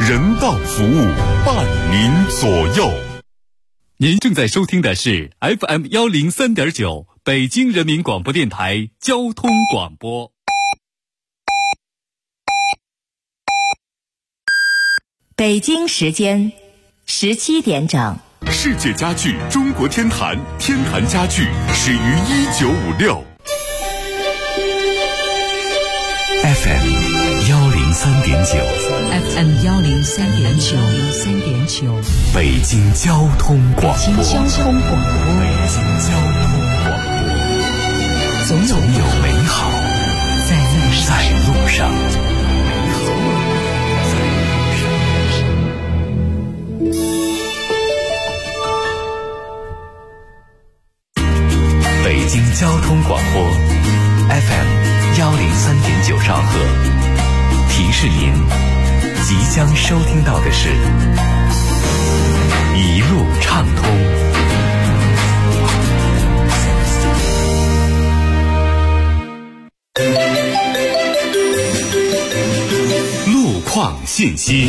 人道服务，伴您左右。 您正在收听的是 FM103.9 北京人民广播电台交通广播。 北京时间17点整。 世界家具中国天坛，天坛家具始于1956。 FM 103.9 北京交通广播，总有美好在路上。北京交通广播 FM 103.9兆赫，提示您即将收听到的是一路畅通。 路况信息。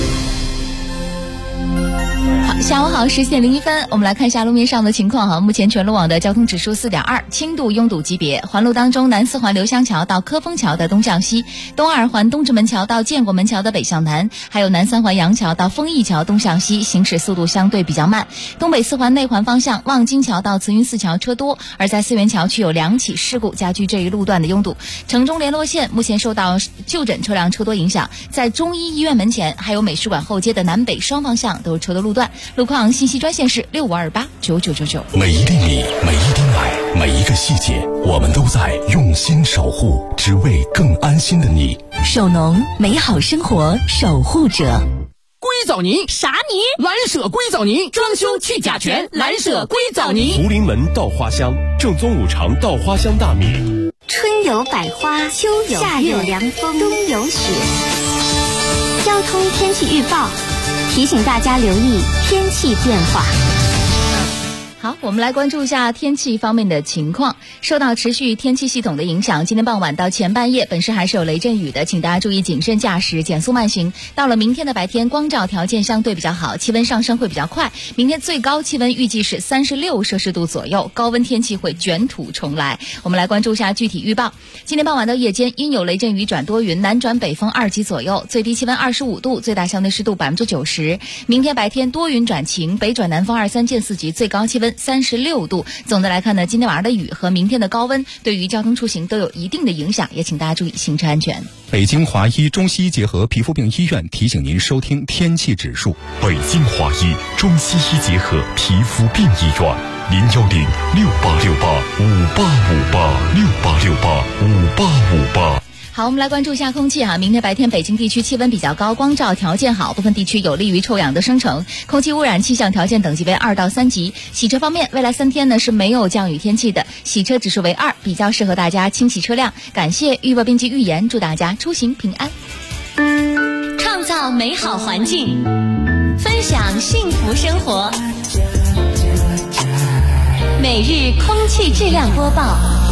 下午好，10点01分，我们来看一下路面上的情况哈。目前全路网的交通指数4.2，轻度拥堵级别。环路当中，南四环刘香桥到科丰桥的东向西，东二环东直门桥到建国门桥的北向南，还有南三环杨桥到丰益桥东向西，行驶速度相对比较慢。东北四环内环方向，望京桥到慈云寺桥车多，而在四元桥区有2起事故加剧这一路段的拥堵。城中联络线目前受到就诊车辆车多影响，在中医医院门前还有美术馆后街的南北双方向都是车多路段。路况信息专线是65289999。 每一厘米，每一滴奶，每一个细节，我们都在用心守护，只为更安心的你。 首农，美好生活守护者。 硅藻泥啥泥？ 蓝舍硅藻泥，装修去甲醛，蓝舍硅藻泥。 福临门稻花香，正宗五常稻花香大米。 春有百花，秋有夏有凉风，冬有雪。交通天气预报提醒大家留意天气变化。 好，我们来关注一下天气方面的情况。受到持续天气系统的影响，今天傍晚到前半夜本市还是有雷阵雨的，请大家注意谨慎驾驶，减速慢行。到了明天的白天，光照条件相对比较好，气温上升会比较快。明天最高气温预计是36摄氏度左右，高温天气会卷土重来。我们来关注一下具体预报。今天傍晚到夜间阴有雷阵雨转多云，南转北风2级左右，最低气温25度，最大相对湿度90%。明天白天多云转晴，北转南风2、3见4级，最高气温36度。总的来看呢，今天晚上的雨和明天的高温对于交通出行都有一定的影响，也请大家注意行车安全。 北京华医中西医结合皮肤病医院提醒您收听天气指数。 北京华医中西医结合皮肤病医院，0106868586868685858。 好，我们来关注一下空气哈。明天白天北京地区气温比较高，光照条件好，部分地区有利于臭氧的生成，空气污染气象条件等级为2到3级。洗车方面，未来3天呢是没有降雨天气的，洗车指数为2，比较适合大家清洗车辆。感谢预报编辑预言，祝大家出行平安。 创造美好环境，分享幸福生活。每日空气质量播报。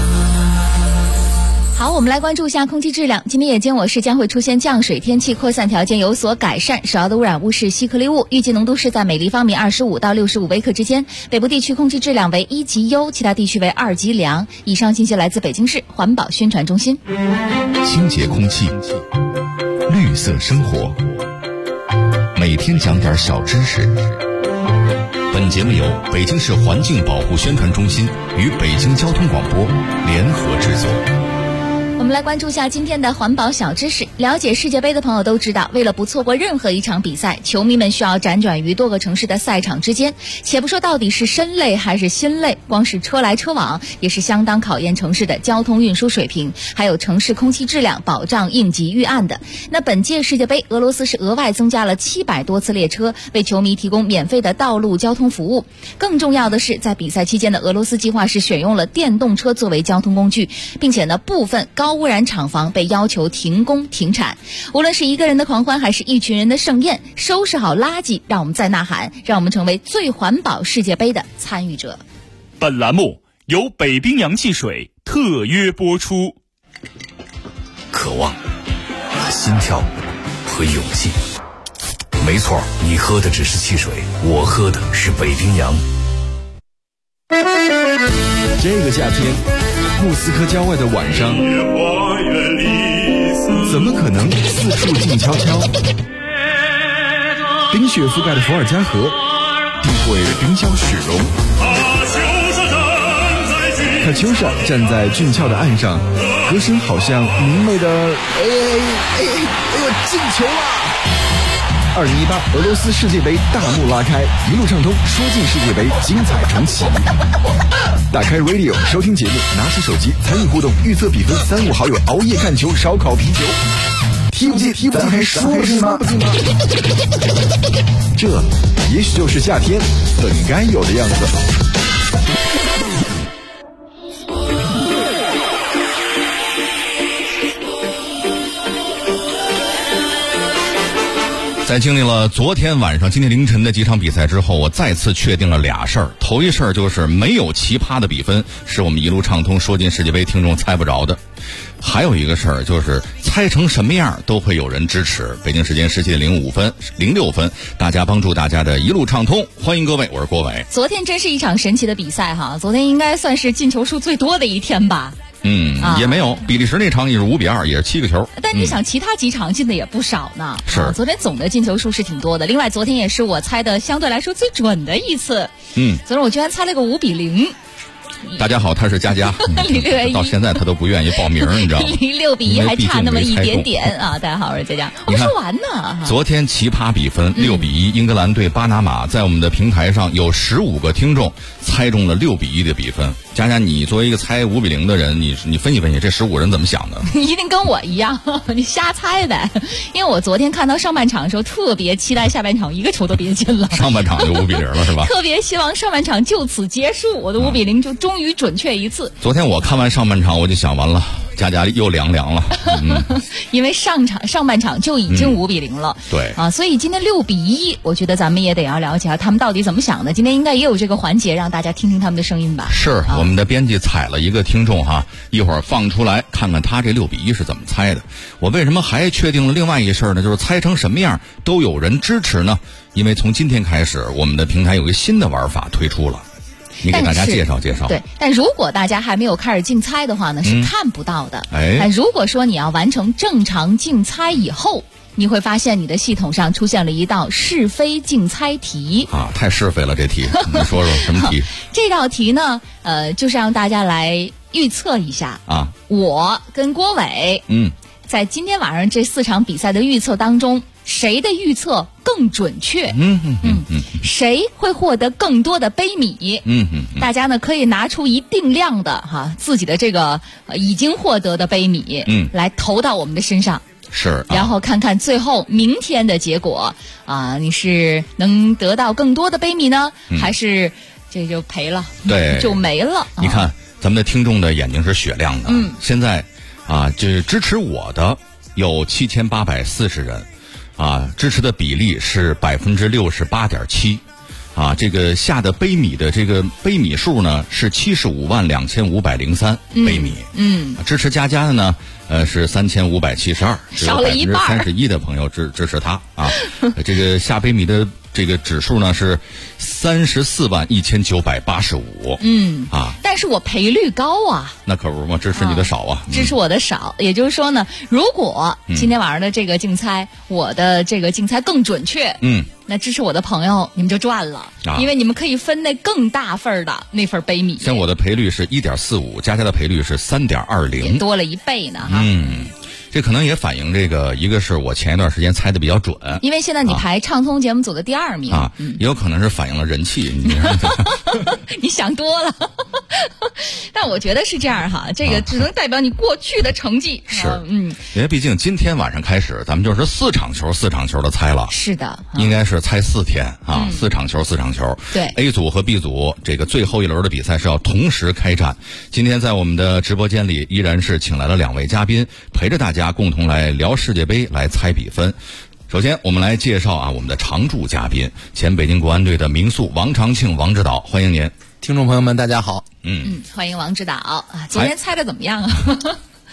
好，我们来关注一下空气质量。今天夜间我市将会出现降水天气，扩散条件有所改善，首要的污染物是细颗粒物，预计浓度是在每立方米25到65微克之间。北部地区空气质量为1级优，其他地区为2级良。以上信息来自北京市环保宣传中心。 清洁空气，绿色生活，每天讲点小知识。本节目由北京市环境保护宣传中心与北京交通广播联合制作。 我们来关注一下今天的环保小知识。了解世界杯的朋友都知道，为了不错过任何一场比赛，球迷们需要辗转于多个城市的赛场之间。且不说到底是身累还是心累，光是车来车往也是相当考验城市的交通运输水平，还有城市空气质量保障应急预案的。那本届世界杯，俄罗斯是额外增加了700多次列车，为球迷提供免费的道路交通服务。更重要的是，在比赛期间的俄罗斯计划是选用了电动车作为交通工具，并且呢，部分高污染厂房被要求停工停产。无论是一个人的狂欢还是一群人的盛宴，收拾好垃圾，让我们再呐喊，让我们成为最环保世界杯的参与者。 本栏目由北冰洋汽水特约播出。 渴望、心跳和勇气， 没错，你喝的只是汽水，我喝的是北冰洋。 这个夏天，莫斯科郊外的晚上，怎么可能四处静悄悄？冰雪覆盖的伏尔加河，地会冰消雪融。卡秋莎站在俊俏的岸上，歌声好像明媚的进球啦！2018俄罗斯世界杯大幕拉开，一路畅通，说进世界杯，精彩重启。打开 Radio 收听节目，拿起手机参与互动，预测比分，3、5好友熬夜看球，烧烤啤酒。踢不进，咱还说不进吗？这也许就是夏天本该有的样子。 在经历了昨天晚上、今天凌晨的几场比赛之后，我再次确定了俩事儿。头一事儿就是没有奇葩的比分是我们一路畅通说进世界杯听众猜不着的。还有一个事儿就是猜成什么样都会有人支持。北京时间17点06分，大家帮助大家的一路畅通，欢迎各位，我是郭伟。 昨天真是一场神奇的比赛哈，昨天应该算是进球数最多的一天吧。 也没有，比利时那场也是5-2，也是7个球。 但你想，其他几场进的也不少呢。 是， 昨天总的进球数是挺多的。另外，昨天也是我猜的相对来说最准的一次。昨天我居然猜了个5-0。 大家好，他是佳佳。到现在他都不愿意报名，你知道吗？ 离6-1还差那么一点点啊！大家好，我是佳佳。我没说完呢。 昨天奇葩比分6-1，英格兰对巴拿马，在我们的平台上有15个听众猜中了6-1的比分。佳佳，你作为一个猜5-0的人，你分析分析这15人怎么想的？ 一定跟我一样，你瞎猜呗。因为我昨天看到上半场的时候，特别期待下半场一个球都别进了。 上半场就5-0了，是吧？ 特别希望上半场就此结束，我的5-0就终于准确一次。 昨天我看完上半场，我就想完了，佳佳又凉了。 因为上半场就已经5-0了。 对啊，所以今天6-1，我觉得咱们也得要了解下他们到底怎么想的。今天应该也有这个环节，让大家听听他们的声音吧。 是，我们的编辑采了一个听众哈，一会儿放出来看看他这6-1是怎么猜的。我为什么还确定了另外一事呢？就是猜成什么样都有人支持呢？因为从今天开始，我们的平台有一个新的玩法推出了。你给大家介绍介绍。 对，但如果大家还没有开始竞猜的话呢，是看不到的。但如果说你要完成正常竞猜以后，你会发现你的系统上出现了一道是非竞猜题啊，太是非了这题。你说说什么题？ 这道题呢，就是让大家来预测一下啊， 我跟郭伟，在今天晚上这4场比赛的预测当中，谁的预测更准确？谁会获得更多的杯米？大家呢可以拿出一定量的自己的这个已经获得的杯米，来投到我们的身上。 是， 然后看看最后明天的结果啊，你是能得到更多的杯米呢，还是这就赔了？ 对， 就没了。 你看咱们的听众的眼睛是雪亮的。现在啊，这支持我的有7840人。支持的比例是68.7%，这个下的杯米的这个杯米数呢是752503杯米，支持佳佳的呢是3572， 少了一半 ，31%的朋友支持他啊，这个下杯米的这个指数呢是341985， 但是我赔率高啊， 那可不嘛，支持你的少啊， 支持我的少，也就是说呢，如果今天晚上的这个竞猜，我的这个竞猜更准确，那支持我的朋友你们就赚了，因为你们可以分那更大份的那份杯米。 像我的赔率是1.45，佳佳的赔率是3.20， 也多了1倍呢哈。 这可能也反映这个，一个是我前一段时间猜的比较准， 因为现在你排畅通节目组的第2名啊，也有可能是反映了人气。 你想多了，但我觉得是这样哈，这个只能代表你过去的成绩。 是，因为毕竟今天晚上开始，咱们就是4场球的猜了。 是的， 应该是猜4天啊，4场球。 对 ，A 组和 B 组这个最后一轮的比赛是要同时开战。今天在我们的直播间里，依然是请来了2位嘉宾，陪着大家共同来聊世界杯，来猜比分。首先我们来介绍我们的常驻嘉宾，前北京国安队的名宿王长庆王指导，欢迎您。 听众朋友们大家好。 欢迎王指导啊。昨天猜的怎么样啊？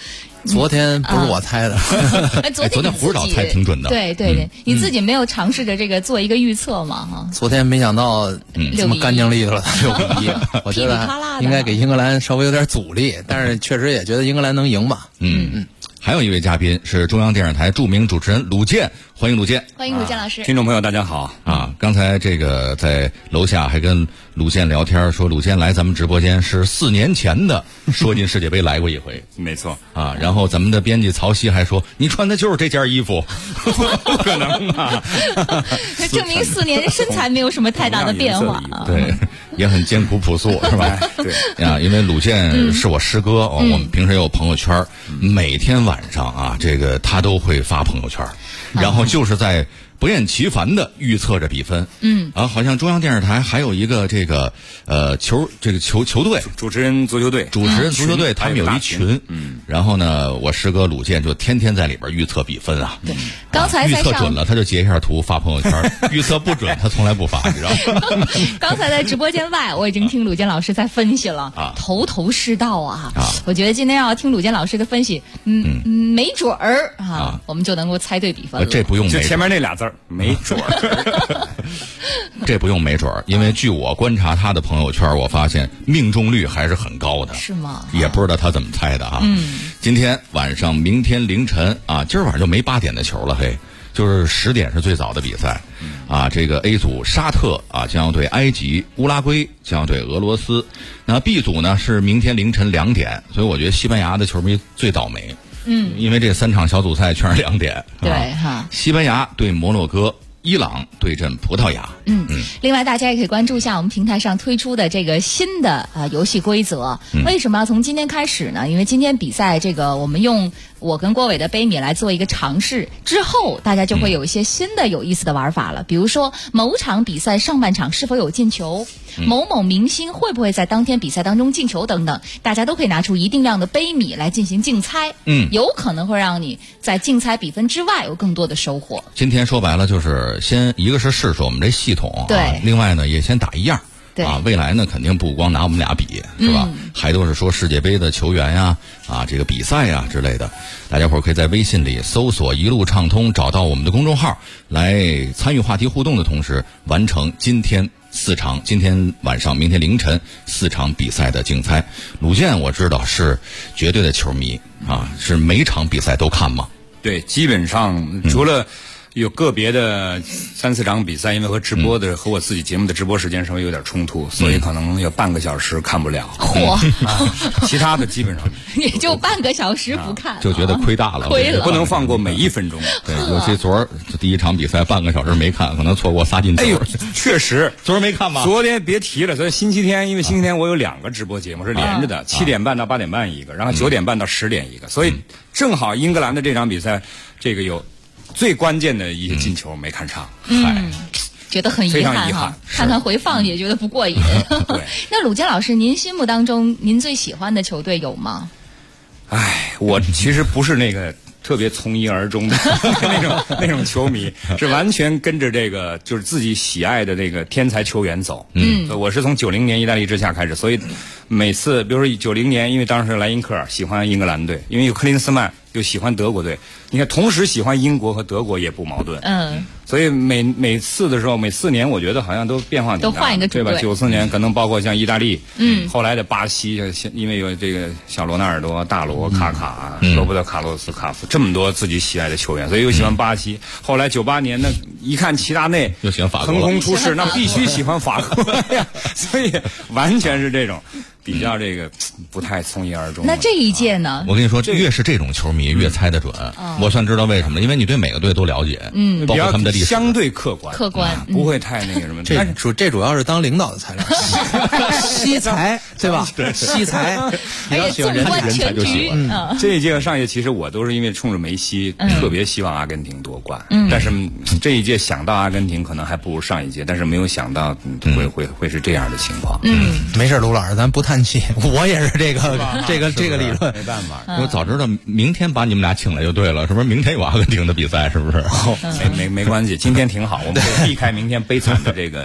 昨天不是我猜的， 昨天胡指导猜挺准的。 对对对，你自己没有尝试着这个做一个预测吗？哈， 昨天没想到这么干净利落的6-1，我觉得应该给英格兰稍微有点阻力，但是确实也觉得英格兰能赢吧。 还有一位嘉宾是中央电视台著名主持人鲁健，欢迎鲁健。 欢迎鲁健老师。 听众朋友大家好啊！刚才这个在楼下还跟鲁健聊天，说鲁健来咱们直播间是4年前的说进世界杯来过一回。 没错啊，然后咱们的编辑曹曦还说你穿的就是这件衣服， 不可能啊！ 证明4年身材没有什么太大的变化。 对，也很艰苦朴素，是吧？ 对呀，因为鲁健是我师哥，我们平时也有朋友圈，每天晚上啊，这个他都会发朋友圈，然后就是在不厌其烦的预测着比分。好像中央电视台还有一个这个球队主持人足球队， 他们有一群。然后呢，我师哥鲁健就天天在里边预测比分啊。 对，刚才预测准了他就截一下图发朋友圈，预测不准他从来不发，你知道吗？ 刚才在直播间外，我已经听鲁健老师在分析了，头头是道啊。我觉得今天要听鲁健老师的分析，没准儿啊，我们就能够猜对比分了。 这不用， 就前面那俩字儿，没准儿。 这不用没准儿，因为据我观察他的朋友圈，我发现命中率还是很高的。 是吗？ 也不知道他怎么猜的啊。今天晚上、明天凌晨啊，今儿晚上就没8点的球了，嘿，就是10点是最早的比赛。啊，这个 A 组沙特啊将要对埃及，乌拉圭将要对俄罗斯。那 B 组呢是明天凌晨2点，所以我觉得西班牙的球迷最倒霉。因为这3场小组赛全是2点。 对哈， 西班牙对摩洛哥，伊朗对阵葡萄牙。 另外大家也可以关注一下我们平台上推出的这个新的游戏规则。为什么要从今天开始呢？因为今天比赛这个我们用我跟郭伟的杯米来做一个尝试，之后大家就会有一些新的有意思的玩法了。比如说某场比赛上半场是否有进球，某某明星会不会在当天比赛当中进球等等，大家都可以拿出一定量的杯米来进行竞猜。有可能会让你在竞猜比分之外有更多的收获。 今天说白了就是先一个是试试我们这系统， 对， 另外呢也先打一样。 对啊，未来呢肯定不光拿我们俩比，是吧？还都是说世界杯的球员呀，这个比赛呀之类的。大家伙可以在微信里搜索一路畅通，找到我们的公众号，来参与话题互动的同时，完成今天晚上、明天凌晨4场比赛的竞猜。鲁健我知道是绝对的球迷啊，是每场比赛都看吗？ 对，基本上除了有个别的3-4场比赛，因为和我自己节目的直播时间稍微有点冲突，所以可能有半个小时看不了。其他的基本上也就半个小时不看， 就觉得亏大了， 亏了， 不能放过每1分钟。 对，尤其昨儿第1场比赛半个小时没看，可能错过仨进球。 哎呦，确实， 昨儿没看吧？ 昨天别提了，所以星期天，因为星期天我有2个直播节目是连着的，7点半到8点半一个，然后9点半到10点一个，所以正好英格兰的这场比赛，这个有最关键的一些进球没看上， 觉得很非常遗憾。 看看回放也觉得不过瘾。 对， 那鲁健老师，您心目当中您最喜欢的球队有吗？ 我其实不是那个特别从一而终的那种球迷，是完全跟着这个就是自己喜爱的这个天才球员走。我是从90年意大利之夏开始，所以每次比如说90年，因为当时莱因克尔喜欢英格兰队，因为有克林斯曼又喜欢德国队，你看同时喜欢英国和德国也不矛盾。所以每次的时候，每4年我觉得好像都变化挺大， 都换一个主队， 对吧？94年可能包括像意大利，后来的巴西，因为有这个小罗纳尔多、大罗、卡卡、罗伯特卡洛斯、卡夫这么多自己喜爱的球员，所以又喜欢巴西。后来98年呢，一看齐达内又喜欢法国， 横空出世，那必须喜欢法国呀，所以完全是这种。比较这个不太从一而终。 那这一届呢？ 我跟你说，越是这种球迷越猜得准。我算知道为什么，因为你对每个队都了解，包括他们的历史， 相对客观，不会太那个什么。 这主要是当领导的材料，惜才对吧？惜才， 你要喜欢人才就喜欢。这一届和上一届其实我都是因为冲着梅西，特别希望阿根廷夺冠。但是这一届想到阿根廷可能还不如上一届，但是没有想到会是这样的情况。 没事，卢老师，咱不叹气，我也是这个理论， 没办法。 我早知道明天把你们俩请来就对了，是不是？明天有阿根廷的比赛，是不是？ 没关系，今天挺好，我们可以避开明天悲惨的这个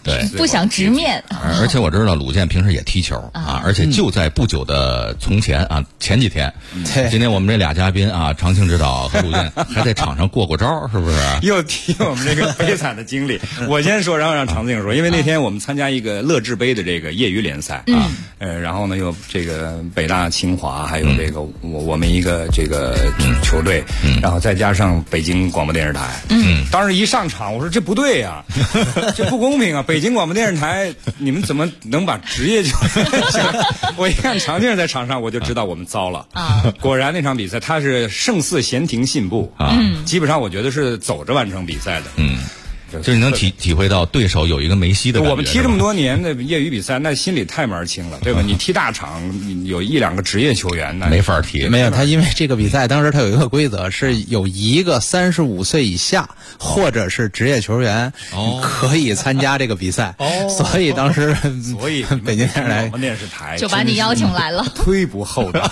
对， 不想直面。 而且我知道鲁健平时也踢球啊，而且就在不久的从前啊，前几天，今天我们这俩嘉宾啊，常青指导和鲁健还在场上过招，是不是？ 又提我们这个悲惨的经历，我先说，然后让常青说，因为那天我们参加一个乐智杯的这个业余联赛啊，然后呢有这个北大、清华，还有这个我们一个这个球队，然后再加上北京广播电视台，当时一上场，我说这不对呀，这不公平啊！北京广播电视台，你们怎么能把职业球员？我一看常静在场上，我就知道我们糟了啊！果然那场比赛他是胜似闲庭信步啊，基本上我觉得是走着完成比赛的。 就是你能体会到对手有一个梅西的感觉。 我们踢这么多年的业余比赛，那心里太门清了，对吧？你踢大场有一两个职业球员，那没法踢。 没有，他因为这个比赛当时他有一个规则，是有一个35岁以下或者是职业球员可以参加这个比赛，所以当时北京电视台就把你邀请来了， 忒不厚道。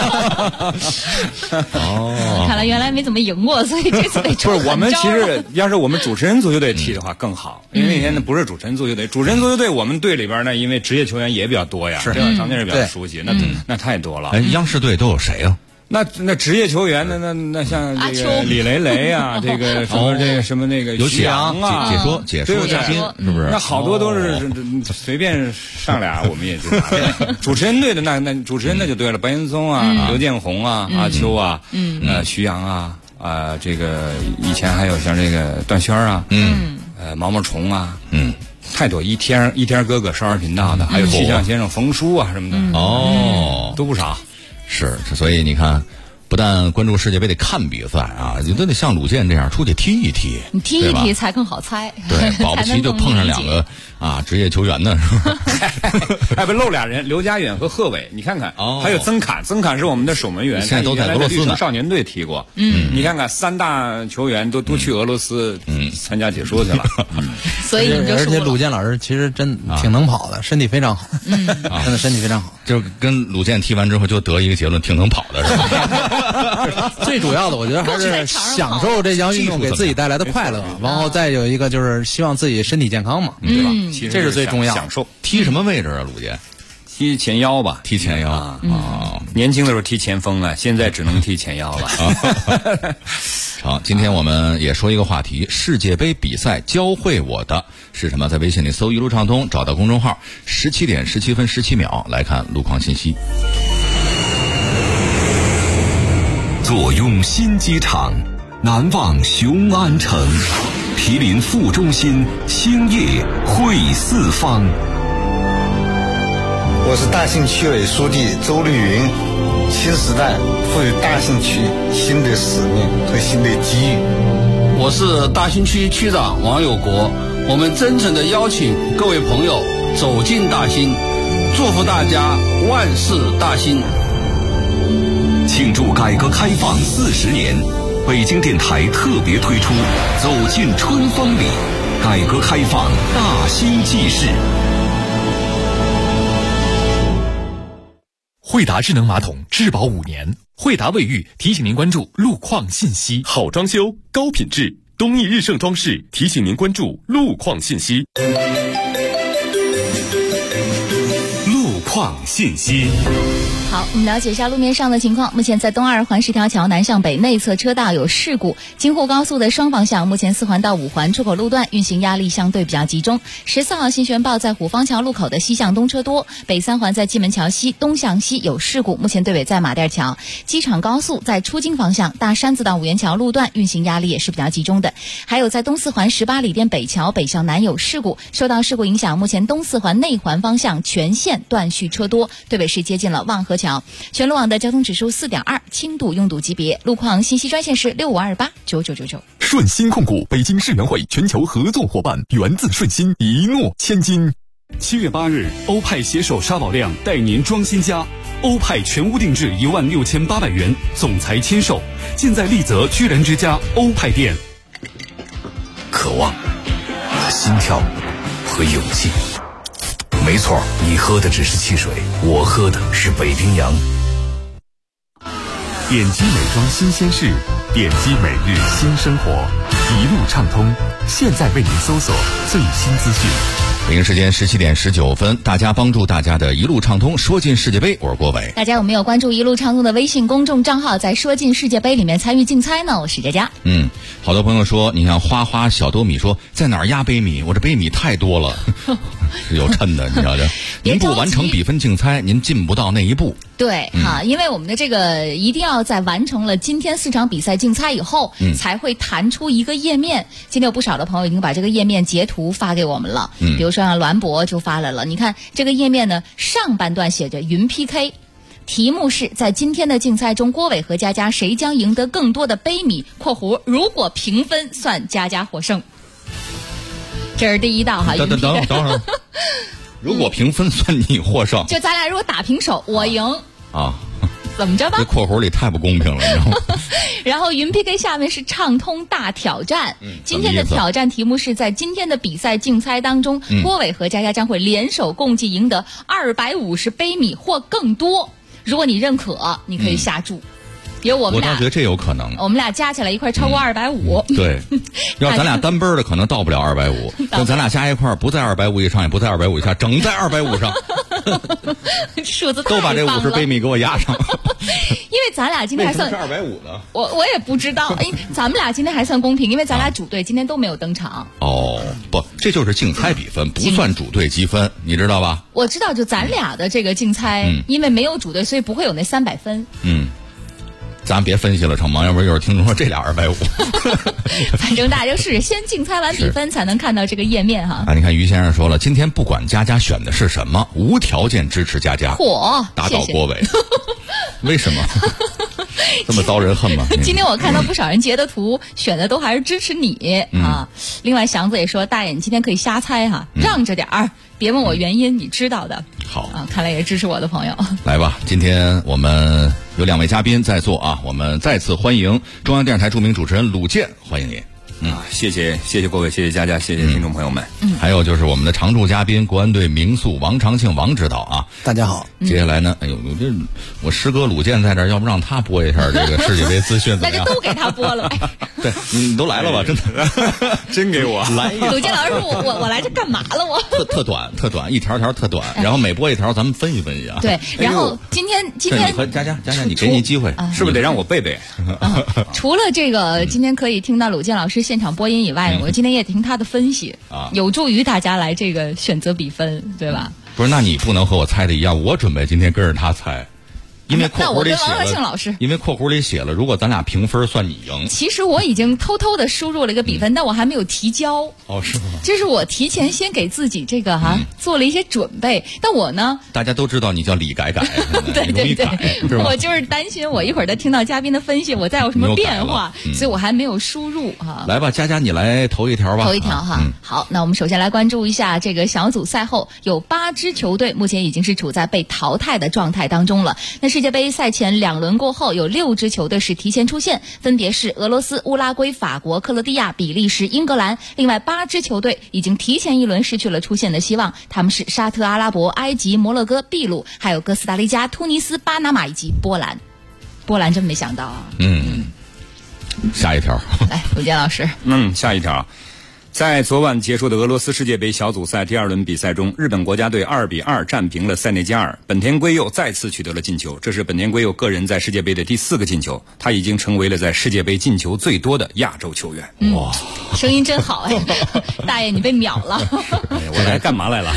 看来原来没怎么赢过，所以这次得出不是我们其实要是我们主持人足球队踢的话更好，因为那天呢不是主持人足球队，主持人足球队我们队里边呢，因为职业球员也比较多呀，对吧？常健是比较熟悉，那太多了。 央视队都有谁啊？ 那职业球员那像这个李雷啊，这个什么那个有徐阳啊， 解说嘉宾是不是？ 那好多都是随便上俩我们也就拿。主持人队的那主持人那就对了，白岩松啊、刘建宏啊、阿秋啊、徐阳啊。这个以前还有像这个段轩啊，毛毛虫啊，太多一天哥哥少儿频道的，还有气象先生冯叔啊什么的，都不少。 是，所以你看，不但关注世界杯得看比赛啊，你都得像鲁健这样出去踢一踢。 你踢一踢才更好猜。 对，保不齐就碰上两个职业球员呢，是吧？ 不漏俩人，刘家远和贺伟，你看看，还有曾侃是我们的守门员， 现在都在俄罗斯呢， 少年队踢过。你看看3大球员都去俄罗斯参加解说去了。 所以你就而且鲁健老师其实真挺能跑的，身体非常好，真的身体非常好。 就是跟鲁健踢完之后就得一个结论，挺能跑的，是吧？ 最主要的，我觉得还是享受这项运动给自己带来的快乐，然后再有一个就是希望自己身体健康嘛，对吧？这是最重要。 享受。 踢什么位置啊，鲁健？ 踢前腰吧， 踢前腰啊。年轻的时候踢前锋了，现在只能踢前腰了。 好，今天我们也说一个话题，世界杯比赛教会我的是什么？在微信里搜一路畅通，找到公众号，17点17分17秒来看路况信息。 坐拥新机场，难忘雄安城，毗邻副中心，兴业汇四方。 我是大兴区委书记周绿云，新时代赋予大兴区新的使命和新的机遇。 我是大兴区区长王有国，我们真诚地邀请各位朋友走进大兴，祝福大家万事大兴。 庆祝改革开放40年，北京电台特别推出走进春风里，改革开放大兴纪事。 惠达智能马桶质保5年，惠达卫浴提醒您关注路况信息。 好装修，高品质，东义日盛装饰提醒您关注路况信息。 路况信息。 好，我们了解一下路面上的情况。目前在东二环10条桥南向北内侧车道有事故，京沪高速的双方向，目前4环到5环出口路段运行压力相对比较集中。14号新宣报在虎坊桥路口的西向东车多，北3环在蓟门桥西东向西有事故，目前队尾在马甸桥。机场高速在出京方向大山子到五元桥路段运行压力也是比较集中的。还有在东4环18里店北桥北向南有事故，受到事故影响，目前东4环内环方向全线断续车多，队尾是接近了望河桥。全路网的交通指数4.2，轻度拥堵级别。路况信息专线是65289999。 顺鑫控股北京世园会全球合作伙伴，源自顺鑫，一诺千金。 7月8日，欧派携手沙宝亮带您装新家，欧派全屋定制16800元，总裁签售，现在丽泽居然之家欧派店。 渴望，心跳和勇气。没错，你喝的只是汽水，我喝的是北冰洋。 点击美妆新鲜事，点击每日新生活，一路畅通。现在为您搜索最新资讯。 北京时间17点19分，大家帮助大家的一路畅通，说进世界杯，我是郭伟。 大家有没有关注一路畅通的微信公众账号，在说进世界杯里面参与竞猜呢？我是佳佳。 好多朋友说，你像花花小豆米说在哪儿压杯米，我这杯米太多了，是有称的，你知道的。您不完成比分竞猜，您进不到那一步。 对因为我们的这个一定要在完成了今天4场比赛竞猜以后，才会弹出一个页面。今天有不少的朋友已经把这个页面截图发给我们了，比如说像栾博就发来了。你看这个页面呢，上半段写着云 PK， 题目是在今天的竞猜中，郭伟和佳佳谁将赢得更多的杯米（括弧如果平分算佳佳获胜）。这是第一道哈。等会儿。 如果平分算你获胜， 就咱俩如果打平手，我赢啊，怎么着吧？ 这括弧里太不公平了，你知道吗？ 然后云 PK 下面是畅通大挑战，今天的挑战题目是在今天的比赛竞猜当中，郭伟和佳佳将会联手共计赢得250杯米或更多。如果你认可，你可以下注。比如我们俩， 我倒觉得这有可能。 我们俩加起来一块超过250。 对，要咱俩单奔的可能到不了250，但咱俩加一块不在250以上，也不在250以下，整在250上。 数字都把这50杯米给我压上。 因为咱俩今天还算是250呢？ 我也不知道。咱们俩今天还算公平，因为咱俩主队今天都没有登场。 不，这就是竞猜比分，不算主队积分，你知道吧？ 我知道，就咱俩的这个竞猜，因为没有主队，所以不会有那300分。 咱别分析了成吗？要不然一会儿听众说这俩250。 反正大家就是先竞猜完比分才能看到这个页面哈。 你看于先生说了，今天不管佳佳选的是什么，无条件支持佳佳。打倒郭伟。为什么？这么遭人恨吗？ 今天我看到不少人截的图，选的都还是支持你啊。另外祥子也说，大爷你今天可以瞎猜哈，让着点儿，别问我原因，你知道的。 好啊， 看来也支持我的朋友。 来吧，今天我们有2位嘉宾在座啊，我们再次欢迎中央电视台著名主持人鲁健，欢迎你。 谢谢郭伟，谢谢佳佳，谢谢听众朋友们。 还有就是我们的常驻嘉宾国安队名宿王长庆王指导啊， 大家好。 接下来呢，我师哥鲁健在这儿，要不让他播一下这个世界杯资讯怎么样？ 那就都给他播了。 对，你都来了吧？真的， 真给我来一个。 鲁健老师，我来这干嘛了？我特短，一条特短，然后每播一条，咱们分析分析啊。 对，然后今天你和佳佳，你给你机会， 是不是得让我背背？ 除了这个，今天可以听到鲁健老师现场播音以外，我今天也听他的分析有助于大家来这个选择比分，对吧？ 不是，那你不能和我猜的一样，我准备今天跟着他猜。因为括弧里写了， 那我跟王庆老师， 因为括弧里写了，如果咱俩平分算你赢。 其实我已经偷偷的输入了一个比分，但我还没有提交。 是吗？ 这是我提前先给自己这个做了一些准备，但我呢， 大家都知道你叫李改， 对， 是吧？ 我就是担心我一会儿再听到嘉宾的分析，我再有什么变化，所以我还没有输入来吧，佳佳，你来投一条吧。 投一条哈。好，那我们首先来关注一下这个小组赛后，有8支球队目前已经是处在被淘汰的状态当中了。那世界杯赛前2轮过后，有6支球队是提前出线，分别是俄罗斯、乌拉圭、法国、克罗地亚、比利时、英格兰。另外8支球队已经提前1轮失去了出线的希望，他们是沙特阿拉伯、埃及、摩洛哥、秘鲁，还有哥斯达黎加、突尼斯、巴拿马以及波兰。波兰真没想到啊。 下一条。 来，鲁健老师。 下一条。在昨晚结束的俄罗斯世界杯小组赛第2轮比赛中，日本国家队2-2战平了塞内加尔，本田圭佑再次取得了进球，这是本田圭佑个人在世界杯的第4个进球，他已经成为了在世界杯进球最多的亚洲球员。 哇，声音真好哎，大爷你被秒了。 我来干嘛来了？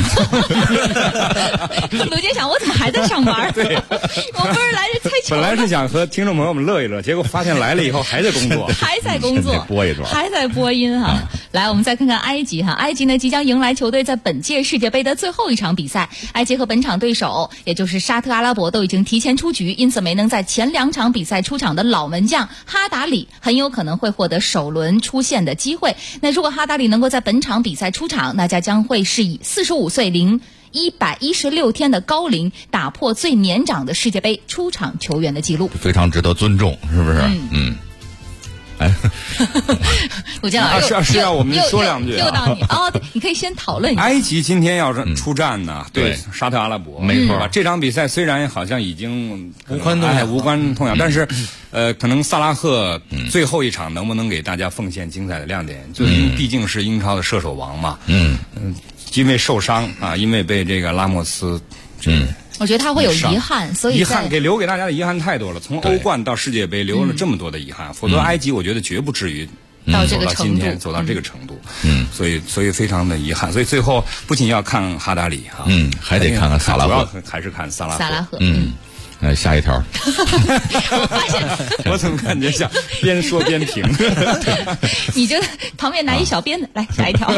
鲁健想，我怎么还在上班？ 对， 我不是来这猜球。 本来是想和听众朋友们乐一乐，结果发现来了以后还在工作， 还在工作， 播一段， 还在播音哈。来，我们再看看埃及哈，埃及呢即将迎来球队在本届世界杯的最后一场比赛。埃及和本场对手，也就是沙特阿拉伯都已经提前出局，因此没能在前2场比赛出场的老门将哈达里很有可能会获得首轮出线的机会。那如果哈达里能够在本场比赛出场，那将会是以45岁零116天的高龄打破最年长的世界杯出场球员的记录， 非常值得尊重，是不是？ 鲁健老师是要我们说2句， 又到你你可以先讨论一下。 埃及今天要是出战呢，对沙特阿拉伯， 没错。 这场比赛虽然好像已经无关痛痒，但是可能萨拉赫最后一场能不能给大家奉献精彩的亮点？就是毕竟是英超的射手王嘛。 因为受伤啊，因为被这个拉莫斯， 我觉得他会有遗憾，所以遗憾留给大家的遗憾太多了。从欧冠到世界杯，留了这么多的遗憾，否则埃及我觉得绝不至于到这个程度， 走到这个程度。所以非常的遗憾。所以最后不仅要看哈达里啊， 还得看看萨拉赫， 主要还是看萨拉赫。 下一条。 我发现我怎么感觉像边说边停？ 你就旁边拿一小鞭子，来下一条。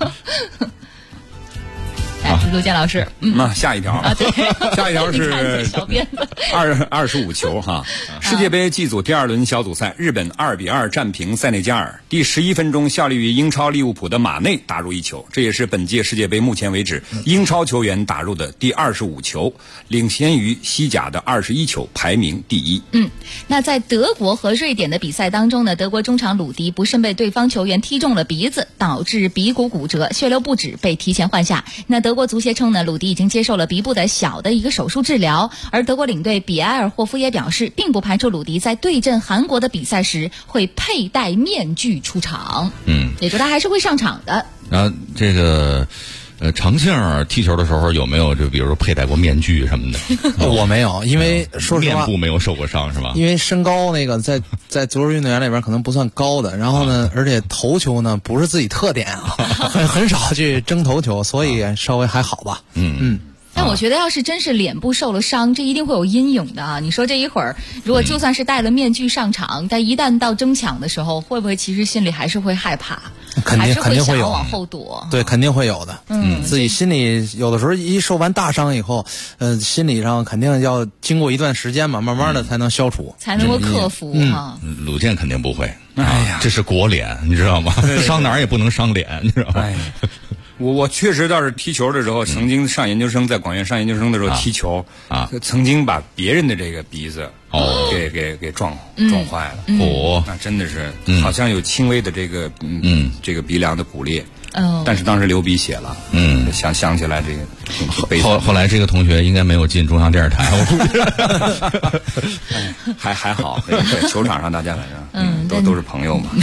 陆健老师， 下一条下一条是25球哈。世界杯 G 组第2轮小组赛，日本2-2战平塞内加尔。第11分钟，效力于英超利物浦的马内打入1球，这也是本届世界杯目前为止英超球员打入的第25球，领先于西甲的21球，排名第1。 那在德国和瑞典的比赛当中呢，德国中场鲁迪不慎被对方球员踢中了鼻子，导致鼻骨骨折，血流不止，被提前换下。那德国足协称呢，鲁迪已经接受了鼻部的小的一个手术治疗，而德国领队比埃尔霍夫也表示，并不排除鲁迪在对阵韩国的比赛时会佩戴面具出场。也就他还是会上场的。 然后这个长庆踢球的时候有没有就比如说佩戴过面具什么的？ 我没有，因为说实话， 面部没有受过伤是吧？ 因为身高那个在足球运动员里边可能不算高的，然后呢，而且头球呢不是自己特点啊，很少去争头球，所以稍微还好吧。 但我觉得要是真是脸部受了伤，这一定会有阴影的啊！你说这一会儿，如果就算是戴了面具上场，但一旦到争抢的时候，会不会其实心里还是会害怕？ 肯定会想要往后躲。 对，肯定会有的。自己心里有的时候一受完大伤以后，心理上肯定要经过一段时间嘛，慢慢的才能消除， 才能够克服哈。 鲁健肯定不会。哎呀，这是国脸，你知道吗？伤哪儿也不能伤脸，你知道吗？ 我确实倒是踢球的时候，曾经上研究生，在广院上研究生的时候踢球曾经把别人的这个鼻子给撞坏了。那真的是好像有轻微的这个这个鼻梁的骨裂。但是当时流鼻血了。想起来这个后来这个同学应该没有进中央电视台，我估计还好，在球场上大家反正都是朋友嘛。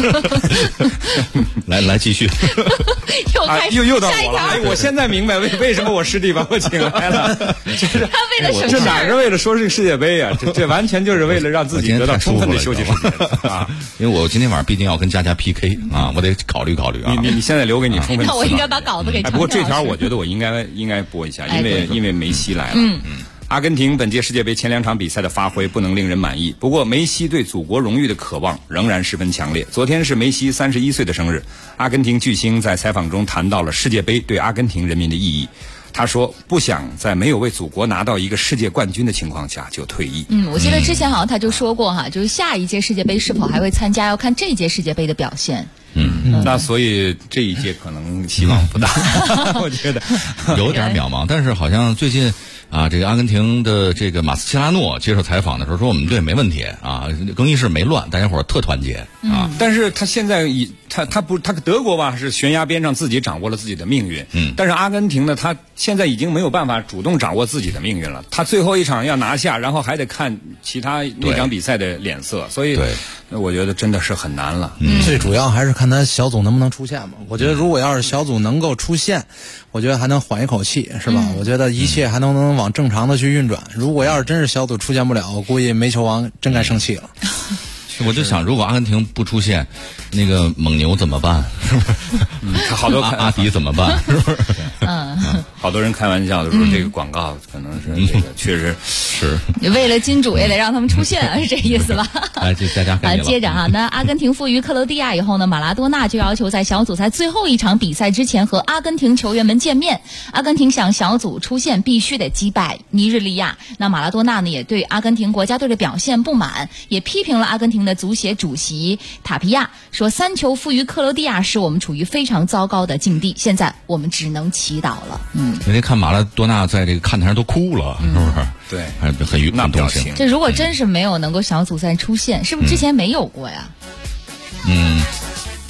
来继续。 又到我了。我现在明白为什么我师弟把我请来了。 他为了什么？ 这哪是为了说这个世界杯啊？这完全就是为了让自己得到充分的休息时间啊！ 因为我今天晚上毕竟要跟佳佳 PK 啊，我得考虑考虑啊。 你现在留给你充分。 那我应该把稿子给。 不过这条我觉得我应该播一下，因为梅西来了。阿根廷本届世界杯前2场比赛的发挥不能令人满意，不过梅西对祖国荣誉的渴望仍然十分强烈。昨天是梅西31岁的生日，阿根廷巨星在采访中谈到了世界杯对阿根廷人民的意义。他说不想在没有为祖国拿到一个世界冠军的情况下就退役。 我记得之前好像他就说过哈，就是下一届世界杯是否还会参加，要看这届世界杯的表现。 那所以这一届可能希望不大，我觉得有点渺茫。但是好像最近这个阿根廷的这个马斯切拉诺接受采访的时候说，我们队没问题啊，更衣室没乱，大家伙儿特团结啊。 但是他现在他德国吧是悬崖边上自己掌握了自己的命运，但是阿根廷呢，他现在已经没有办法主动掌握自己的命运了。他最后一场要拿下，然后还得看其他那场比赛的脸色，所以我觉得真的是很难了。 最主要还是看他小组能不能出现嘛。我觉得如果要是小组能够出现，我觉得还能缓一口气，是吧？我觉得一切还能往正常的去运转。如果要是真是小组出现不了，我估计煤球王真该生气了。 我就想，如果阿根廷不出现，那个蒙牛怎么办？是不是？ 好多阿迪怎么办？是不是？ 好多人开玩笑的说，这个广告可能是这个确实是为了金主也得让他们出现，是这意思吧？ 来，这大家接着那阿根廷负于克罗地亚以后呢，马拉多纳就要求在小组赛最后一场比赛之前和阿根廷球员们见面。阿根廷想小组出线必须得击败尼日利亚。那马拉多纳呢也对阿根廷国家队的表现不满，也批评了阿根廷的足协主席塔皮亚，说3球负于克罗地亚使我们处于非常糟糕的境地，现在我们只能祈祷了。 那天看马拉多纳在这个看台上都哭了，是不是？ 对， 很动情。 这如果真是没有能够小组赛出现，是不是之前没有过呀？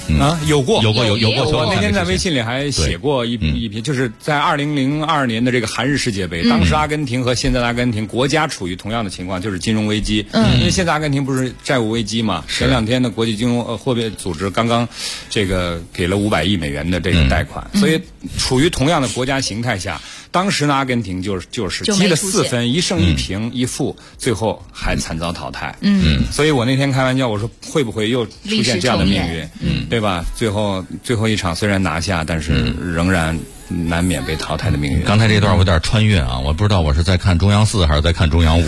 有过。 我那天在微信里还写过一篇，就是在2002年的这个韩日世界杯，当时阿根廷和现在的阿根廷国家处于同样的情况，就是金融危机。因为现在阿根廷不是债务危机嘛，前2天的国际金融货币组织刚刚这个给了500亿美元的这个贷款，所以处于同样的国家形态下，当时呢阿根廷就是积了4分，1胜1平1负，最后还惨遭淘汰。所以我那天开玩笑我说会不会又出现这样的命运，对吧？最后一场虽然拿下，但是仍然难免被淘汰的命运。 刚才这段我有点穿越啊，我不知道我是在看中央4还是在看中央5。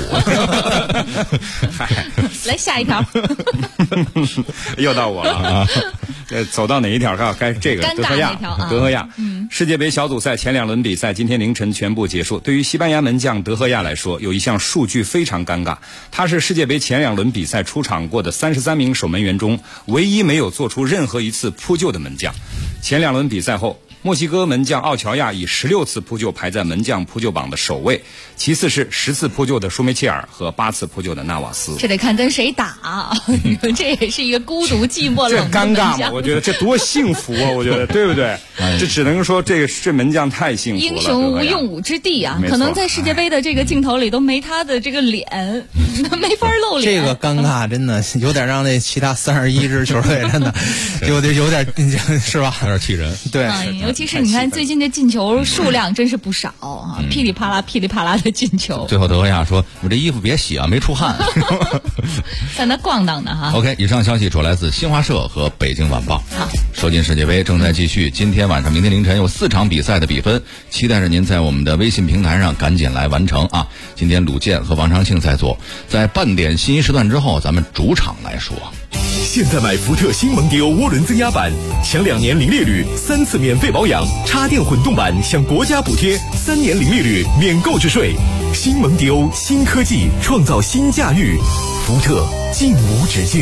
来下一条， 又到我了啊！走到哪一条？该这个德赫亚。世界杯小组赛前2轮比赛今天凌晨全部结束。对于西班牙门将德赫亚来说，有一项数据非常尴尬，他是世界杯前2轮比赛出场过的33名守门员中唯一没有做出任何一次扑救的门将。前2轮比赛后，墨西哥门将奥乔亚以16次扑救排在门将扑救榜的首位，其次是10次扑救的舒梅切尔和8次扑救的纳瓦斯。 这得看跟谁打，这也是一个孤独寂寞冷的门将。 这尴尬吗？我觉得这多幸福啊！我觉得对不对？这只能说这门将太幸福了。 英雄无用武之地啊，可能在世界杯的这个镜头里都没他的这个脸，没法露脸。 这个尴尬真的有点让那其他31支球队真的有点是吧？ 有点气人。 对。 尤其是你看最近的进球数量真是不少啊，噼里啪啦的进球。 最后德赫亚说：“我这衣服别洗啊，没出汗。” 在那逛荡呢哈。 OK， 以上消息主来自新华社和北京晚报。 好， 说进世界杯正在继续，今天晚上、明天凌晨有4场比赛的比分，期待着您在我们的微信平台上赶紧来完成啊！今天鲁健和王长庆在做，在半点信息时段之后，咱们主场来说。 现在买福特新蒙迪欧涡轮增压版，享2年零利率，3次免费保养；插电混动版享国家补贴，3年零利率，免购置税。新蒙迪欧，新科技创造新驾驭，福特尽无止境。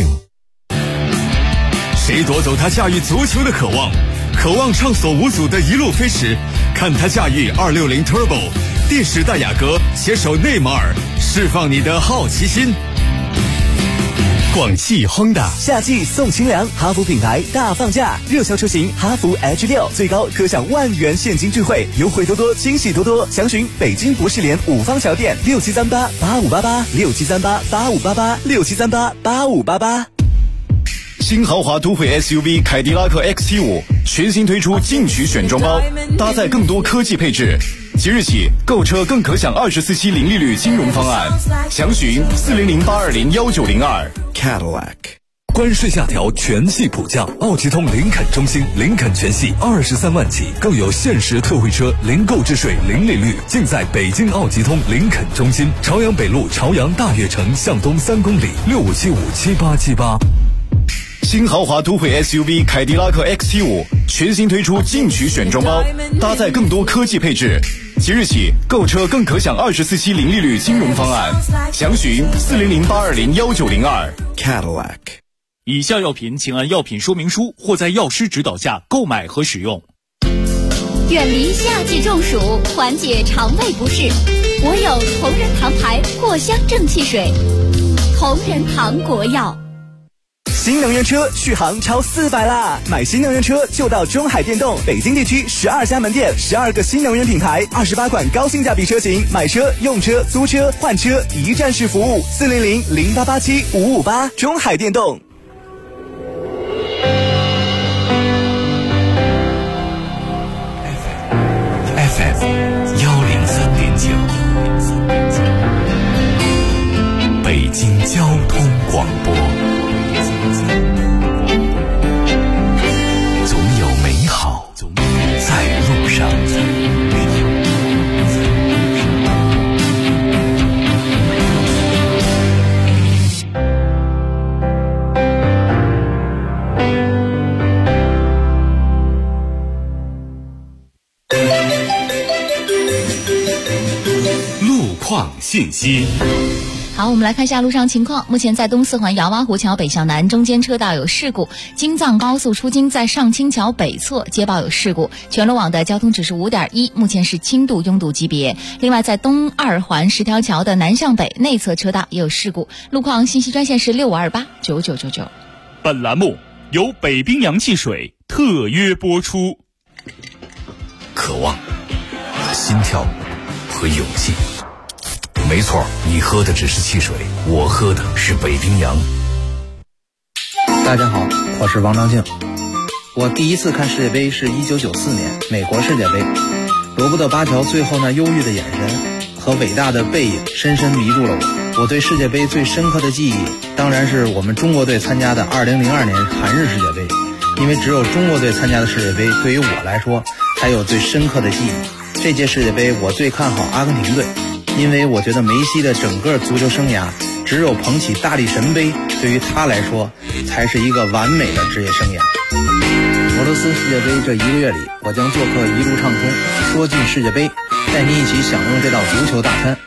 谁夺走他驾驭足球的渴望？渴望畅所无阻的一路飞驰，看他驾驭260 Turbo， 电时大雅阁携手内马尔，释放你的好奇心。广汽 Honda 夏季送清凉，哈弗品牌大放价，热销车型哈弗 H6 最高可享10000元现金智慧，优惠多多，惊喜多多。详询北京博士联5方桥店673885886738858867388588。 新豪华都会 SUV 凯迪拉克 XT5 全新推出进取选装包，搭载更多科技配置。即日起购车更可享24期零利率金融方案，详询400-820-1902 Cadillac。 关税下调，全系普降，奥吉通林肯中心，林肯全系23万起，更有限时特惠车，零购置税，零利率，尽在北京奥吉通林肯中心，朝阳北路朝阳大悦城向东3公里，65757878。 新豪华都会 SUV 凯迪拉克 XT5 全新推出进取选装包，搭载更多科技配置。即日起购车更可享24期零利率金融方案，详询400-820-1902 Cadillac。 以下药品请按药品说明书或在药师指导下购买和使用。 远离夏季中暑，缓解肠胃不适，我有同仁堂牌藿香正气水。同仁堂国药。 新能源车续航超400啦！买新能源车就到中海电动，北京地区12家门店，12个新能源品牌，28款高性价比车型，买车、用车、租车、换车一站式服务，400-0887-558，中海电动。 FM 103.9，北京交通广播。总有美好在路上。路况信息。 好，我们来看一下路上情况。目前在东四环姚洼湖桥北向南中间车道有事故，京藏高速出京在上清桥北侧接报有事故，全路网的交通指示5.1，目前是轻度拥堵级别。另外，在东二环10条桥的南向北内侧车道也有事故，路况信息专线是65289999。 本栏目由北冰洋汽水特约播出。 渴望、心跳和勇气。没错，你喝的只是汽水，我喝的是北冰洋。 大家好，我是王长庆。我第一次看世界杯是1994年美国世界杯，罗伯特巴乔最后那忧郁的眼神和伟大的背影深深迷住了我。我对世界杯最深刻的记忆当然是我们中国队参加的2002年韩日世界杯，因为只有中国队参加的世界杯对于我来说才有最深刻的记忆。这届世界杯我最看好阿根廷队，因为我觉得梅西的整个足球生涯只有捧起大力神杯对于他来说才是一个完美的职业生涯。俄罗斯世界杯这1个月里，我将做客一路畅通，说尽世界杯，带你一起享用这道足球大餐。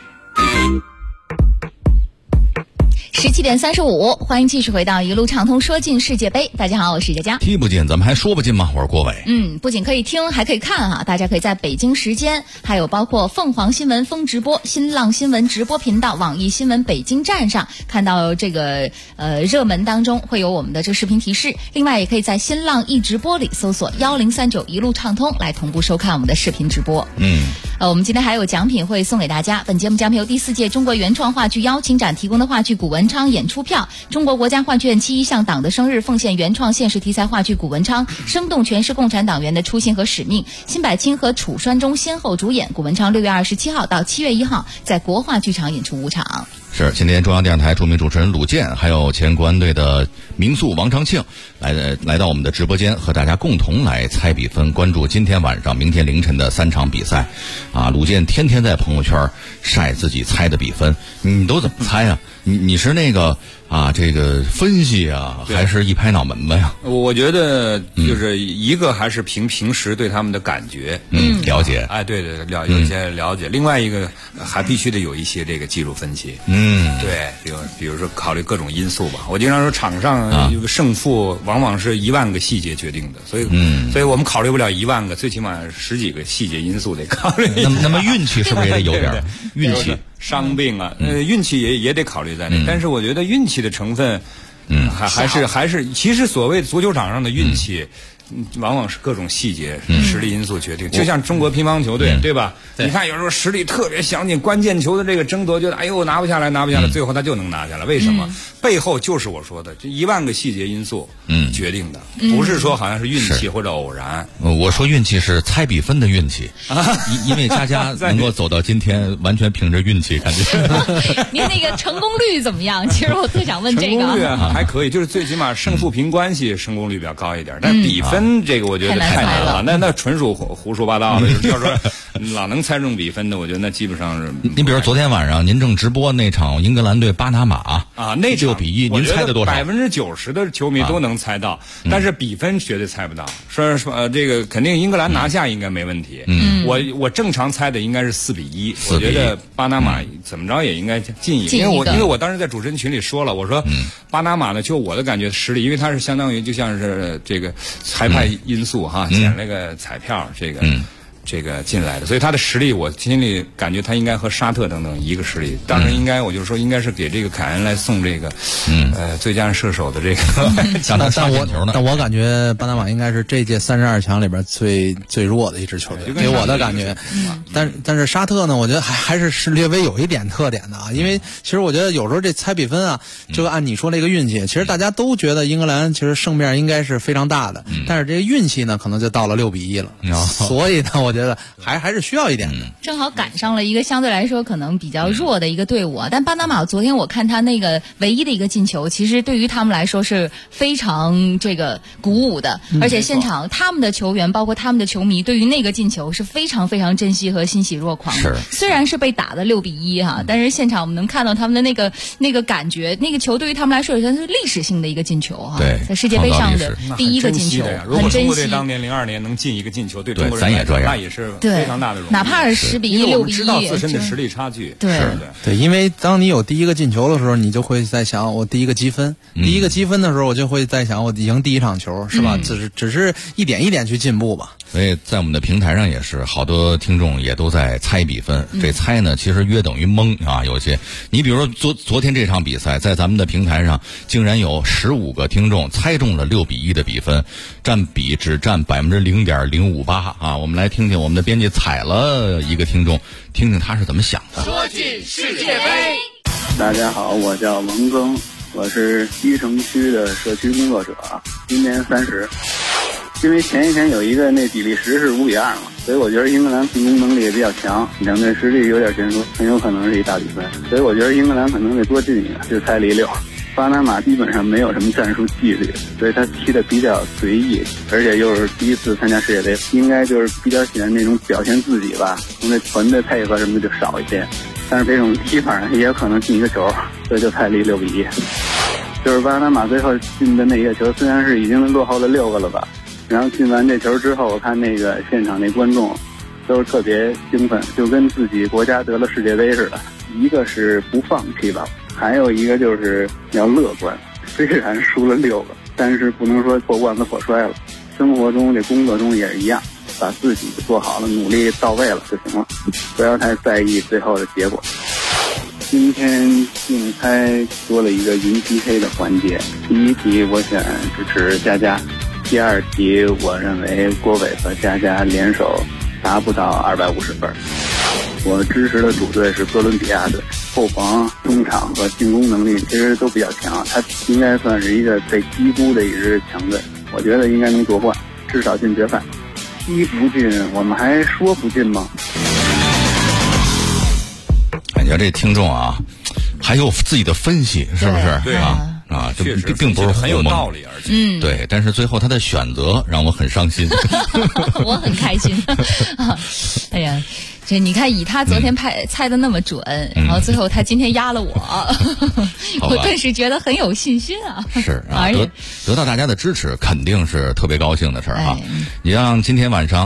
17点35，欢迎继续回到一路畅通说尽世界杯。大家好，我是佳佳。 听不尽，咱们还说不尽吗？我是郭伟。 不仅可以听，还可以看哈。大家可以在北京时间，还有包括凤凰新闻风直播、新浪新闻直播频道、网易新闻北京站上看到这个热门当中会有我们的这个视频提示。另外，也可以在新浪易直播里搜索1039一路畅通来同步收看我们的视频直播。我们今天还有奖品会送给大家。本节目奖品由第4届中国原创话剧邀请展提供的话剧古文昌演出票，中国国家话剧院7.1向党的生日奉献原创现实题材话剧古文昌，生动诠释共产党员的初心和使命。辛柏青和楚川中先后主演。古文昌6月27号到7月1号在国话剧场演出5场。 是，今天中央电视台著名主持人鲁健，还有前国安队的名宿王长庆来到我们的直播间，和大家共同来猜比分，关注今天晚上、明天凌晨的3场比赛。鲁健天天在朋友圈晒自己猜的比分，你都怎么猜啊？你是那个这个分析还是一拍脑门子呀？ 我觉得就是一个还是凭平时对他们的感觉， 了解。 对，有一些了解。另外一个还必须得有一些这个技术分析。对，比如说考虑各种因素吧。我经常说，场上胜负往往是1万个细节决定的，所以我们考虑不了1万个，最起码10几个细节因素得考虑。 那么运气是不是也得有点运气？ 伤病运气也得考虑在内。但是我觉得运气的成分，还是，其实所谓足球场上的运气，往往是各种细节、实力因素决定。就像中国乒乓球队，对吧？你看有时候实力特别强劲，关键球的这个争夺，觉得哎呦拿不下来，最后他就能拿下来。为什么？背后就是我说的这1万个细节因素决定的，不是说好像是运气或者偶然。 我说运气是猜比分的运气，因为佳佳能够走到今天，完全凭着运气感觉。 您那个成功率怎么样？其实我特想问这个。 成功率还可以，就是最起码胜负平关系成功率比较高一点，但是比分这个我觉得太难了，那纯属胡说八道的。要说老能猜中比分的，我觉得那基本上是。 你比如昨天晚上您正直播那场英格兰对巴拿马那 6比1，您猜的多少 ？90%的球迷都能猜到，但是比分绝对猜不到。说这个肯定英格兰拿下应该没问题。我正常猜的应该是4比1，我觉得巴拿马怎么着也应该进一个，因为我当时在主持人群里说了，我说巴拿马呢，就我的感觉实力，因为它是相当于就像是这个裁判因素捡了个彩票这个进来的，所以他的实力我心里感觉他应该和沙特等等一个实力。当然应该我就说应该是给这个凯恩来送这个最佳射手的这个但我感觉巴拿马应该是这届32强里边最弱的一支球队，给我的感觉。但是沙特呢，我觉得还是略微有一点特点的因为其实我觉得有时候这猜比分就按你说这个运气，其实大家都觉得英格兰其实胜面应该是非常大的，但是这个运气呢可能就到了6比1了，所以呢我觉得还是需要一点的。 正好赶上了一个相对来说可能比较弱的一个队伍但巴拿马昨天我看他那个唯一的一个进球，其实对于他们来说是非常这个鼓舞的，而且现场他们的球员包括他们的球迷对于那个进球是非常非常珍惜和欣喜若狂的。虽然是被打的6比1但是现场我们能看到他们的那个感觉，那个球对于他们来说也算是历史性的一个进球在世界杯上的第一个进球， 如果中国队当年02年能进一个进球，对中国人来说那也是非常大的荣誉， 哪怕是10比1、6比1， 因为我们知道自身的实力差距。 对，因为当你有第一个进球的时候，你就会在想我第一个积分，第一个积分的时候，我就会在想我赢第一场球，是吧？只是一点一点去进步吧。 所以在我们的平台上也是，好多听众也都在猜比分。这猜呢，其实约等于蒙啊。有些，你比如说昨天这场比赛，在咱们的平台上，竟然有15个听众猜中了6比1的比分，占比只占0.058%啊。我们来听听我们的编辑采了一个听众，听听他是怎么想的。 说进世界杯。 大家好，我叫王庚，我是西城区的社区工作者，今年30。因为前一天有一个那比利时是5比2嘛，所以我觉得英格兰进攻能力也比较强，两队实力有点悬殊，很有可能是一大比分，所以我觉得英格兰可能得多进一个，就猜了1-6。巴拿马基本上没有什么战术纪律，所以他踢得比较随意，而且又是第一次参加世界杯，应该就是比较喜欢那种表现自己吧，从那团队配合什么的就少一些，但是这种踢法呢也有可能进一个球，所以就猜了6比1。就是巴拿马最后进的那一个球，虽然是已经落后了6个了吧，然后进完这球之后，我看那个现场那观众都是特别兴奋，就跟自己国家得了世界杯似的。一个是不放弃吧，还有一个就是要乐观。虽然输了6个，但是不能说破罐子破摔了。生活中这工作中也是一样，把自己做好了，努力到位了就行了，不要太在意最后的结果。今天竞猜多了一个云 PK 的环节，第一题我选支持佳佳，第二题我认为郭伟和佳佳联手达不到250分。我支持的主队是哥伦比亚队，后防、中场和进攻能力其实都比较强，他应该算是一个被低估的一支强队，我觉得应该能夺冠，至少进决赛。踢不进，我们还说不进吗？ 感觉这听众啊，还有自己的分析，是不是？ 对啊，这并不是很有道理，而且对，但是最后他的选择让我很伤心。 我很开心。哎呀，这你看，以他昨天猜的那么准，然后最后他今天压了我，我顿时觉得很有信心啊。 是啊，得到大家的支持，肯定是特别高兴的事儿啊。你像今天晚上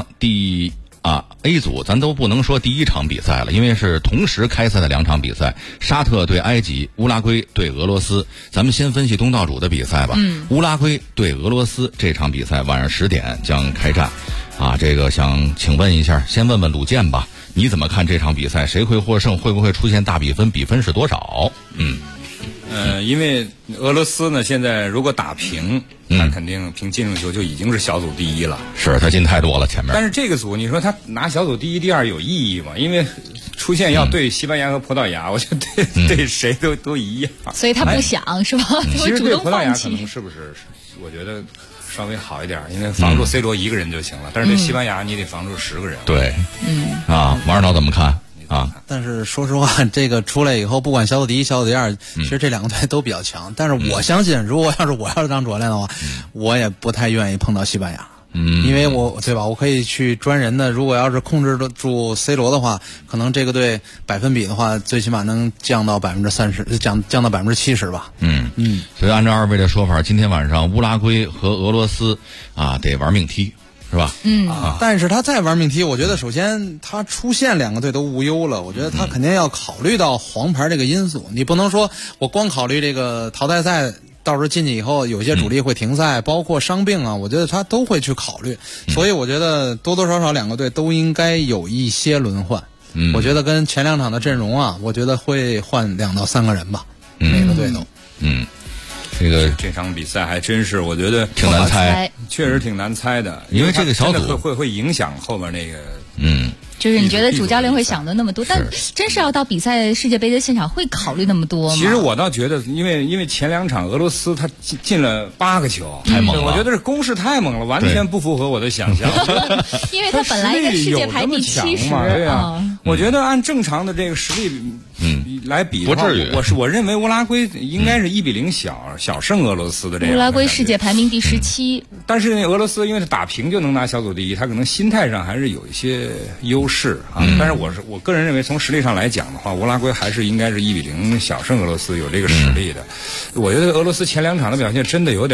A 组咱都不能说第一场比赛了，因为是同时开赛的2场比赛，沙特对埃及，乌拉圭对俄罗斯。咱们先分析东道主的比赛吧。乌拉圭对俄罗斯这场比赛晚上10点将开战。这个想请问一下，先问问鲁健吧，你怎么看这场比赛？谁会获胜？会不会出现大比分？比分是多少？ 因为俄罗斯呢，现在如果打平，那肯定凭净胜球就已经是小组第1了。 是他进太多了前面。 但是这个组，你说他拿小组第1、第2有意义吗？因为出现要对西班牙和葡萄牙，我觉得对谁都一样。 所以他不想是吧？ 其实对葡萄牙可能是不是？我觉得稍微好一点，因为防住 C 罗一个人就行了。但是对西班牙，你得防住10个人。 对，王指导怎么看？ 但是说实话，这个出来以后，不管小组第1、小组第2，其实这2个队都比较强。但是我相信，如果我要是当主教练的话，我也不太愿意碰到西班牙。因为对吧？我可以去专人的，如果要是控制得住 C 罗的话，可能这个队百分比的话，最起码能降到30%，降到70%吧。 所以按照二位的说法，今天晚上乌拉圭和俄罗斯得玩命踢。是吧？ 但是他再玩命踢，我觉得首先他出现2个队都无忧了，我觉得他肯定要考虑到黄牌这个因素。你不能说我光考虑这个淘汰赛，到时候进去以后有些主力会停赛，包括伤病啊，我觉得他都会去考虑。所以我觉得多多少少2个队都应该有一些轮换。我觉得跟前2场的阵容我觉得会换2到3个人吧，每个队都。 这场比赛还真是，我觉得挺难猜， 确实挺难猜的， 因为这个小组会影响后面那个。 就是你觉得主教练会想的那么多，但真是要到比赛世界杯的现场会考虑那么多吗？ 其实我倒觉得，因为前2场俄罗斯他进了8个球， 太猛了， 我觉得这攻势太猛了，完全不符合我的想象。 因为他本来一个世界排第70， 对啊，我觉得按正常的这个实力来比的话，我认为乌拉圭应该是1比0小胜俄罗斯的这样。 乌拉圭世界排名第17， 但是俄罗斯因为他打平就能拿小组第1，他可能心态上还是有一些优势但是我个人认为，从实力上来讲的话，乌拉圭还是应该是1比0小胜俄罗斯，有这个实力的。我觉得俄罗斯前2场的表现真的有点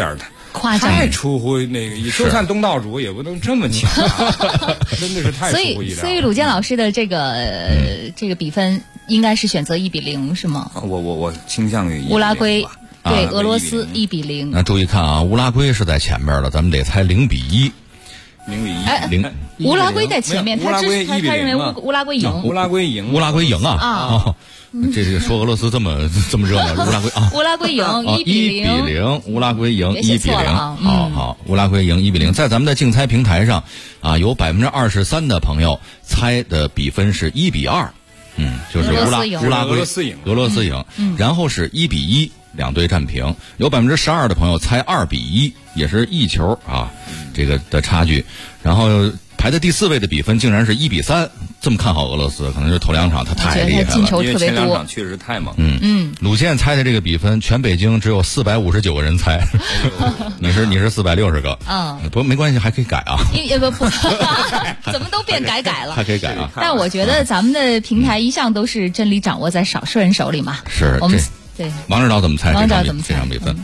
夸张， 太出乎那个，就算东道主也不能这么强，真的是太出乎意料。 所以鲁健老师的这个比分应该是选择1-0是吗？ 我倾向于乌拉圭对俄罗斯1-0。 那注意看啊，乌拉圭是在前面的，咱们得猜0-1。 乌拉圭在前面，他认为乌拉圭赢。 乌拉圭赢啊！这个说俄罗斯这么热闹，乌拉圭啊， 乌拉圭赢1-0， 乌拉圭赢1-0。好，乌拉圭赢1-0。在咱们的竞猜平台上啊，有23%的朋友猜的比分是1-2，就是俄罗斯赢，然后是1-1。两队战平，有12%的朋友猜2-1，也是1球啊，这个的差距。然后排在第4位的比分竟然是1-3，这么看好俄罗斯，可能是头2场他太厉害了， 进球特别多， 前2场确实太猛。 鲁健猜的这个比分，全北京只有459个人猜，你是460个，不过没关系，还可以改啊。 不，怎么都变改了， 还可以改啊。 但我觉得咱们的平台一向都是真理掌握在少数人手里嘛。 是我们。对， 王指导怎么猜？ 王指导怎么猜？ 这场比分，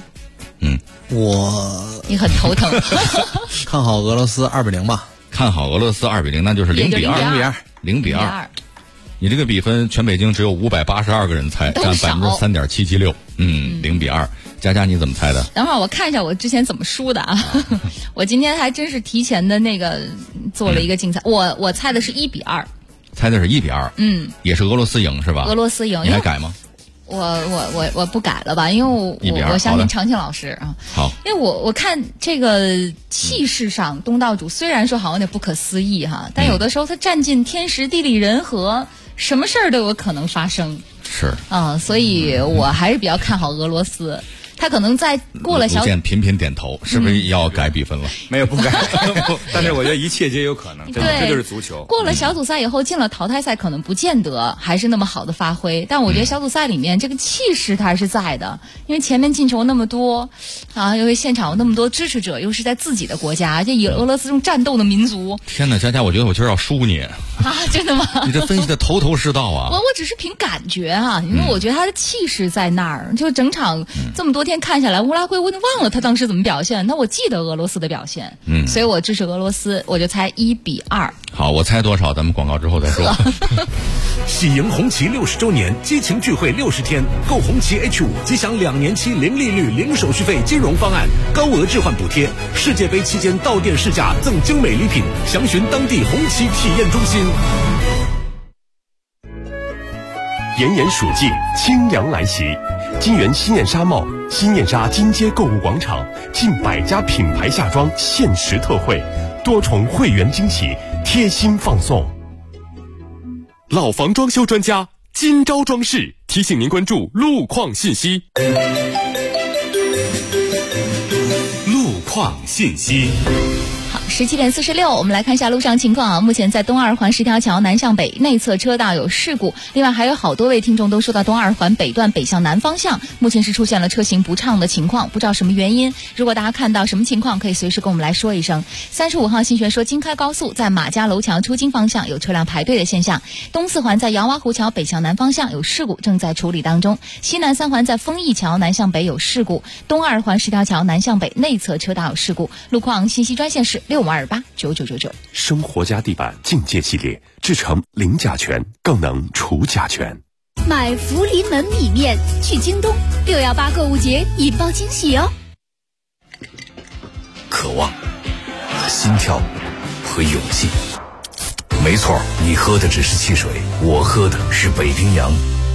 你很头疼。 看好俄罗斯2-0吧。 看好俄罗斯2-0，那就是0-2。你这个比分，全北京只有582个人猜，占3.776%。0-2。佳佳你怎么猜的？ 等会儿我看一下我之前怎么输的啊。我今天还真是提前的那个做了一个竞猜，我猜的是1-2。 猜的是1-2。也是俄罗斯赢是吧？ 俄罗斯赢。 你还改吗？ 我不改了吧，因为我相信常青老师啊。 好， 因为我看这个气势上，东道主虽然说好像有点不可思议哈，但有的时候他占尽天时地利人和，什么事儿都有可能发生。 是所以我还是比较看好俄罗斯。他可能在过了小组， 频频点头，是不是要改比分了？ 没有不改，但是我觉得一切皆有可能，这就是足球。 过了小组赛以后，进了淘汰赛，可能不见得还是那么好的发挥。但我觉得小组赛里面这个气势它还是在的，因为前面进球那么多啊，因为现场有那么多支持者，又是在自己的国家，就以俄罗斯这种战斗的民族。 天哪，佳佳，我觉得我今儿要输你啊！ 真的吗？ 你这分析的头头是道啊！ 我只是凭感觉哈，因为我觉得他的气势在那儿，就整场这么多天看下来，乌拉圭我都忘了他当时怎么表现，那我记得俄罗斯的表现，所以我支持俄罗斯，我就猜1-2。 好，我猜多少？咱们广告之后再说。 喜迎红旗60周年激情聚会60天，购红旗 H5即享2年期零利率、零手续费金融方案，高额置换补贴。世界杯期间到店试驾赠精美礼品，详询当地红旗体验中心。 炎炎暑季，清凉来袭。金源新燕纱帽、新燕纱金街购物广场近100家品牌夏装限时特惠，多重会员惊喜，贴心放送。老房装修专家金招装饰提醒您关注路况信息。 路况信息。 好，17点46，我们来看一下路上情况啊。目前在东二环10条桥南向北内侧车道有事故，另外还有好多位听众都说到东二环北段北向南方向，目前是出现了车行不畅的情况，不知道什么原因。如果大家看到什么情况，可以随时跟我们来说一声。35号新学说京开高速在马家楼桥出京方向有车辆排队的现象，东4环在杨洼湖桥北向南方向有事故，正在处理当中。西南3环在丰益桥南向北有事故，东二环10条桥南向北内侧车道有事故。路况信息专线是65289999。 生活家地板境界系列，制成零甲醛，更能除甲醛。 买福临门米面去京东，618购物节引爆惊喜哦！ 渴望、心跳和勇气。没错，你喝的只是汽水，我喝的是北冰洋。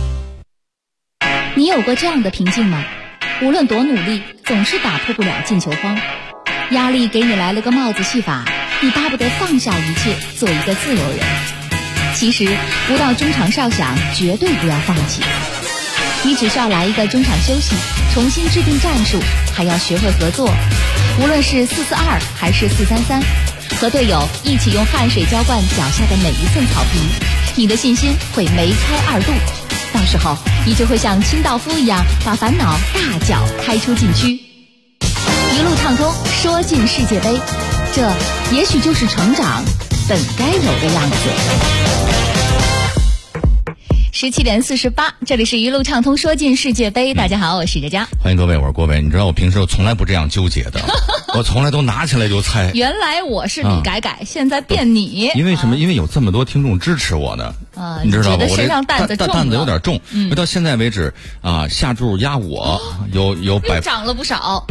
你有过这样的平静吗？无论多努力，总是打破不了进球荒。压力给你来了个帽子戏法，你巴不得放下一切，做一个自由人。其实不到中场哨响，绝对不要放弃。你只需要来一个中场休息，重新制定战术，还要学会合作。无论是4-4-2还是4-3-3，和队友一起用汗水浇灌脚下的每一寸草坪，你的信心会梅开2度。到时候你就会像清道夫一样，把烦恼大脚开出禁区，一路畅通，说进世界杯。这也许就是成长本该有的样子。 17:48，这里是一路畅通说尽世界杯。大家好，我是佳佳。 欢迎各位，我是郭伟。你知道我平时从来不这样纠结的，我从来都拿起来就猜。 原来我是你改改，现在变你。 因为什么？因为有这么多听众支持我呢。你知道吧？我这担子有点重，到现在为止下注压我有涨了不少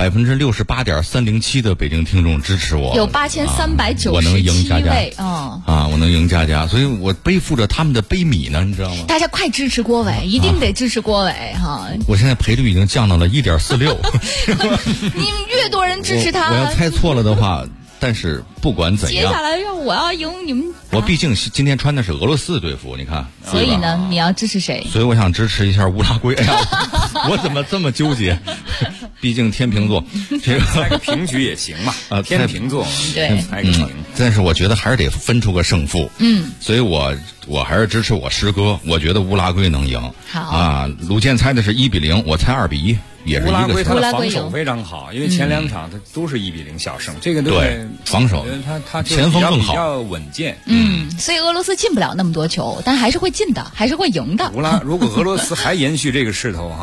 ，68.307%的北京听众支持我， 有8397 我能赢佳佳位我能赢佳佳，所以我背负着他们的悲悯呢，你知道吗？ 大家快支持郭伟，一定得支持郭伟哈！ 我现在赔率已经降到了1.46， 你越多人支持他， 我要猜错了的话。但是不管怎样， 接下来我要赢你们。 我毕竟今天穿的是俄罗斯队服，你看。 所以呢，你要支持谁？ 所以我想支持一下乌拉圭。哎呀，我怎么这么纠结？毕竟天秤座， 这个猜个平局也行嘛。天秤座， 对， 猜个平。 但是我觉得还是得分出个胜负。所以我还是支持我师哥，我觉得乌拉圭能赢。 好鲁健猜的是1-0，我猜2-1。也是一个乌拉圭，他的防守非常好，因为前2场他都是1-0小胜，这个对防守他前锋更好， 比较稳健。 所以俄罗斯进不了那么多球，但还是会进的，还是会赢的。 如果俄罗斯还延续这个势头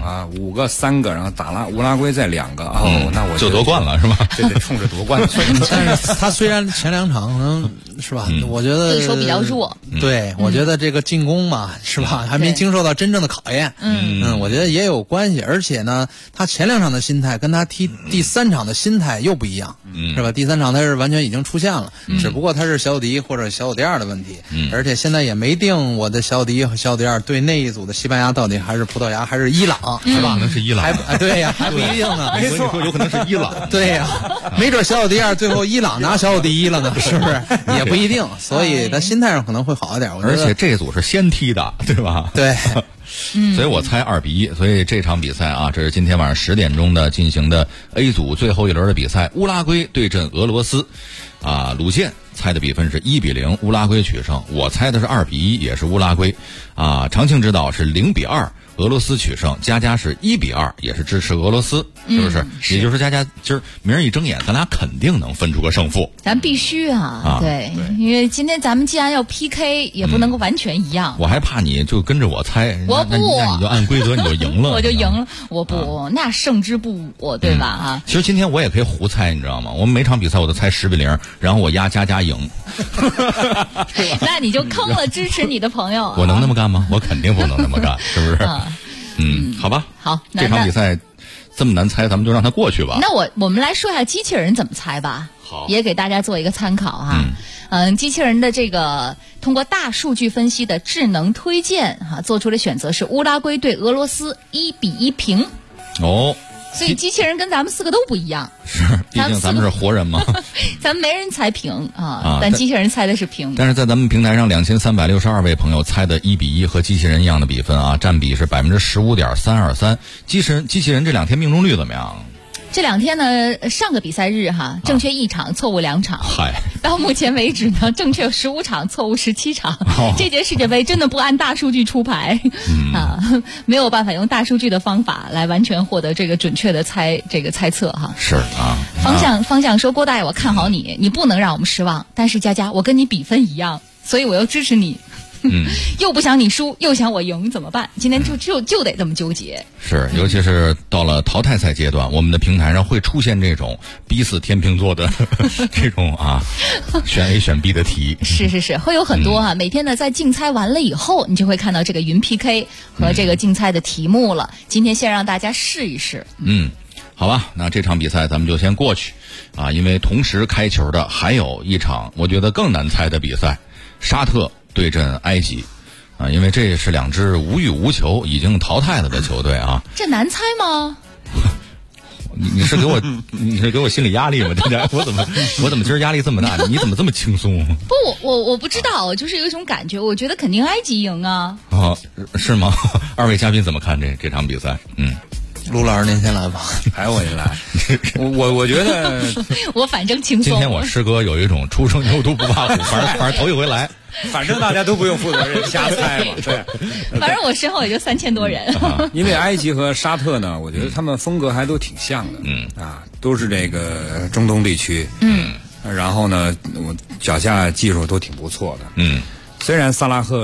5个3个，然后打乌拉圭再2个那我就夺冠了是吧？ 这得冲着夺冠去。 但是他虽然前2场可能是吧，我觉得对手比较弱。 对，我觉得这个进攻嘛是吧，还没经受到真正的考验。我觉得也有关系，而且呢。他前2场的心态跟他踢第3场的心态又不一样，是吧？第3场他是完全已经出现了，只不过他是小组第1或者小组第2的问题，而且现在也没定我的小组第1和小组第2对那一组的西班牙到底还是葡萄牙还是伊朗，是吧？ 可能是伊朗， 对呀，还不一定呢。 没错，有可能是伊朗， 对呀，没准小组第2最后伊朗拿小组第1了呢，是不是？也不一定，所以他心态上可能会好一点。 而且这组是先踢的，对吧？ 对。 所以我猜2-1，所以这场比赛这是今天晚上10点钟的进行的 A 组最后一轮的比赛，乌拉圭对阵俄罗斯，鲁健猜的比分是1-0，乌拉圭取胜，我猜的是2-1，也是乌拉圭，常庆指导是0-2。俄罗斯取胜，佳佳是1-2，也是支持俄罗斯，是不是？也就是佳佳今儿明儿一睁眼，咱俩肯定能分出个胜负。 咱必须对，因为今天咱们既然要 PK， 也不能够完全一样。 我还怕你就跟着我猜， 我不， 那你就按规则你就赢了， 我就赢了。我不，那胜之不武，对吧？ 其实今天我也可以胡猜，你知道吗？我们每场比赛我都猜10-0，然后我压佳佳赢。 那你就坑了支持你的朋友。 我能那么干吗？我肯定不能那么干，是不是？好吧。 好， 这场比赛这么难猜，咱们就让它过去吧。 那我们来说一下机器人怎么猜吧。 好， 也给大家做一个参考哈。机器人的这个通过大数据分析的智能推荐做出的选择是乌拉圭对俄罗斯1-1平。所以机器人跟咱们4个都不一样， 是，毕竟咱们是活人嘛。 咱们没人猜平但机器人猜的是平。 但是在咱们平台上2362位朋友猜的1-1和机器人一样的比分占比是15.323%。机器人这2天命中率怎么样？ 这2天呢，上个比赛日正确1场，错误2场。到目前为止呢，正确15场，错误17场。这届世界杯真的不按大数据出牌没有办法用大数据的方法来完全获得这个准确的猜测是方向说郭大爷，我看好你，你不能让我们失望。但是佳佳，我跟你比分一样，所以我要支持你。又不想你输，又想我赢，怎么办？今天就得这么纠结。 是，尤其是到了淘汰赛阶段，我们的平台上会出现这种逼死天秤座的这种选 A 选 B 的题。 是，会有很多每天呢在竞猜完了以后，你就会看到这个云 PK 和这个竞猜的题目了。今天先让大家试一试。 好吧，那这场比赛咱们就先过去因为同时开球的还有一场我觉得更难猜的比赛，沙特对阵埃及因为这是2支无欲无求已经淘汰了的球队这难猜吗？ 你是给我心理压力吗？我怎么今儿压力这么大？你怎么这么轻松？ 不，我不知道，就是有一种感觉，我觉得肯定埃及赢是吗？2位嘉宾怎么看这场比赛？ 卢老师您先来吧。 还我先来。我觉得我反正轻松。 今天我师哥有一种初生牛犊不怕虎，反正头一回来。 反正大家都不用负责任，瞎猜嘛。对， 反正我身后也就3000多人。 因为埃及和沙特呢，我觉得他们风格还都挺像的。都是这个中东地区。然后呢，我脚下技术都挺不错的。虽然萨拉赫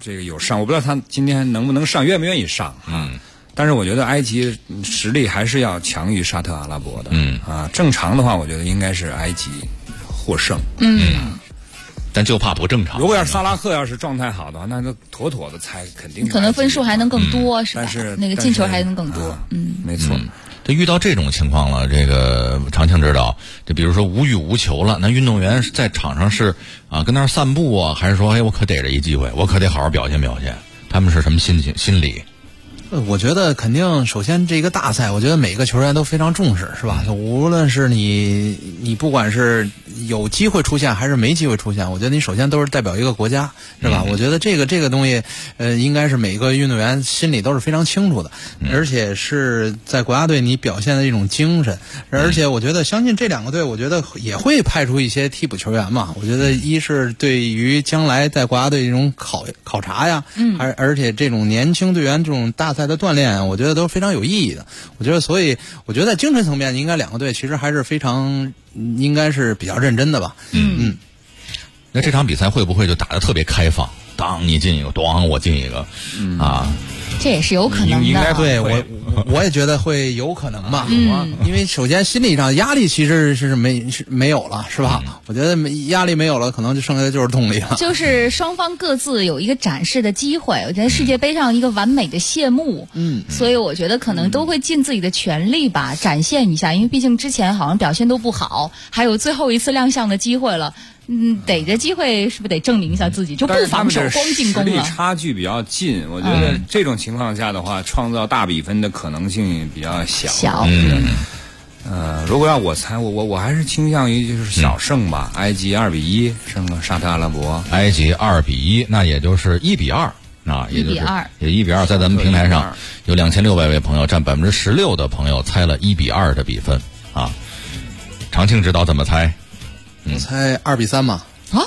这个有上，我不知道他今天能不能上，愿不愿意上。但是我觉得埃及实力还是要强于沙特阿拉伯的。正常的话，我觉得应该是埃及获胜。 但就怕不正常。 如果要是萨拉赫要是状态好的话，那就妥妥的猜肯定。 可能分数还能更多，是吧？ 但是那个进球还能更多。 没错。 这遇到这种情况了，这个常青知道，就比如说无欲无求了，那运动员在场上是跟那儿散步啊，还是说我可逮着一机会，我可得好好表现表现？他们是什么心理？ 我觉得肯定，首先这个大赛，我觉得每个球员都非常重视，是吧？无论是你不管是有机会出现还是没机会出现，我觉得你首先都是代表一个国家，是吧？我觉得这个东西，应该是每个运动员心里都是非常清楚的，而且是在国家队你表现的一种精神，而且我觉得相信这两个队，我觉得也会派出一些替补球员嘛。我觉得一是对于将来在国家队这种考察呀，而且这种年轻队员这种大赛的锻炼，我觉得都非常有意义的。我觉得，所以我觉得在精神层面，应该两个队其实还是非常，应该是比较认真的吧。 那这场比赛会不会就打得特别开放？当你进一个，咣我进一个， 这也是有可能的。 应该对我也觉得会有可能吧。因为首先心理上压力其实是没有了，是吧？我觉得压力没有了，可能就剩下的就是动力了。 就是双方各自有一个展示的机会，我觉得世界杯上一个完美的谢幕。所以我觉得可能都会尽自己的全力吧，展现一下，因为毕竟之前好像表现都不好，还有最后一次亮相的机会了。逮着机会是不是得证明一下自己，就不防守光进攻了？ 实力差距比较近，我觉得这种情况下的话，创造大比分的可能性比较小。如果让我猜，我还是倾向于就是小胜吧，埃及2-1胜了沙特阿拉伯。 埃及2-1，那也就是1-2啊，也就是也1-2，在咱们平台上有2600位朋友，占16%的朋友猜了1-2的比分啊。常庆指导怎么猜？ 我猜2-3嘛。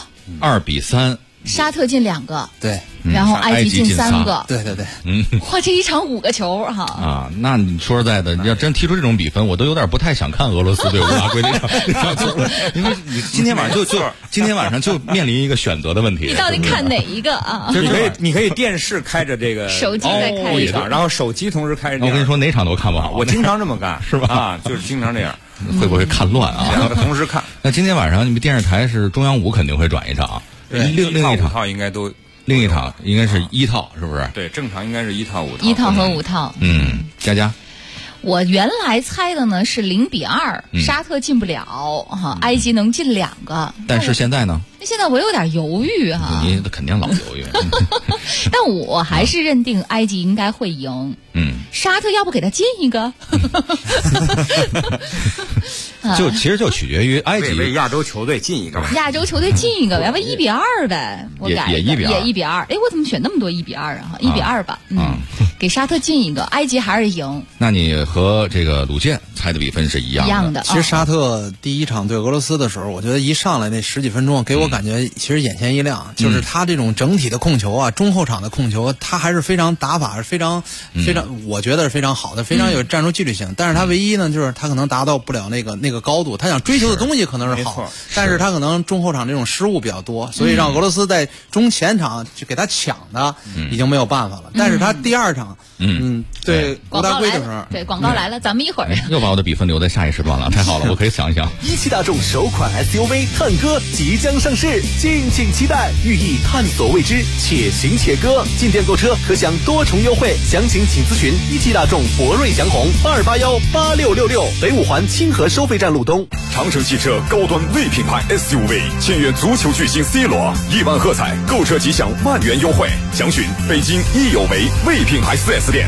2-3。 沙特进2个， 对， 然后埃及进3个， 对。 哇，这一场5个球哈！ 那你说实在的，要真提出这种比分，我都有点不太想看俄罗斯对乌拉圭那场球，因为你今天晚上就面临一个选择的问题。 你到底看哪一个啊？ 你可以电视开着这个手机再开一场， 然后手机同时开着。 我跟你说，哪场都看不好。 我经常这么干， 是吧？ 就是经常这样。 会不会看乱啊？ 两个同时看。 那今天晚上你们电视台是中央5肯定会转一场。另一套应该都， 另一场应该是1套，是不是？ 对，正常应该是1套5套。 1套和5套。 佳， 我原来猜的呢是0-2，沙特进不了埃及能进2个。 但是现在呢？ 现在我有点犹豫哈。 你肯定老犹豫。 但我还是认定埃及应该会赢。沙特要不给他进一个？ 其实就取决于埃及为亚洲球队进一个吧。 亚洲球队进一个，要不1-2呗？我改也1-2， 也1-2。哎，我怎么选那么多1-2啊？1-2吧。给沙特进一个，埃及还是赢。 那你和这个鲁健猜的比分是一样的。 其实沙特第一场对俄罗斯的时候，我觉得一上来那10几分钟，给我感觉其实眼前一亮，就是他这种整体的控球啊，中后场的控球，他还是非常打法是非常，我觉得是非常好的，非常有战术纪律性。但是他唯一呢，就是他可能达到不了那个高度，他想追求的东西可能是好，但是他可能中后场这种失误比较多，所以让俄罗斯在中前场就给他抢的已经没有办法了。但是他第2场，对乌拉圭的时候， 对广告来了，咱们一会儿又把我的比分留在下一时段了，太好了，我可以想一想。 17大众首款 SUV 探歌即将上市，敬请期待，寓意探索未知，且行且歌。进店购车可享多重优惠，详情请咨询17大众博瑞祥宏2818666，北5环清河收费站路东。 长城汽车高端 V 品牌 SUV 签约足球巨星 C 罗，1万喝彩，购车即享万元优惠。详询北京益有为 V 品牌4S店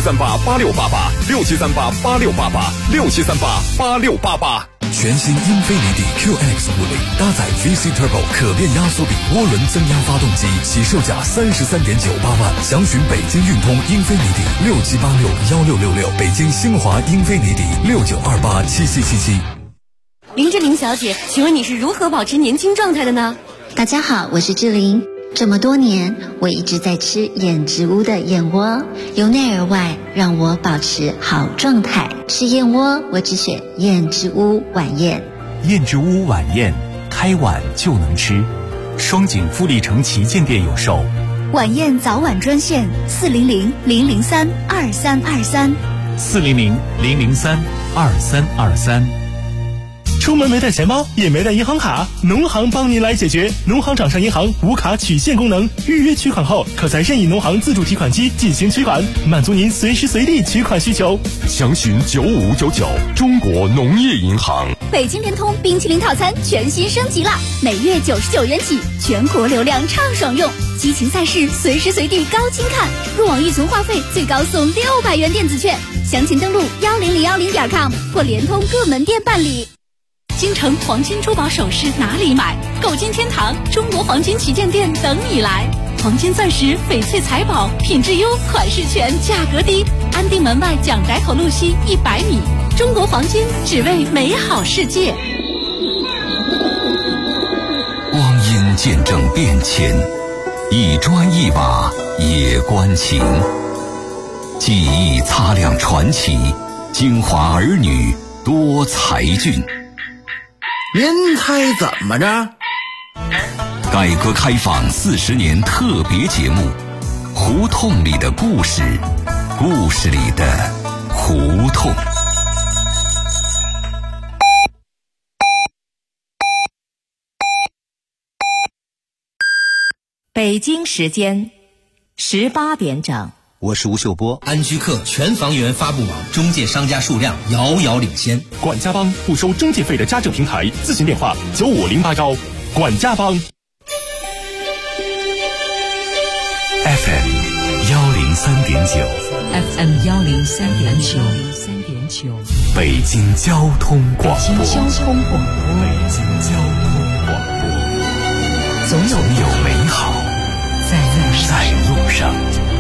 ，67388688，67388688，67388688。 全新英菲尼迪 QX50搭载 VC Turbo 可变压缩比涡轮增压发动机，起售价33.98万。详询北京运通英菲尼迪67861666，北京星华英菲尼迪69287777。 林志玲小姐，请问你是如何保持年轻状态的呢？ 大家好，我是志玲。这么多年，我一直在吃燕之屋的燕窝，由内而外让我保持好状态。吃燕窝，我只选燕之屋晚宴。 燕之屋晚宴，开碗就能吃。双井富力城旗舰店有售， 晚宴早晚专线 400-003-2323，400-003-2323。出门没带钱包，也没带银行卡，农行帮您来解决。农行掌上银行无卡取现功能，预约取款后，可在任意农行自助提款机进行取款，满足您随时随地取款需求。 详询9599，中国农业银行。 北京联通冰淇淋套餐全新升级啦，每月99元起，全国流量畅爽用，激情赛事随时随地高清看，入网预存话费最高送600元电子券，详情登录10010.com 或联通各门店办理。京城黄金珠宝首饰哪里买？购金天堂中国黄金旗舰店等你来。黄金钻石、翡翠财宝，品质优，款式全，价格低。安定门外蒋宅口路西100米。中国黄金，只为美好世界。 光阴见证变迁，一砖一瓦也关情。记忆擦亮传奇，京华儿女多才俊。 您猜怎么着？ 改革开放40年特别节目，胡同里的故事，故事里的胡同。 北京时间18点整。 我是吴秀波。安居客全房源发布网中介商家数量遥遥领先。 管家帮不收中介费的家政平台，咨询电话95081。管家帮。 FM 103.9 FM 103.9， 北京交通广播。 北京交通广播，总有美好在路上。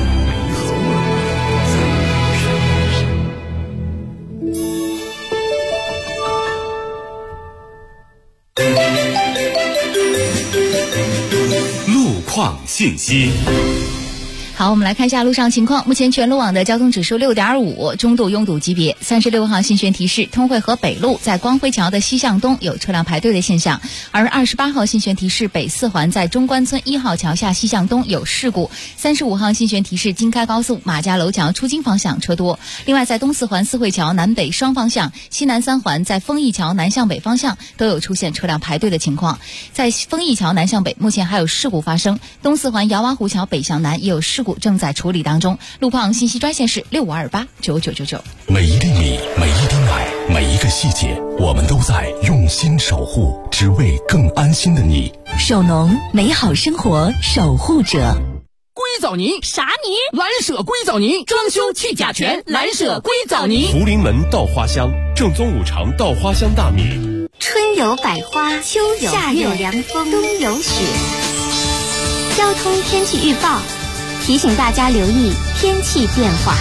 路况信息。 好，我们来看一下路上情况。目前全路网的交通指数6.5，中度拥堵级别。36号信宣提示，通惠河北路在光辉桥的西向东有车辆排队的现象。而28号信宣提示，北四环在中关村1号桥下西向东有事故。35号信宣提示，京开高速马家楼桥出京方向车多。另外，在东四环四惠桥南北双方向、西南三环在丰益桥南向北方向都有出现车辆排队的情况。在丰益桥南向北，目前还有事故发生。东四环姚洼湖桥北向南也有事故正在处理当中。路况信息专线是65289999。 每一粒米，每一滴奶，每一个细节，我们都在用心守护，只为更安心的你。 首农，美好生活守护者。 硅藻泥啥泥？ 蓝舍硅藻泥，装修去甲醛，蓝舍硅藻泥。 福临门稻花香，正宗5常稻花香大米。 春有百花，秋有夏有凉风，冬有雪。交通天气预报提醒大家留意天气变化。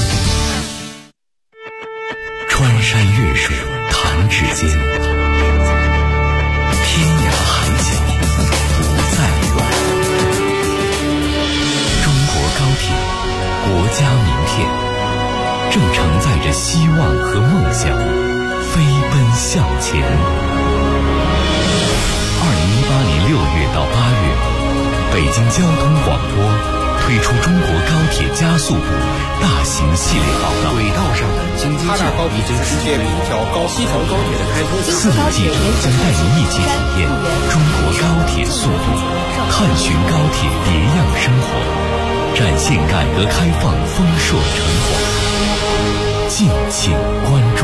穿山越水，弹指间，天涯海角不再远。中国高铁，国家名片，正承载着希望和梦想，飞奔向前。2018年6月到8月，北京交通广播推出中国高铁加速度大型系列报道。 轨道上的京津冀已经世界第一条西条高铁的开通。 4名记者将带您一起体验中国高铁速度，探寻高铁别样生活，展现改革开放丰硕成果。敬请关注。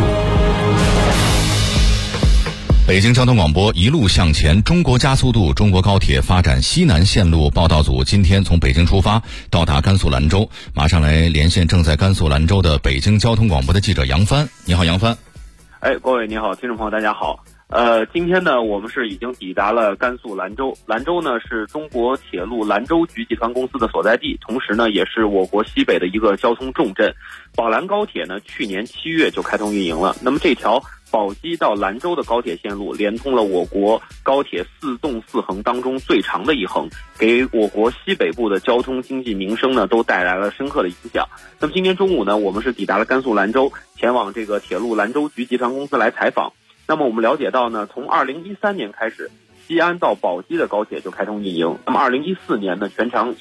北京交通广播一路向前，中国加速度，中国高铁发展西南线路报道组今天从北京出发，到达甘肃兰州。马上来连线正在甘肃兰州的北京交通广播的记者杨帆。你好，杨帆。 各位你好，听众朋友大家好。今天呢，我们是已经抵达了甘肃兰州。兰州呢是中国铁路兰州局集团公司的所在地，同时呢也是我国西北的一个交通重镇。宝兰高铁呢去年7月就开通运营了。那么这条宝鸡到兰州的高铁线路连通了我国高铁4纵4横当中最长的一横，给我国西北部的交通经济民生呢都带来了深刻的影响。那么今天中午呢，我们是抵达了甘肃兰州，前往这个铁路兰州局集团公司来采访。那么我们了解到呢，从2013年开始， 西安到宝鸡的高铁就开通运营。那么2014年呢，全长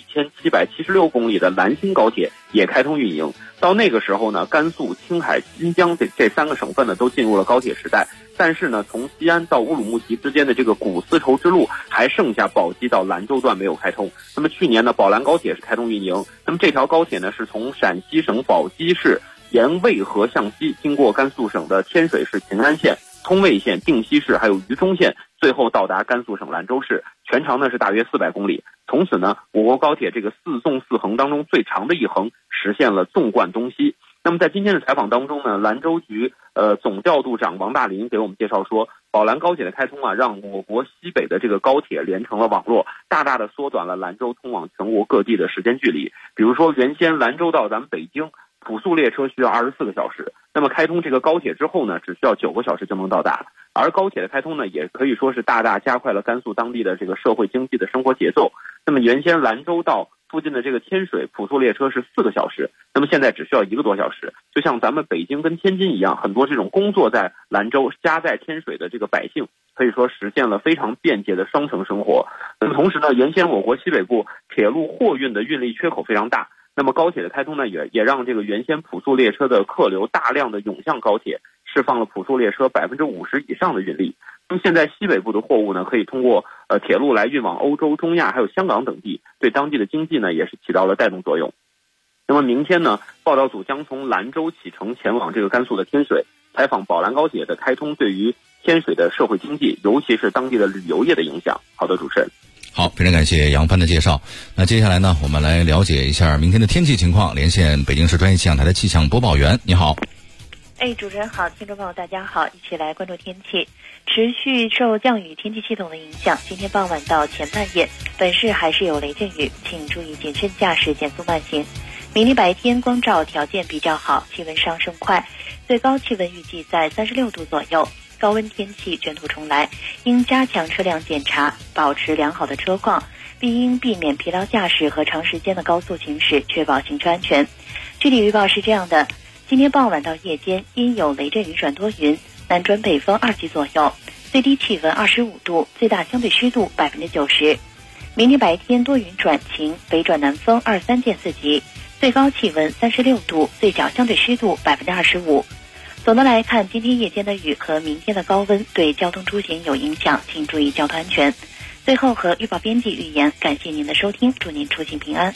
1776公里的兰新高铁也开通运营。到那个时候呢，甘肃、青海、新疆这3个省份呢都进入了高铁时代。但是呢，从西安到乌鲁木齐之间的这个古丝绸之路还剩下宝鸡到兰州段没有开通。那么去年呢，宝兰高铁是开通运营。那么这条高铁呢是从陕西省宝鸡市沿渭河向西，经过甘肃省的天水市秦安县、通渭县、定西市还有榆中县，最后到达甘肃省兰州市，全长呢是大约400公里。从此呢，我国高铁这个4纵4横当中最长的一横实现了纵贯东西。那么在今天的采访当中呢，兰州局总调度长王大林给我们介绍说，宝兰高铁的开通啊，让我国西北的这个高铁连成了网络，大大的缩短了兰州通往全国各地的时间距离。比如说原先兰州到咱们北京普速列车需要24个小时，那么开通这个高铁之后呢，只需要9个小时就能到达。而高铁的开通呢，也可以说是大大加快了甘肃当地的这个社会经济的生活节奏。那么原先兰州到附近的这个天水普速列车是4个小时，那么现在只需要1个多小时。就像咱们北京跟天津一样，很多这种工作在兰州、家在天水的这个百姓，可以说实现了非常便捷的双城生活。那么同时呢，原先我国西北部铁路货运的运力缺口非常大，那么高铁的开通呢，也让这个原先普速列车的客流大量的涌向高铁，释放了普速列车50%以上的运力。那么现在西北部的货物呢，可以通过铁路来运往欧洲、中亚还有香港等地，对当地的经济呢也是起到了带动作用。那么明天呢，报道组将从兰州启程前往这个甘肃的天水，采访宝兰高铁的开通对于天水的社会经济，尤其是当地的旅游业的影响。好的，主持人。 好，非常感谢杨帆的介绍。那接下来呢，我们来了解一下明天的天气情况，连线北京市专业气象台的气象播报员。你好。 主持人好，听众朋友大家好，一起来关注天气。持续受降雨天气系统的影响，今天傍晚到前半夜，本市还是有雷阵雨，请注意谨慎驾驶，减速慢行。明天白天光照条件比较好，气温上升快，最高气温预计在36度左右。高温天气卷土重来，应加强车辆检查，保持良好的车况，并应避免疲劳驾驶和长时间的高速行驶，确保行车安全。具体预报是这样的：今天傍晚到夜间阴有雷阵雨转多云，南转北风2级左右，最低气温25度，最大相对湿度90%。明天白天多云转晴，北转南风2、3见4级，最高气温36度，最小相对湿度25%。总的来看，今天夜间的雨和明天的高温对交通出行有影响，请注意交通安全。最后和预报编辑预言，感谢您的收听，祝您出行平安。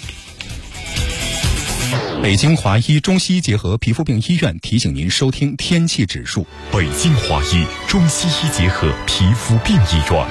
北京华医中西医结合皮肤病医院提醒您收听天气指数。 北京华医中西医结合皮肤病医院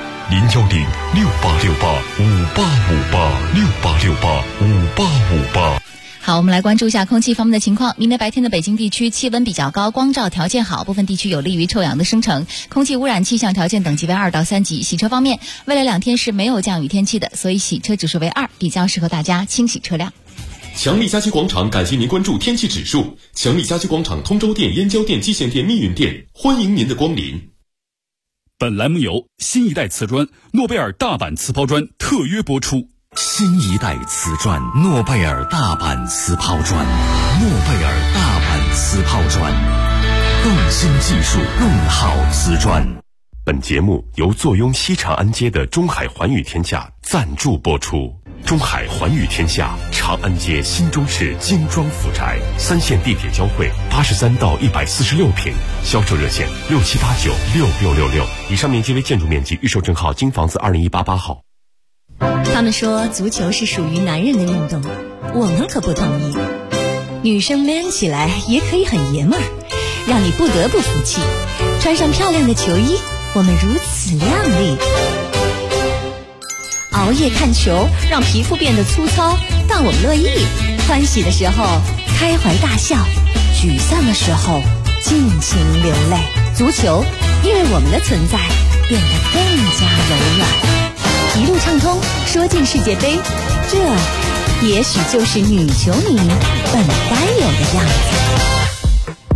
，0868585858，68585858。 好，我们来关注一下空气方面的情况。明天白天的北京地区气温比较高，光照条件好，部分地区有利于臭氧的生成，空气污染气象条件等级为2到3级。洗车方面，未来2天是没有降雨天气的，所以洗车指数为2，比较适合大家清洗车辆。 强力家居广场感谢您关注天气指数。强力家居广场通州店、燕郊店、蓟县店、密云店，欢迎您的光临。 本栏目由新一代瓷砖诺贝尔大阪瓷抛砖特约播出。 新一代瓷砖诺贝尔大阪瓷抛砖，诺贝尔大阪瓷抛砖，更新技术，更好瓷砖。 本节目由坐拥西长安街的中海环宇天下赞助播出。中海环宇天下，长安街新中式精装府宅，3线地铁交汇，83到146平，销售热线67896666。以上面积为建筑面积，预售证号京房子20188号。 他们说足球是属于男人的运动，我们可不同意。女生 man 起来也可以很爷们儿，让你不得不服气。穿上漂亮的球衣，我们如此靓丽。熬夜看球让皮肤变得粗糙，但我们乐意。欢喜的时候开怀大笑，沮丧的时候尽情流泪。足球因为我们的存在变得更加柔软。一路畅通，说进世界杯，这也许就是女球迷本该有的样子。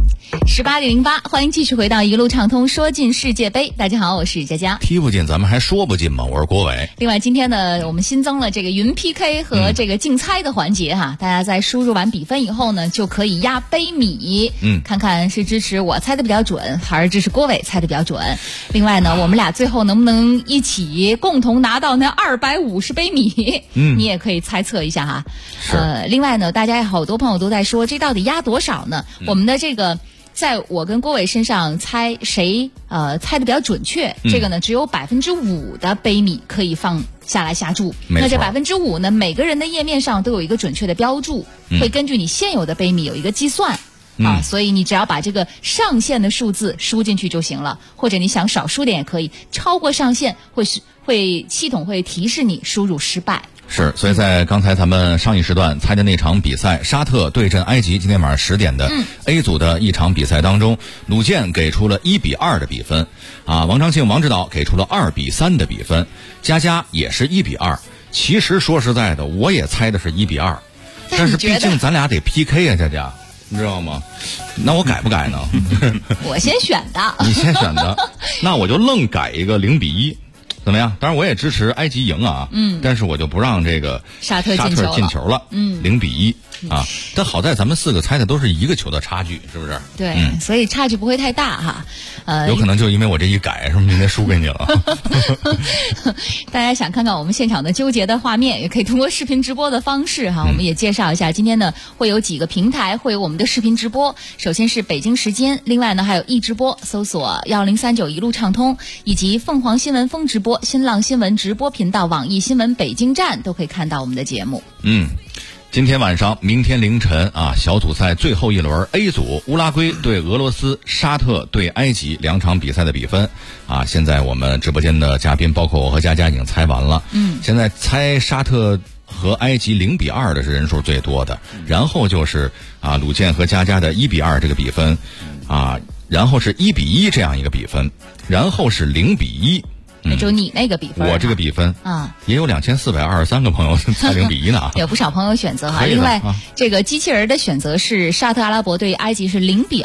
18:08，欢迎继续回到一路畅通说尽世界杯。大家好，我是佳佳。 踢不进咱们还说不进吗？我是郭伟。 另外今天呢，我们新增了这个云 PK 和这个竞猜的环节哈，大家在输入完比分以后呢，就可以压杯米，看看是支持我猜的比较准，还是支持郭伟猜的比较准。另外呢，我们俩最后能不能一起共同拿到那250杯米？你也可以猜测一下哈。另外呢，大家有好多朋友都在说，这到底压多少呢？我们的这个。在我跟郭伟身上猜谁猜的比较准确，这个呢只有5%的杯米可以放下来下注。那这5%呢，每个人的页面上都有一个准确的标注，会根据你现有的杯米有一个计算。所以你只要把这个上限的数字输进去就行了，或者你想少输点也可以，超过上限系统会提示你输入失败。 是，所以在刚才咱们上一时段猜的那场比赛，沙特对阵埃及，今天晚上10点的 A 组的一场比赛当中，鲁健给出了1-2的比分，王长庆、王指导给出了2-3的比分，佳佳也是1-2。其实说实在的，我也猜的是1-2，但是毕竟咱俩得 PK 啊，佳佳，你知道吗？那我改不改呢？ 我先选的。 你先选的，那我就愣改一个0-1。怎么样？当然我也支持埃及赢啊，但是我就不让这个沙特进球了，0-1啊。但好在咱们4个猜的都是1个球的差距，是不是？ 对，所以差距不会太大哈。 有可能就因为我这一改，是不是明天输给你了？ 大家想看看我们现场的纠结的画面，也可以通过视频直播的方式哈。我们也介绍一下，今天呢会有几个平台会有我们的视频直播。首先是北京时间，另外呢还有易直播，搜索1039一路畅通，以及凤凰新闻风直播、新浪新闻直播频道、网易新闻北京站都可以看到我们的节目。 今天晚上、明天凌晨小组赛最后一轮 A 组，乌拉圭对俄罗斯，沙特对埃及2场比赛的比分现在我们直播间的嘉宾，包括我和佳佳已经猜完了。现在猜沙特和埃及0-2的是人数最多的，然后就是鲁健和佳佳的1-2这个比分然后是1-1这样一个比分，然后是0-1。 就你那个比分， 我这个比分也有2423个朋友猜0-1呢。 有不少朋友选择哈。另外，这个机器人的选择是沙特阿拉伯对埃及是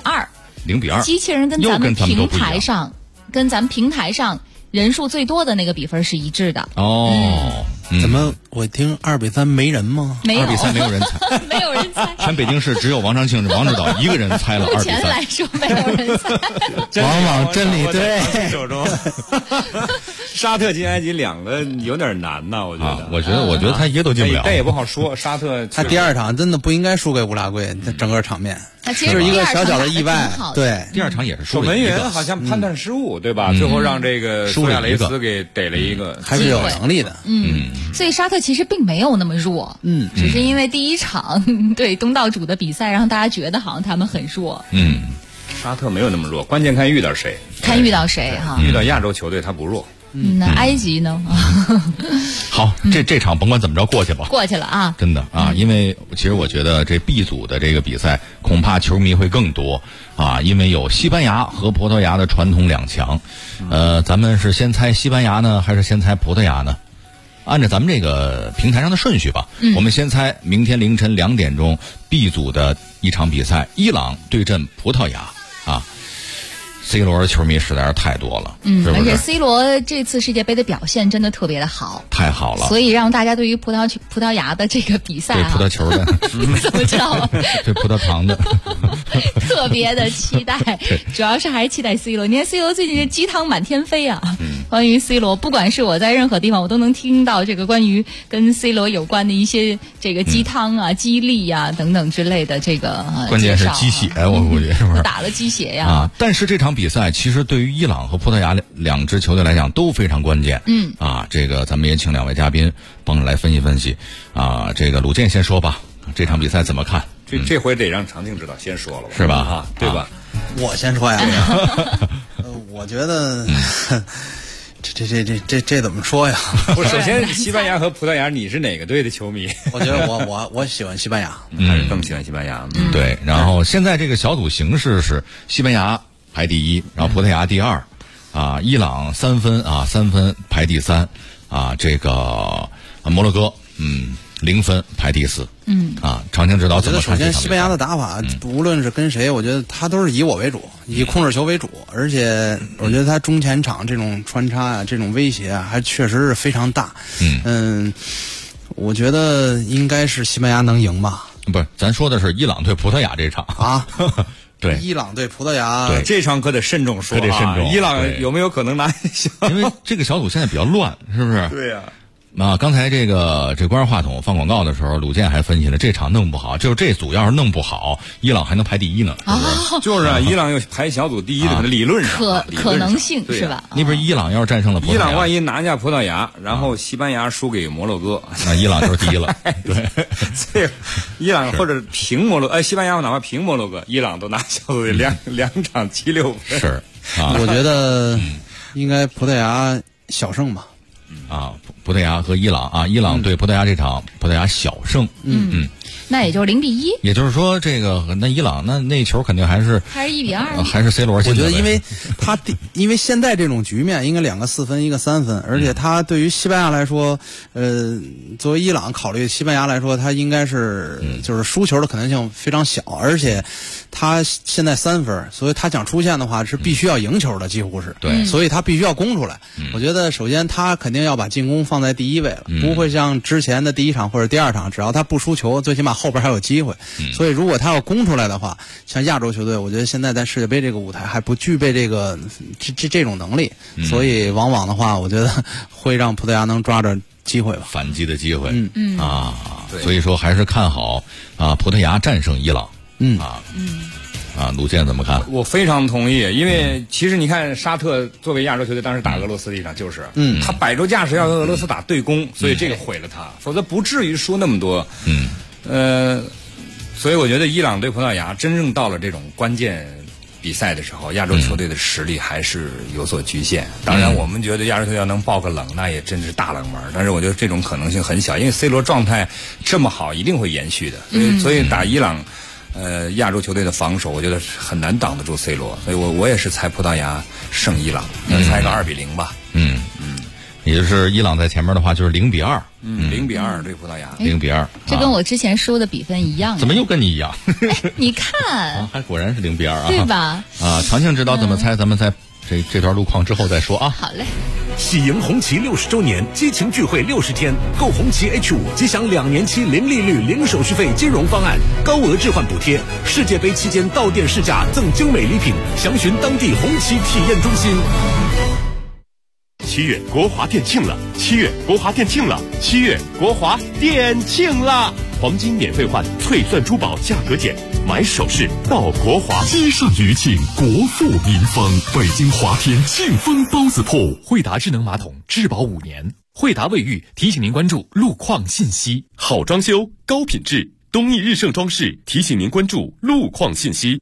0-2。0-2。机器人跟咱们平台上人数最多的那个比分是一致的。 怎么我听2-3没人吗？ 没有 ，2-3没有人猜， 没有人猜。 全北京市只有王长庆、王指导一个人猜了2-3。目前来说没有人猜。 往往真理对手中。沙特进埃及2个有点难呐，我觉得。 我觉得他一个都进不了。 但也不好说，沙特他第2场真的不应该输给乌拉圭，整个场面。是一个小小的意外，对， 第2场也是输了。 守门员好像判断失误，对吧？最后让这个苏亚雷斯给逮了一个， 还是有能力的。 所以沙特其实并没有那么弱，只是因为第1场对东道主的比赛，让大家觉得好像他们很弱。 沙特没有那么弱，关键看遇到谁。 遇到谁哈？ 遇到亚洲球队他不弱。 那埃及呢？ 好，这场甭管怎么着过去吧， 过去了啊！ 真的因为其实我觉得这 B 组的这个比赛恐怕球迷会更多因为有西班牙和葡萄牙的传统2强。咱们是先猜西班牙呢，还是先猜葡萄牙呢？按照咱们这个平台上的顺序吧，我们先猜明天凌晨2点钟 B 组的一场比赛，伊朗对阵葡萄牙C 罗的球迷实在是太多了， 而且 C 罗这次世界杯的表现真的特别的好， 太好了， 所以让大家对于葡萄牙的这个比赛对葡萄球的怎么知道对葡萄糖的特别的期待，主要是还是期待 C 罗。你看 C 罗最近是鸡汤满天飞关于 C 罗，不管是我在任何地方，我都能听到这个关于跟 C 罗有关的一些这个鸡汤激励等等之类的这个关键是鸡血，我估计是不是打了鸡血呀？ 但是这场比赛其实对于伊朗和葡萄牙2支球队来讲都非常关键。这个咱们也请2位嘉宾帮着来分析分析。这个鲁健先说吧，这场比赛怎么看？ 这回得让长庆指导先说了吧， 是吧？ 对吧？ 我先说呀。我觉得这怎么说呀？ 首先西班牙和葡萄牙，你是哪个队的球迷？ 我觉得我喜欢西班牙， 还是更喜欢西班牙。 对，然后现在这个小组形势是西班牙排第1，然后葡萄牙第2，伊朗3分3分排第3，这个摩洛哥 0分排第4。常青指导怎么看？ 首先西班牙的打法，无论是跟谁，我觉得他都是以我为主，以控制球为主，而且我觉得他中前场这种穿插啊，这种威胁啊，还确实是非常大。我觉得应该是西班牙能赢吧？ 不是，咱说的是伊朗对葡萄牙这场啊。 对， 伊朗对葡萄牙， 对这场可得慎重说，伊朗有没有可能拿下？ 因为这个小组现在比较乱，是不是？ 对呀。 刚才这关话筒放广告的时候，鲁健还分析了这场弄不好，就是这组要是弄不好，伊朗还能排第1呢。 就是啊，伊朗又排小组第1的，理论上可能性是吧？ 你不是伊朗要是战胜了葡萄牙， 伊朗万一拿下葡萄牙，然后西班牙输给摩洛哥， 那伊朗就是第1了。对， 这伊朗或者平摩洛，西班牙哪怕平摩洛哥，伊朗都拿小组两场7-6分。 是我觉得应该葡萄牙小胜吧。 葡萄牙和伊朗啊，伊朗对葡萄牙这场，葡萄牙小胜。 那也就是0-1。 也就是说，那伊朗那球肯定还是 1-2， 还是 C 罗进的。 我觉得，因为现在这种局面，应该2个4分，1个3分，而且他对于西班牙来说，作为伊朗考虑西班牙来说，他应该是就是输球的可能性非常小，而且他现在3分，所以他想出线的话是必须要赢球的，几乎是。 对， 所以他必须要攻出来。我觉得首先他肯定要把进攻放在第1位了，不会像之前的第1场或者第2场，只要他不输球，最起码后边还有机会。所以如果他要攻出来的话，像亚洲球队，我觉得现在在世界杯这个舞台还不具备这种能力，所以往往的话，我觉得会让葡萄牙能抓着机会吧， 反击的机会。所以说还是看好葡萄牙战胜伊朗。鲁健怎么看？ 我非常同意，因为其实你看沙特作为亚洲球队，当时打俄罗斯这场就是，他摆着架势要跟俄罗斯打对攻，所以这个毁了他，否则不至于输那么多。所以我觉得伊朗对葡萄牙真正到了这种关键比赛的时候，亚洲球队的实力还是有所局限。当然，我们觉得亚洲球队要能爆个冷，那也真是大冷门。但是我觉得这种可能性很小，因为 C 罗状态这么好，一定会延续的。所以打伊朗。亚洲球队的防守，我觉得很难挡得住 C 罗，所以我也是猜葡萄牙胜伊朗，猜个2-0吧。 也就是伊朗在前面的话就是0-2。 0-2对葡萄牙 ，0-2。 这跟我之前说的比分一样。 怎么又跟你一样？ 你看， 还果然是0-2啊， 对吧？ 常庆知道怎么猜，咱们在这段路况之后再说啊。 好嘞。 喜迎红旗60周年激情聚会60天，购红旗 H5 即享2年期零利率、零手续费金融方案，高额置换补贴，世界杯期间到店试驾赠精美礼品，详询当地红旗体验中心。 7月国华店庆了！7月国华店庆了！7月国华店庆了！黄金免费换，翠钻珠宝价格减，买首饰到国华。 积善余庆，国富民丰。北京华天庆丰包子铺， 惠达智能马桶质保5年。惠达卫浴提醒您关注路况信息。 好装修，高品质，东义日盛装饰提醒您关注路况信息。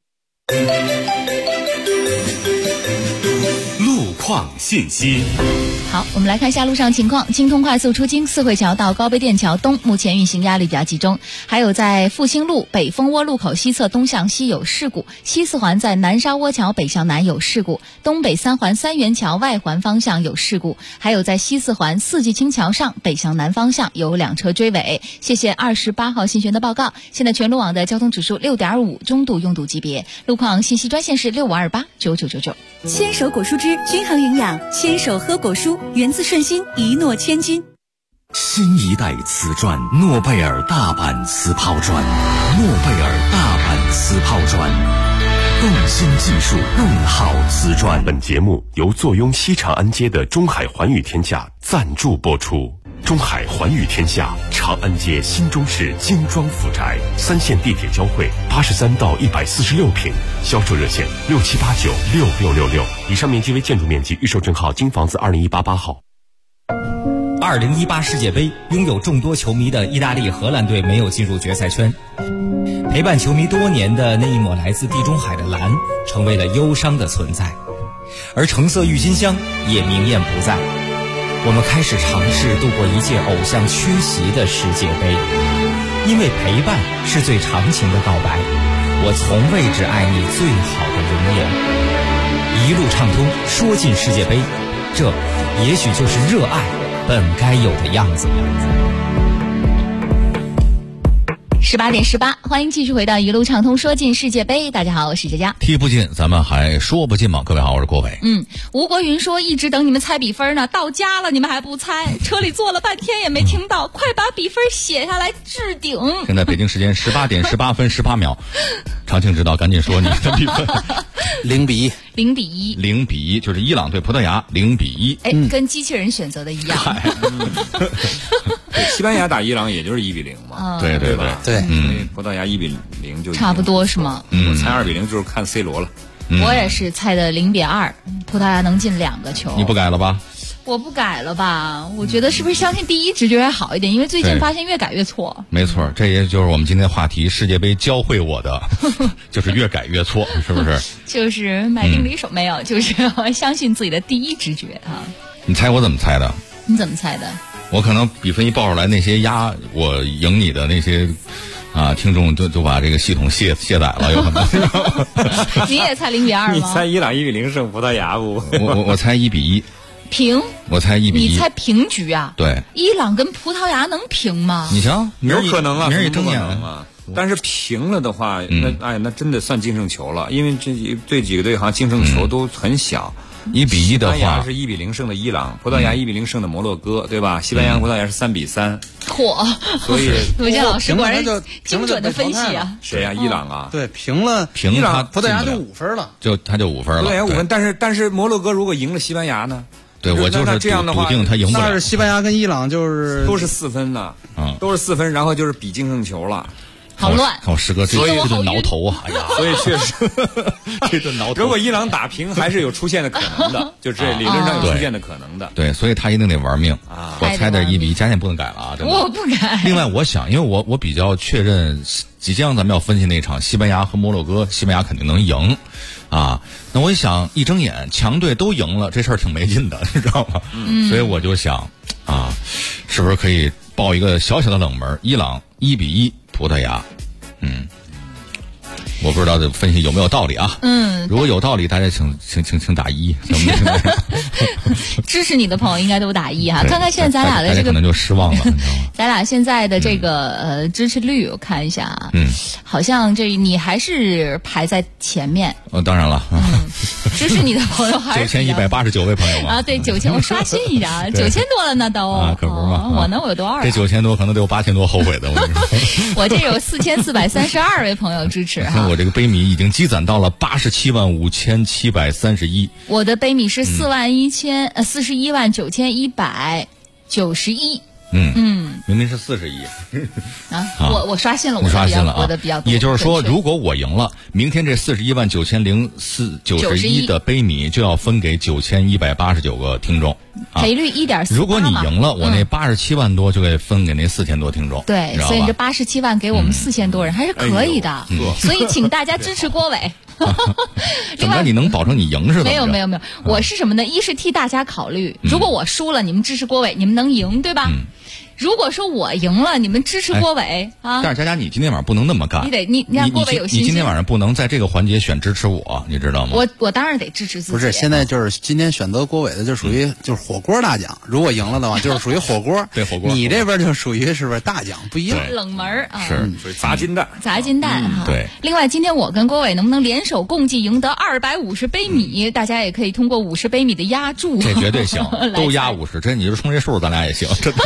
路况信息。 好，我们来看一下路上情况。京通快速出京四惠桥到高碑店桥东目前运行压力比较集中，还有在复兴路北蜂窝路口西侧东向西有事故，西四环在南沙窝桥北向南有事故，东北三环三元桥外环方向有事故，还有在西四环四季青桥上北向南方向有2车追尾。谢谢28号信玄的报告。现在全路网的交通指数6.5，中度拥堵级别。路况信息专线是65289999。 牵手果蔬汁均衡营养，牵手喝果蔬，源自顺心，一诺千金。 新一代瓷砖，诺贝尔大阪瓷抛砖，诺贝尔大阪瓷抛砖，更新技术，更好瓷砖。 本节目由坐拥西长安街的中海环宇天下赞助播出。中海环宇天下，长安街新中市精装府宅，3线地铁交汇，83到146平，销售热线67896666。以上面积为建筑面积，预售证号京房子20188号。 2018世界杯，拥有众多球迷的意大利、荷兰队没有进入决赛圈，陪伴球迷多年的那一抹来自地中海的蓝，成为了忧伤的存在，而橙色郁金香也明艳不在。我们开始尝试度过一届偶像缺席的世界杯，因为陪伴是最长情的告白。我从未只爱你最好的容颜，一路畅通，说进世界杯，这也许就是热爱本该有的样子。 18点18，欢迎继续回到一路畅通说尽世界杯。大家好，我是佳佳。 踢不进，咱们还说不进吗？各位好，我是郭伟。 吴国云说一直等你们猜比分呢，到家了你们还不猜，车里坐了半天也没听到，快把比分写下来置顶。 现在北京时间18点18分18秒，常青知道，赶紧说你的比分。 0比1。 0比1。 0比1就是伊朗对葡萄牙0比1。 哎，跟机器人选择的一样。 西班牙打伊朗也就是1比0嘛。 对对对对， 葡萄牙1比0就差不多是吗？ 我猜2比0就是看 C 罗了。 我也是猜的0比2，葡萄牙能进2个球。 你不改了吧？ 我不改了吧？我觉得是不是相信第一直觉还好一点？因为最近发现越改越错。 没错，这也就是我们今天话题，世界杯教会我的，就是越改越错，是不是？ 就是买定离手没有，就是相信自己的第一直觉啊。 你猜我怎么猜的？ 你怎么猜的？ 我可能比分一报出来，那些压我赢你的那些听众就把这个系统卸载了，有可能。 你也猜0比2吗？ 你猜伊朗1比0胜葡萄牙不？ 我猜1比1。 平， 我猜1比1。 你猜平局啊？ 对， 伊朗跟葡萄牙能平吗？ 你瞧， 有可能啊， 明儿一睁眼啊。但是平了的话，那真的算净胜球了，因为这几个队好像净胜球都很小。 1比1的话， 西班牙是1比0胜的伊朗，葡萄牙1比0胜的摩洛哥，对吧？西班牙、葡萄牙是3比3。 嚯！ 所以陆健老师果然精准的分析啊。 谁呀？伊朗啊？ 对，平了， 伊朗葡萄牙就5分了， 他就5分了。 葡萄牙5分，但是摩洛哥如果赢了西班牙呢？ 对，我就是这样的话， 笃定他赢不了。 那是西班牙跟伊朗就是都是4分呢，都是4分，然后就是比净胜球了。 好乱！ 看我师哥这顿挠头啊！哎呀， 所以确实这顿挠头。 如果伊朗打平，还是有出现的可能的，就这理论上有出现的可能的。 对，所以他一定得玩命啊！我猜的1比1，家也不能改了啊！ 我不改。 另外，我想，因为我比较确认，即将咱们要分析那场西班牙和摩洛哥，西班牙肯定能赢啊。那我一想，一睁眼强队都赢了，这事儿挺没劲的，你知道吗？所以我就想啊，是不是可以报一个小小的冷门？伊朗1比1。葡萄牙，我不知道这分析有没有道理啊？如果有道理，大家请打1，怎么支持你的朋友应该都打1哈。看看现在咱俩的这个， 可能就失望了，你知道吗？ 咱俩现在的这个支持率，我看一下啊，好像你还是排在前面。 当然了， 支持你的朋友还是 9189位朋友嘛。 啊，对，9000，我刷新一下，9000多了呢都。 可不是嘛。 我呢，我有多少？ 这9000多可能得有8000多后悔的，我跟你说。 我这有4432位朋友支持哈。 我这个杯米已经积攒到了875731。我的杯米是419191。 明明是41 啊！我刷新了， 你刷新了啊！ 我的比较多。 也就是说，如果我赢了，明天这419091的杯米就要分给9189个听众， 赔率1.4%。 如果你赢了，我那87万多就给分给那4000多听众。 对，所以这87万给我们4000多人还是可以的。所以请大家支持郭伟。 怎么你能保证你赢是吧？ 没有，我是什么呢？一是替大家考虑，如果我输了，你们支持郭伟，你们能赢对吧？如果说我赢了，你们支持郭伟啊？ 但是佳佳，你今天晚上不能那么干。 你让郭伟有信心。 你今天晚上不能在这个环节选支持我，你知道吗？ 我当然得支持自己。 不是，现在就是今天选择郭伟的就属于就是火锅大奖，如果赢了的话就是属于火锅。 对，火锅。 你这边就属于是不是大奖不一样？ 冷门啊， 是属于砸金蛋。 砸金蛋哈。 对。 另外，今天我跟郭伟能不能联手共计赢得250杯米？大家也可以通过50杯米的压注。 这绝对行，都压50，这你就冲这数，咱俩也行，真的。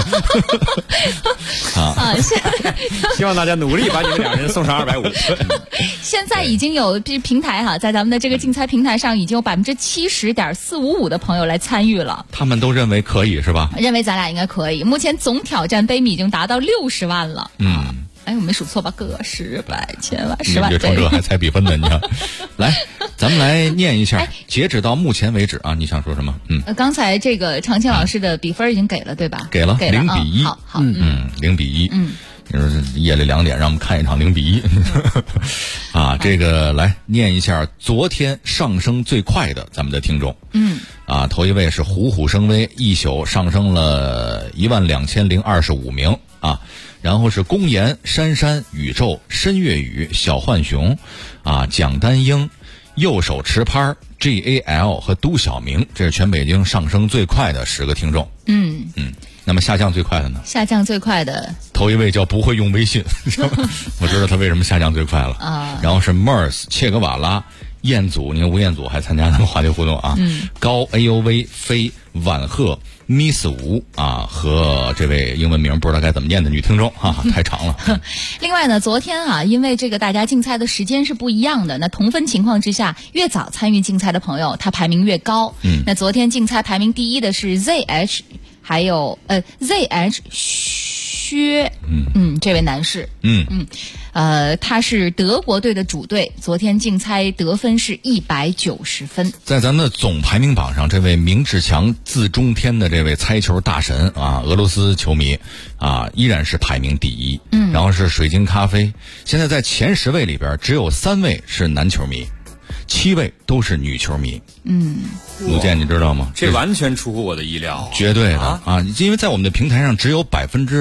希望大家努力把你们2人送上250。 现在已经有平台哈，在咱们的这个竞猜平台上，已经有70.455%的朋友来参与了。 他们都认为可以是吧？ 认为咱俩应该可以。目前总挑战杯米已经达到60万了。哎，我没数错吧？个10百千万10万， 你成这还猜比分呢？你看，来，咱们来念一下，截止到目前为止啊，你想说什么？ 刚才这个常青老师的比分已经给了，对吧？ 给了0比1。 好 ，0比1。你说夜里2点让我们看一场0比1啊！这个来念一下昨天上升最快的咱们的听众。头一位是虎虎生威，一宿上升了12025名啊。然后是公岩、珊珊、宇宙、申月雨、小浣熊，蒋丹英、右手持拍、GAL 和都小明，这是全北京上升最快的10个听众。 那么下降最快的呢？ 下降最快的头一位叫不会用微信，我知道他为什么下降最快了啊。然后是 MERS 切格瓦拉。彦祖，你看吴彦祖还参加那个话题互动啊。高 AUV 飞婉赫 Miss 吴啊，和这位英文名不知道该怎么念的女听众啊，太长了。 另外呢，昨天啊，因为这个大家竞猜的时间是不一样的，那同分情况之下，越早参与竞猜的朋友，他排名越高。那昨天竞猜排名第一的是 ZH， 还有ZH 薛，这位男士，他是德国队的主队，昨天竞猜得分是190分。 在咱们的总排名榜上，这位明志强字中天的这位猜球大神啊，俄罗斯球迷啊，依然是排名第一。然后是水晶咖啡，现在在前10位里边，只有3位是男球迷，7位都是女球迷。陆健你知道吗？ 这完全出乎我的意料， 绝对的啊！因为在我们的平台上只有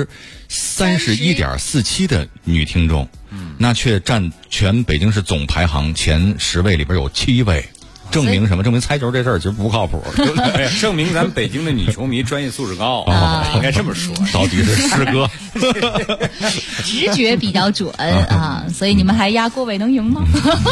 31.47%的女听众，那却占全北京市总排行前10位里边有7位。证明什么？证明猜球这事儿其实不靠谱，对不对？ 证明咱北京的女球迷专业素质高，应该这么说。 到底是师哥， 直觉比较准啊，所以你们还压郭伟能赢吗？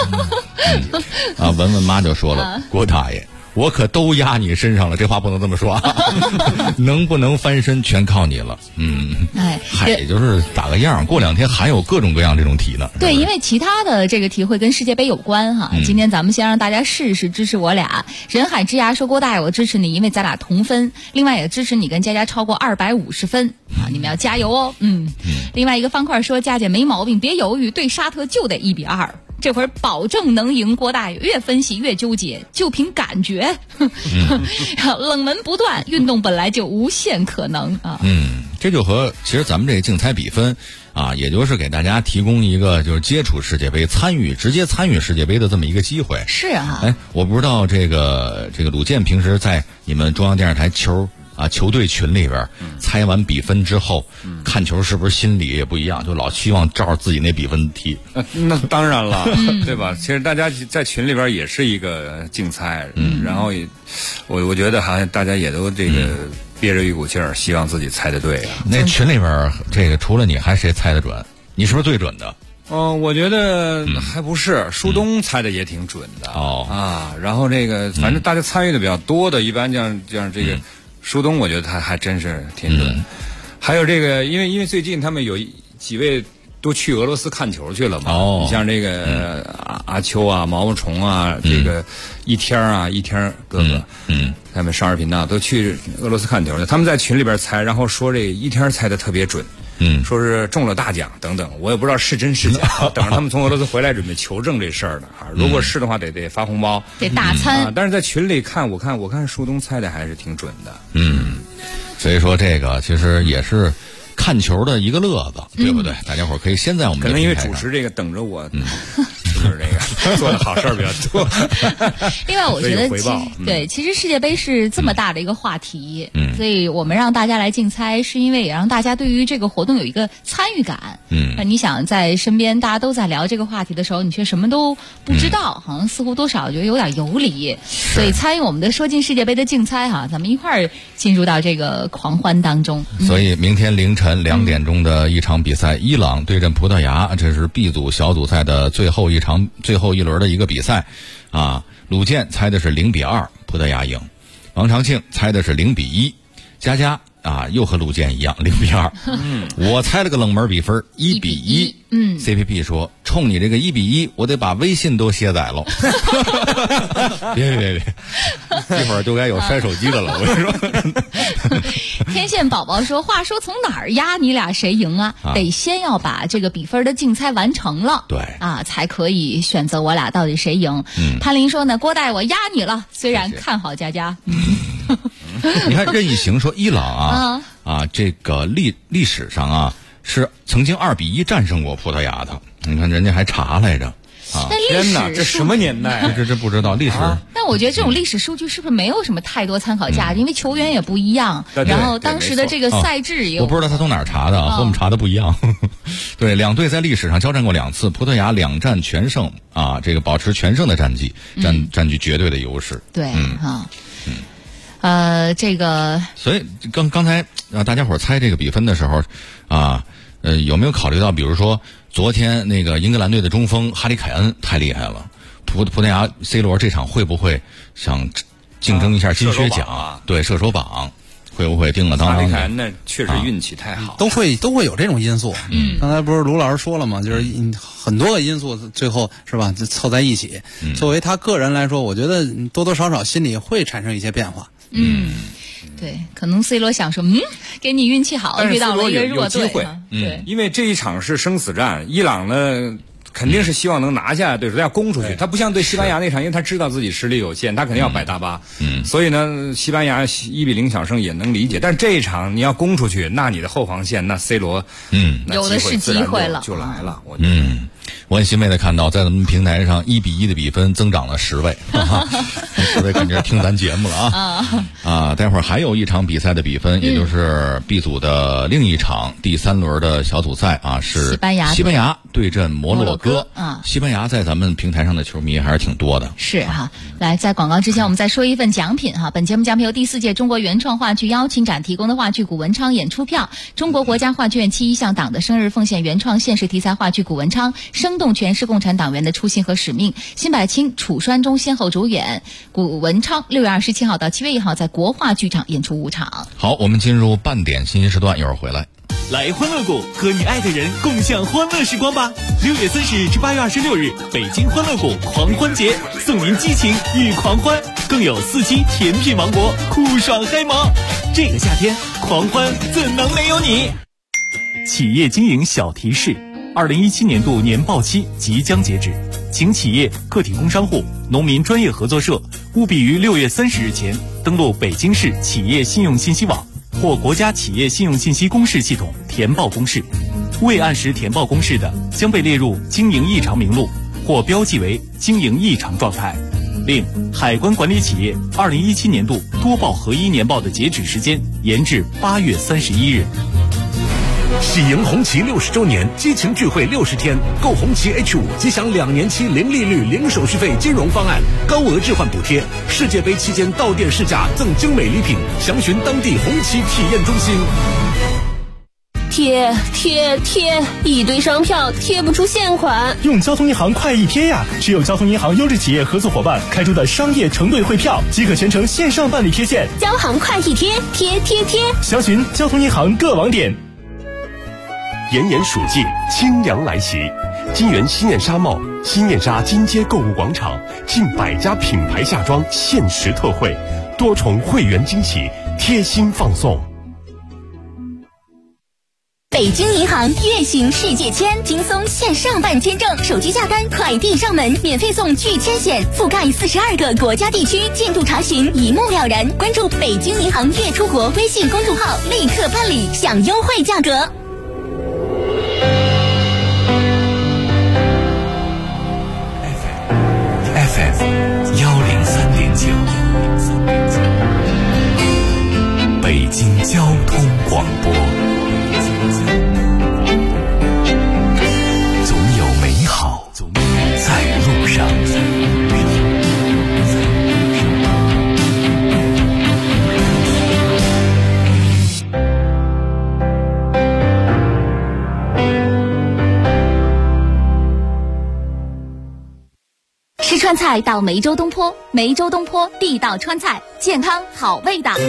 文文妈就说了，郭大爷。我可都压你身上了，这话不能这么说啊！能不能翻身全靠你了。也就是打个样，过2天还有各种各样这种题呢。 对，因为其他的这个题会跟世界杯有关哈。今天咱们先让大家试试支持我俩。人海之涯说郭大爷，我支持你，因为咱俩同分。另外也支持你跟佳佳超过250分啊，你们要加油哦。另外一个方块说佳姐没毛病，别犹豫，对沙特就得1比2。这会儿保证能赢郭大爷，越分析越纠结，就凭感觉。冷门不断，运动本来就无限可能啊。 这就和其实咱们这个竞猜比分啊，也就是给大家提供一个就是接触世界杯、直接参与世界杯的这么一个机会。 是啊。 我不知道这个鲁健平时在你们中央电视台球队群里边猜完比分之后，看球是不是心里也不一样？就老希望照着自己那比分踢。 那当然了，对吧？其实大家在群里边也是一个竞猜，然后我觉得好像大家也都这个憋着一股劲儿，希望自己猜得对啊。 那群里边这个除了你，还谁猜得准？你是不是最准的？ 我觉得还不是，舒东猜的也挺准的然后这个反正大家参与的比较多的，一般像这个。舒东，我觉得他还真是挺准。还有这个，因为最近他们有几位都去俄罗斯看球去了嘛。你像这个阿秋啊、毛毛虫啊，这个一天哥哥，他们少儿频道都去俄罗斯看球去。他们在群里边猜，然后说这一天猜的特别准。说是中了大奖等等，我也不知道是真是假。等着他们从俄罗斯回来准备求证这事儿呢啊！如果是的话，得发红包， 得大餐。 但是在群里看，我看舒东猜的还是挺准的。 所以说这个其实也是看球的一个乐子，对不对？大家伙儿可以先在我们可能因为主持这个等着我。就是这个做的好事儿比较多。 另外，我觉得其实世界杯是这么大的一个话题，所以我们让大家来竞猜，是因为也让大家对于这个活动有一个参与感。你想在身边大家都在聊这个话题的时候，你却什么都不知道，好像似乎多少觉得有点游离。所以参与我们的说进世界杯的竞猜哈，咱们一块儿进入到这个狂欢当中。 所以明天凌晨2点钟的一场比赛，伊朗对阵葡萄牙，这是 B 组小组赛的最后一轮的一个比赛啊。鲁健猜的是0比2，葡萄牙赢。王长庆猜的是0比1，佳佳又和鲁健一样0比2。我猜了个冷门比分1比1。CPP 说冲你这个1比1，我得把微信都卸载了。别，一会儿就该有摔手机的了。我跟你说。 天线宝宝说，话说从哪儿压你俩谁赢啊？得先要把这个比分的竞猜完成了， 对才可以选择我俩到底谁赢。潘林说呢，郭大爷我压你了，虽然看好佳佳。 你看任意行说伊朗这个历史上是曾经2比1战胜过葡萄牙的，你看人家还查来着。 天哪，这什么年代？ 这不知道历史。 但我觉得这种历史数据是不是没有什么太多参考价值？因为球员也不一样，然后当时的这个赛制也有。 我不知道他从哪儿查的和我们查的不一样。对，两队在历史上交战过2次，葡萄牙2战全胜这个保持全胜的战绩，占据绝对的优势。 对这个， 所以刚才让大家伙猜这个比分的时候啊，有没有考虑到，比如说昨天那个英格兰队的中锋哈里凯恩太厉害了，葡萄牙 C 罗这场会不会想竞争一下金靴奖？对，射手榜会不会定了当中？ 哈里凯恩那确实运气太好， 都会有这种因素。刚才不是卢老师说了吗？就是很多个因素最后是吧，就凑在一起。作为他个人来说，我觉得多多少少心里会产生一些变化。 对，可能 C 罗想说，给你运气好，遇到了一个弱队， 对，因为这一场是生死战，伊朗呢肯定是希望能拿下对手，要攻出去。他不像对西班牙那场，因为他知道自己实力有限，他肯定要摆大巴。所以呢，西班牙1-0小胜也能理解。但是这一场你要攻出去，那你的后防线，那 C 罗， 有的是机会了， 就来了。我觉得。 我很欣慰的看到，在咱们平台上1-1的比分增长了10位，10位感觉听咱节目了啊！待会儿还有一场比赛的比分，也就是 B 组的另一场第3轮的小组赛啊，是西班牙对阵摩洛哥啊。西班牙在咱们平台上的球迷还是挺多的。 是哈，来，在广告之前，我们再说一份奖品哈。本节目奖品由第4届中国原创话剧邀请展提供的话剧《古文昌》演出票，中国国家话剧院7·1向党的生日奉献原创现实题材话剧《古文昌》。生动诠释共产党员的初心和使命。辛柏青、楚川中先后主演，古文昌6月27号到7月1号在国画剧场演出5场。 好，我们进入半点信息时段，一会儿回来。 来欢乐谷和你爱的人共享欢乐时光吧！6月30日至8月26日，北京欢乐谷狂欢节，送您激情与狂欢，更有4期甜品王国，酷爽嗨萌。这个夏天，狂欢怎能没有你？企业经营小提示：2017年度年报期即将截止，请企业、个体工商户、农民专业合作社务必于6月30日前登录北京市企业信用信息网或国家企业信用信息公示系统填报公示，未按时填报公示的将被列入经营异常名录或标记为经营异常状态。另，海关管理企业2017年度多报合一年报的截止时间延至8月31日。 喜迎红旗60周年激情聚会60天，购红旗 H5 即享2年期零利率、零手续费金融方案，高额置换补贴。世界杯期间到店试驾赠精美礼品，详询当地红旗体验中心。 贴，一堆商票贴不出现款。 用交通银行快易贴呀！持有交通银行优质企业合作伙伴开出的商业承兑汇票，即可全程线上办理贴现。 交行快易贴，贴。 详询交通银行各网点。 炎炎暑季，清凉来袭，金源新燕纱帽、新燕纱金街购物广场近100家品牌夏装限时特惠，多重会员惊喜，贴心放送。 北京银行月行世界签，轻松线上办签证，手机下单，快递上门，免费送拒签险，覆盖42个国家地区，进度查询一目了然。关注北京银行月出国微信公众号，立刻办理，享优惠价格。 FM 103.9，北京交通广播。总有美好在路上。 吃川菜到梅州东坡，梅州东坡地道川菜，健康好味道。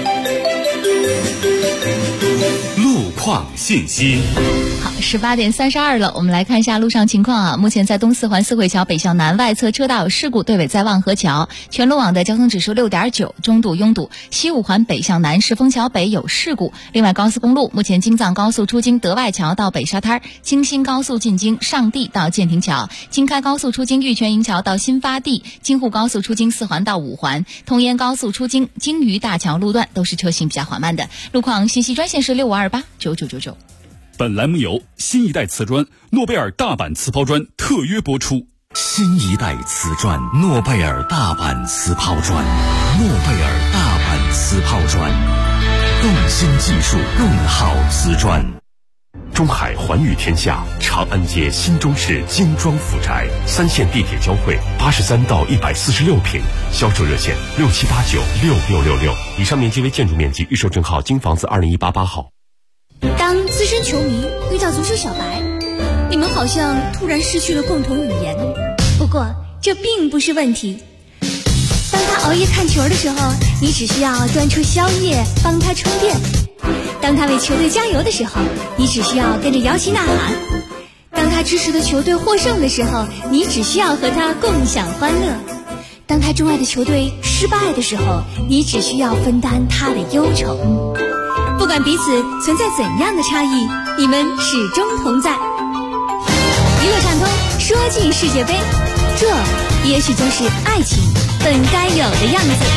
路况信息。 好，18点32了，我们来看一下路上情况啊。目前在东四环四惠桥北向南外侧车道有事故，对尾在望河桥，全路网的交通指数6.9，中度拥堵。西五环北向南石峰桥北有事故。另外，高速公路目前京藏高速出京德外桥到北沙滩，京新高速进京上地到建亭桥，京开高速出京玉泉营桥到新发地，京沪高速出京4环到5环，通燕高速出京京渝大桥路段都是车行比较缓慢的。路况信息专线是65289999。 本栏目由新一代瓷砖诺贝尔大阪瓷抛砖特约播出。 新一代瓷砖诺贝尔大阪瓷抛砖，诺贝尔大阪瓷抛砖，更新技术，更好瓷砖。 中海环宇天下，长安街新中式精装府宅，3线地铁交汇，83到146平，销售热线67896666。以上面积为建筑面积，预售证号京房子2018-8号。 当资深球迷遇到足球小白，你们好像突然失去了共同语言。不过这并不是问题。当他熬夜看球的时候，你只需要端出宵夜帮他充电；当他为球队加油的时候，你只需要跟着摇旗呐喊；当他支持的球队获胜的时候，你只需要和他共享欢乐；当他钟爱的球队失败的时候，你只需要分担他的忧愁。不管彼此存在怎样的差异，你们始终同在。娱乐畅通，说进世界杯，这也许就是爱情本该有的样子。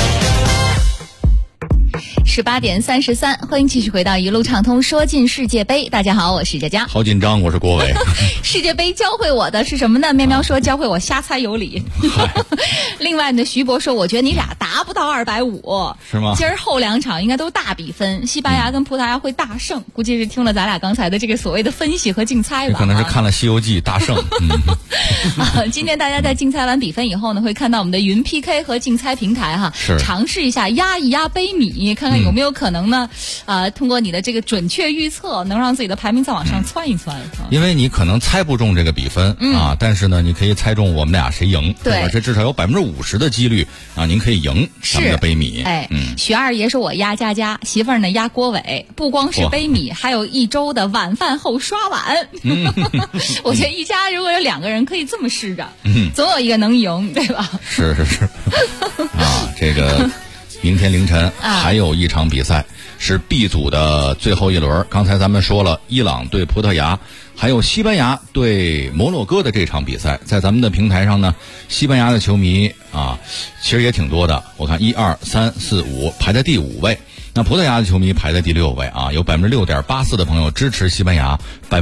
18点33，欢迎继续回到一路畅通说进世界杯。大家好，我是佳佳。 好紧张，我是郭伟。 世界杯教会我的是什么呢？喵喵说教会我瞎猜有理。另外呢，徐博说我觉得你俩达不到250， 是吗？ 今儿后2场应该都大比分，西班牙跟葡萄牙会大胜，估计是听了咱俩刚才的这个所谓的分析和竞猜吧。 可能是看了《西游记》大胜。 今天大家在竞猜完比分以后呢，会看到我们的云 PK 和竞猜平台哈，尝试一下压一压杯米，看看有没有可能呢？通过你的这个准确预测，能让自己的排名再往上窜一窜。 因为你可能猜不中这个比分啊，但是呢，你可以猜中我们俩谁赢，对吧？这至少有50%的几率啊，您可以赢咱们的杯米。 许二爷说我压佳佳，媳妇儿呢压郭伟，不光是杯米，还有1周的晚饭后刷碗。我觉得一家如果有2个人可以这么试着，总有一个能赢，对吧？ 是啊，这个。明天凌晨还有一场比赛，是 B 组的最后一轮。刚才咱们说了，伊朗对葡萄牙，还有西班牙对摩洛哥的这场比赛，在咱们的平台上呢，西班牙的球迷啊，其实也挺多的。我看1、2、3、4、5排在第5位，那葡萄牙的球迷排在第6位啊，有6.84%的朋友支持西班牙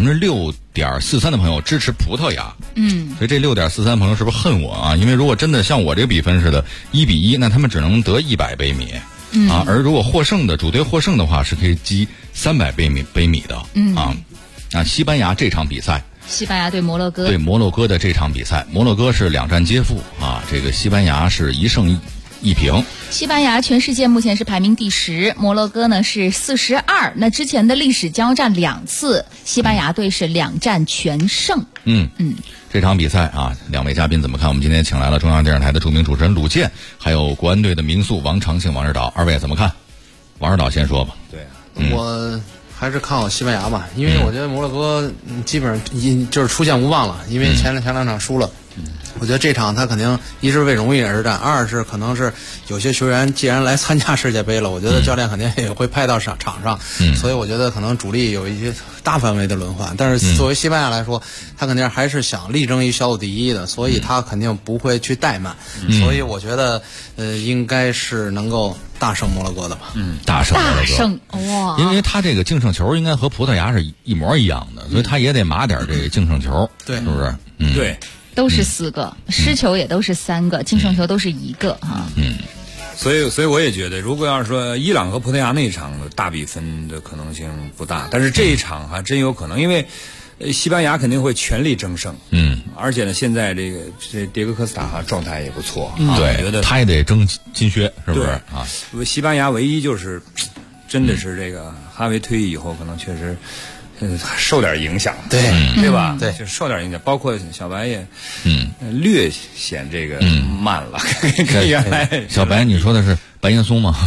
，6.43%的朋友支持葡萄牙。所以这6.43%朋友是不是恨我啊？因为如果真的像我这个比分似的1-1，那他们只能得100杯米啊，而如果主队获胜的话，是可以积300杯米的啊。那西班牙这场比赛， 西班牙对摩洛哥， 对摩洛哥的这场比赛，摩洛哥是2战皆负啊，这个西班牙是1胜1平。 西班牙全世界目前是排名第10，摩洛哥呢是42。那之前的历史交战2次，西班牙队是2战全胜。 这场比赛啊，2位嘉宾怎么看？我们今天请来了中央电视台的著名主持人鲁健，还有国安队的名宿王长庆、王指导，2位怎么看？王指导先说吧。 对，我还是看好西班牙吧，因为我觉得摩洛哥基本上就是出现无望了，因为前2场输了。我觉得这场他肯定一是为荣誉而战，二是可能是有些球员既然来参加世界杯了，我觉得教练肯定也会派到场上，所以我觉得可能主力有一些大范围的轮换。但是作为西班牙来说，他肯定还是想力争于小组第一的，所以他肯定不会去怠慢。所以我觉得应该是能够大胜摩洛哥的吧。 大胜摩洛哥。 大胜哇！ 因为他这个净胜球应该和葡萄牙是一模一样的，所以他也得码点这个净胜球， 对， 是不是？ 对。 都是4个，失球也都是3个，净胜球都是1个哈。 所以我也觉得，如果要是说伊朗和葡萄牙那一场大比分的可能性不大，但是这一场还真有可能，因为西班牙肯定会全力争胜。而且呢，现在这迭戈科斯塔状态也不错。 对， 我觉得他也得争金靴，是不是啊？ 西班牙唯一就是真的是这个哈维退役以后，可能确实。受点影响，对吧？ 对， 就受点影响，包括小白也，略显这个慢了。跟原来小白，你说的是白岩松吗？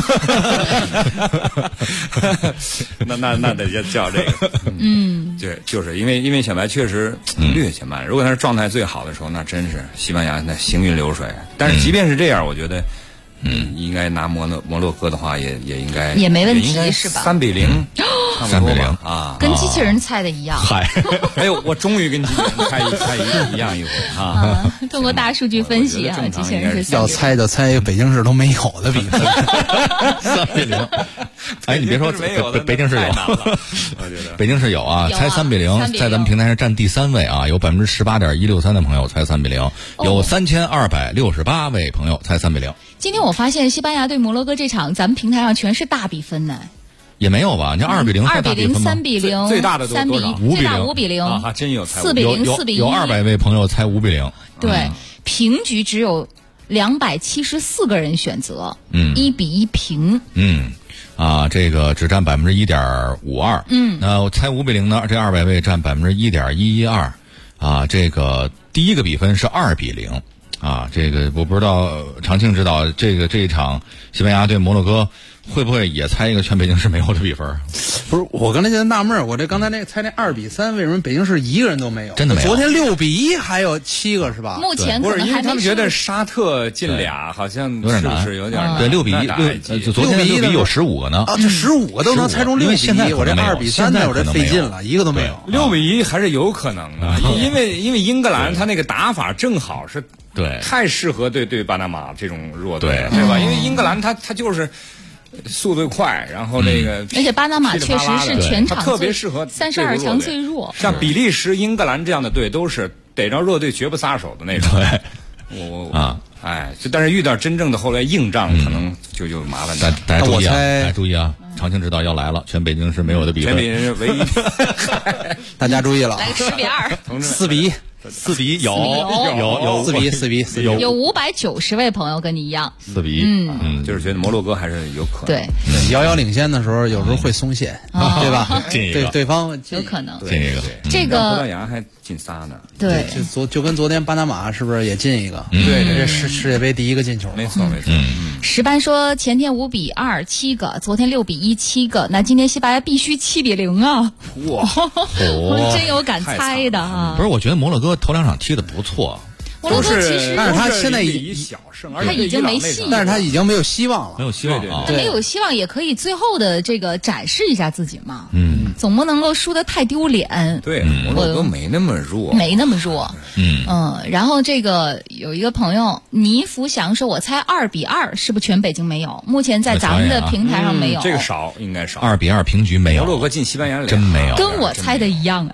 那得叫这个，对，就是因为小白确实略显慢。如果他是状态最好的时候，那真是西班牙那行云流水。但是即便是这样，我觉得。应该拿摩洛哥的话也应该也没问题是吧 ？3-0 ，3-0 啊， 跟机器人猜的一样。 嗨， 哎呦，我终于跟机器人猜一样一回啊！ 通过大数据分析啊，机器人是要猜就猜北京市都没有的比分 ，3-0。哎，你别说，北京市有， 我觉得北京市有啊，猜3-0，在咱们平台上占第3位啊，有18.163%的朋友猜3-0，有3268位朋友猜3-0。 今天我发现西班牙对摩洛哥这场，咱们平台上全是大比分呢。 也没有吧？你2-0、 2-0、3-0， 最大的多多少 5-0 啊，还真有猜 4-0、4-1， 有200位朋友猜5-0。 对，平局只有274个人选择，1-1平。 这个只占1.52%。那我猜5-0呢，这200位占1.112%。这个第一个比分是2-0。这个我不知道，常庆知道这一场西班牙对摩洛哥会不会也猜一个全北京市没有的比分？ 不是，我刚才就在纳闷，我这刚才猜那2-3，为什么北京市一个人都没有？ 真的没有。 昨天6-1还有7个是吧？ 目前不是，因为他们觉得沙特进俩好像有点难， 是有点难。 对，6-1，昨天6-1有15个呢。 这15个都能猜中6-1，我这2-3呢，我这费劲了，一个都没有。 6-1还是有可能的，因为英格兰他那个打法正好是太适合对巴拿马这种弱队，对吧？因为英格兰他就是速度快，然后那个而且巴拿马确实是全场特别适合 32强最弱。 像比利时、英格兰这样的队都是逮着弱队绝不撒手的那种。但是遇到真正的后来硬仗，可能就麻烦点。 大家注意啊！常青指导要来了，全北京市没有的比分， 全北京市唯一。 大家注意了， 来个10-2， 4-1， 有 4-1， 有590位朋友跟你一样 4-1， 就是觉得摩洛哥还是有可能。 对， 遥遥领先的时候，有时候会松懈，对吧？对方有可能。 这个葡萄牙还进仨呢。 对， 就跟昨天巴拿马是不是也进一个？ 对， 这是世界杯第一个进球。 没错。 石斑说前天5-2 7个，昨天6-1 7个，那今天西班牙必须7-0啊！ 哇， 我真有敢猜的啊！ 不是，我觉得摩洛哥头2场踢得不错。 摩洛哥其实， 但是他现在他已经没戏， 但是他已经没有希望了， 没有希望啊！ 他没有希望，也可以最后的这个展示一下自己嘛。总不能够输得太丢脸。 对，摩洛哥没那么弱， 然后这个有一个朋友倪福祥说，我猜2-2，是不是全北京没有？目前在咱们的平台上没有， 这个少，应该少。 2-2平局没有， 摩洛哥进西班牙真没有， 跟我猜的一样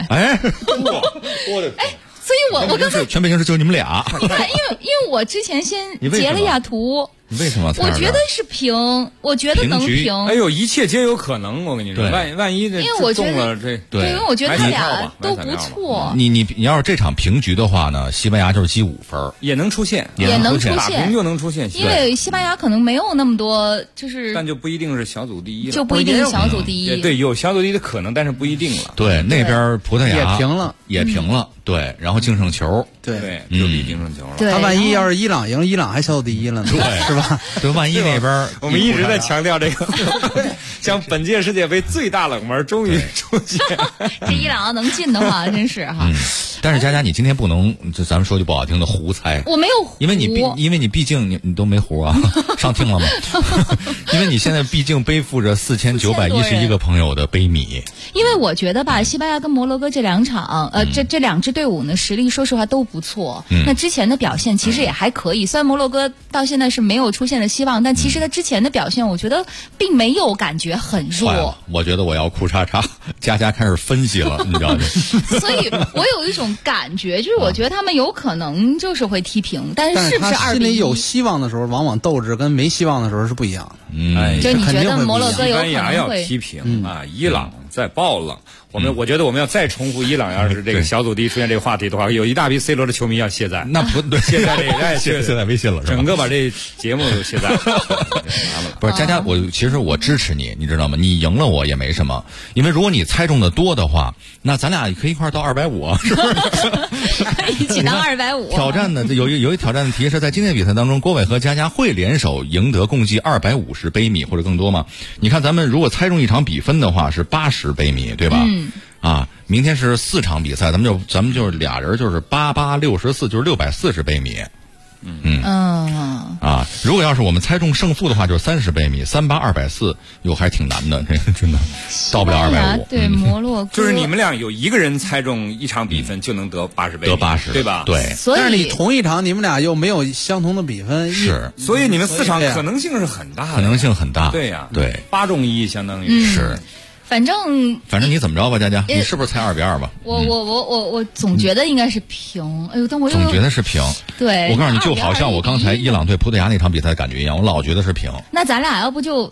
所以我刚才全北京市就你们俩， 你看，因为我之前先截了一下图。 为什么？ 我觉得是平，我觉得能平。 哎呦，一切皆有可能。我跟你说，万一这中了这， 对，因为我觉得他俩都不错。 你要是这场平局的话呢，西班牙就是积5分， 也能出现，打平就能出现。 因为西班牙可能没有那么多， 但就不一定是小组第一了， 就不一定是小组第一。 对，有小组第一的可能，但是不一定了。 对，那边葡萄牙也平了， 对，然后净胜球， 对，就比净胜球了。 他万一要是伊朗赢，伊朗还小组第一了呢，是吧？ 对，万一那边我们一直在强调这个，像本届世界杯最大冷门终于出现。 这伊朗要能进的话，真是哈。 但是佳佳，你今天不能，咱们说句不好听的胡猜。 我没有胡， 因为你毕竟你都没胡啊，上听了吗？因为你现在毕竟背负着4911个朋友的悲悯。 因为我觉得吧，西班牙跟摩洛哥这2场，这2支队伍呢，实力说实话都不错。那之前的表现其实也还可以，虽然摩洛哥到现在是没有出现的希望，但其实他之前的表现，我觉得并没有感觉很弱。 我觉得我要哭叉叉，佳佳开始分析了，你知道吗？ 所以我有一种感觉，就是我觉得他们有可能就是会踢平，但是不是2-1？ 他心里有希望的时候，往往斗志跟没希望的时候是不一样的。就你觉得摩洛哥有可能会？ 西班牙要踢平啊，伊朗再爆冷。我觉得我们要再重复伊朗要是这个小组第一出现这个话题的话，有一大批 C 罗的球迷要卸载。 那不对， 卸载这个卸载微信了， 整个把这节目都卸载了。 不是佳佳，其实我支持你，你知道吗？你赢了我也没什么，因为如果你猜中的多的话，那咱俩可以一块到250，是不是？ 一起到250。 挑战的有一挑战的题是在今天比赛当中，郭伟和佳佳会联手赢得共计250杯米或者更多吗？你看咱们如果猜中一场比分的话是80杯米，对吧？明天是4场比赛，咱们就是俩人就是8864，就是640杯米。如果要是我们猜中胜负的话，就是30杯米，38240，还挺难的，这真的到不了250。 对，摩洛哥就是你们俩有一个人猜中一场比分就能得80杯米， 得80， 对吧？ 对。 但是你同一场，你们俩又没有相同的比分， 所以你们4场可能性是很大的， 可能性很大。 对呀， 对 ，8中1相当于是。 反正你怎么着吧，佳佳，你是不是猜2-2吧？ 我总觉得应该是平。哎呦，但我总觉得是平。 对， 我告诉你，就好像我刚才伊朗对葡萄牙那场比赛的感觉一样，我老觉得是平。 那咱俩要不就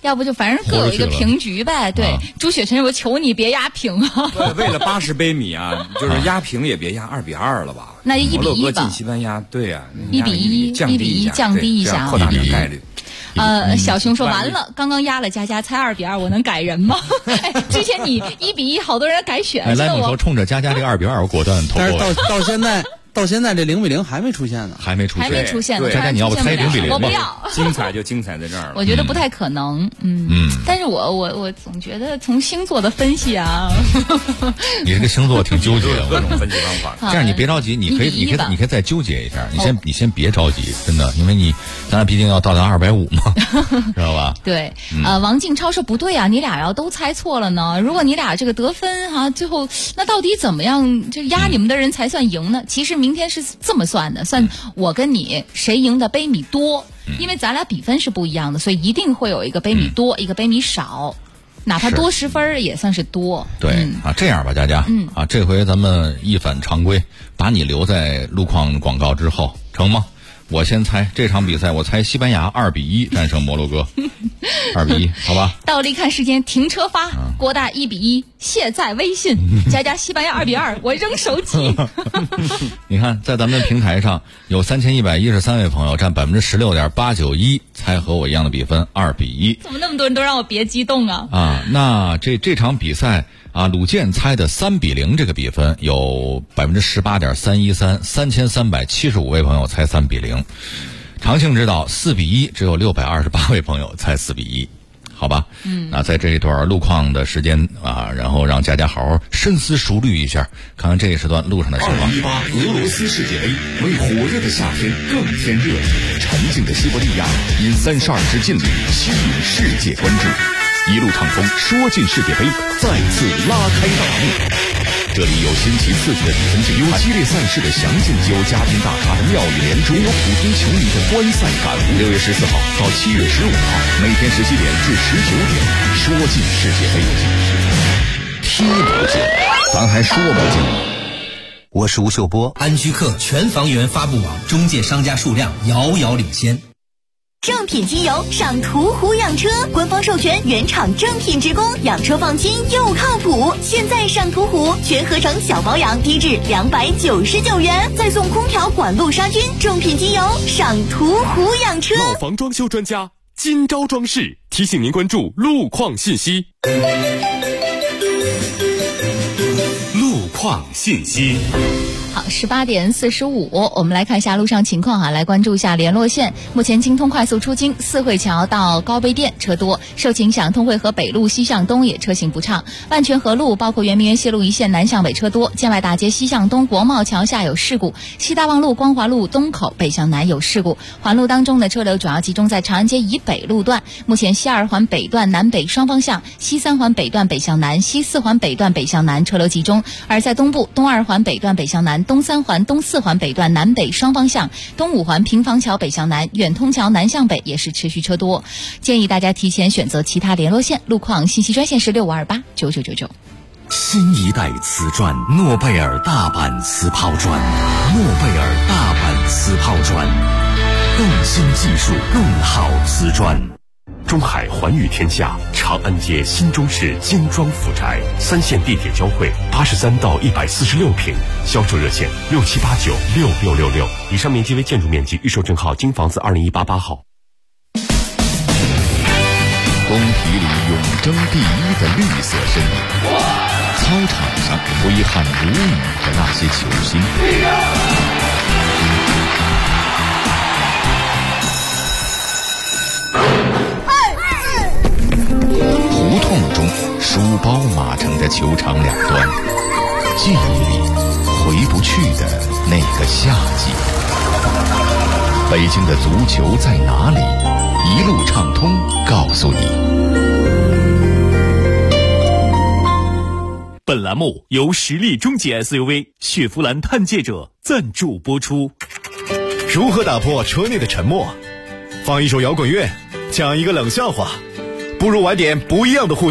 要不就反正各有一个平局呗。对，朱雪晨，我求你别压平啊！ 为了80杯米啊，就是压平也别压2-2了吧？ 那1比1吧。 进西班牙，对呀 ，1比1，降低一下， 扩大点概率。 小熊说完了，刚刚压了佳佳，才2比2，我能改人吗？之前你1比1，好多人改选。 来，我说冲着佳佳这个2比2，我果断投。 但是到现在这0比0还没出现呢， 还没出现。 佳佳，你要不猜0比0？ 我不要。 精彩就精彩在这儿了。 我觉得不太可能，但是我总觉得从星座的分析啊， 你这个星座挺纠结的， 各种分析方法。 这样你别着急，你可以再纠结一下，你先别着急，真的，因为咱俩毕竟要到达250嘛，知道吧？ 对，王静超说不对啊，你俩要都猜错了呢。如果你俩这个得分哈，最后那到底怎么样，就压你们的人才算赢呢？其实明天是这么算的，算我跟你谁赢的杯米多，因为咱俩比分是不一样的，所以一定会有一个杯米多，一个杯米少，哪怕多10分也算是多。 对这样吧，佳佳，这回咱们一反常规，把你留在路况广告之后，成吗？我先猜这场比赛，我猜西班牙2比1战胜摩洛哥，2比1，好吧？ 倒立看时间，停车发，国大1比1，卸载微信，佳佳西班牙2比2，我扔手机。 你看，在咱们平台上有3113位朋友，占16.891%，猜和我一样的比分2比1。 怎么那么多人都让我别激动啊？ 那这场比赛。鲁健猜的3比0这个比分有18.313，3375位朋友猜3比0。长庆知道4比1，只有628位朋友猜4比1，好吧？那在这一段路况的时间然后让佳佳好好深思熟虑一下，看看这一时段路上的情况。 2018俄罗斯世界杯为火热的夏天更添热情，沉静的西伯利亚因32支劲旅吸引世界关注。一路畅通，说进世界杯再次拉开大幕。这里有新奇刺激的比分竞，有激烈赛事的详尽，有嘉宾大咖的妙语连珠，有普通球迷的观赛感悟。6月14号到7月15号，每天17点至19点，说进世界杯，踢不进，咱还说不进。 我是吴秀波，安居客全房源发布网中介商家数量遥遥领先。 正品机油上途虎养车，官方授权原厂正品直供，养车放心又靠谱。现在上途虎全合成小保养低至299元，再送空调管路杀菌。正品机油上途虎养车。 老房装修专家金招装饰提醒您关注路况信息。 路况信息。 好，18点45，我们来看一下路上情况来关注一下联络线。目前京通快速出京四惠桥到高碑店车多，受其影响，通惠河北路西向东也车行不畅。万泉河路包括圆明园西路一线南向北车多，建外大街西向东国贸桥下有事故，西大望路光华路东口北向南有事故。环路当中的车流主要集中在长安街以北路段，目前西2环北段南北双方向，西3环北段北向南，西4环北段北向南车流集中。而在东部，东2环北段北向南，东3环、东4环北段南北双方向，东5环平房桥北向南，远通桥南向北也是持续车多。建议大家提前选择其他联络线。路况信息专线是65289999。 新一代瓷砖，诺贝尔大阪瓷抛砖，诺贝尔大阪瓷抛砖，更新技术，更好瓷砖。 中海环宇天下长安街新中式精装府宅，3线地铁交汇，83到146平，销售热线67896666。以上面积为建筑面积，预售证号京房子20188号。 工体里永争第1的绿色身影，操场上挥汗如雨的那些球星，胡同中书包码成的球场两端，记忆里回不去的那个夏季。北京的足球在哪里？一路畅通告诉你。 本栏目由实力中级 SUV 雪佛兰探界者赞助播出。 如何打破车内的沉默？放一首摇滚乐，讲一个冷笑话，不如玩点不一样的互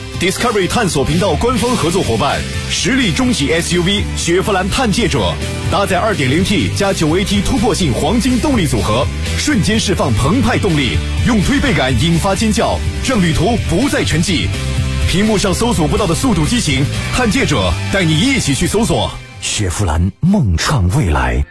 动。Discovery 探索频道官方合作伙伴，实力中级 SUV 雪佛兰探界者搭载 2.0T 加 9AT 突破性黄金动力组合，瞬间释放澎湃动力，用推背感引发尖叫，让旅途不再沉寂。屏幕上搜索不到的速度激情，探界者带你一起去搜索。 雪佛兰梦创未来。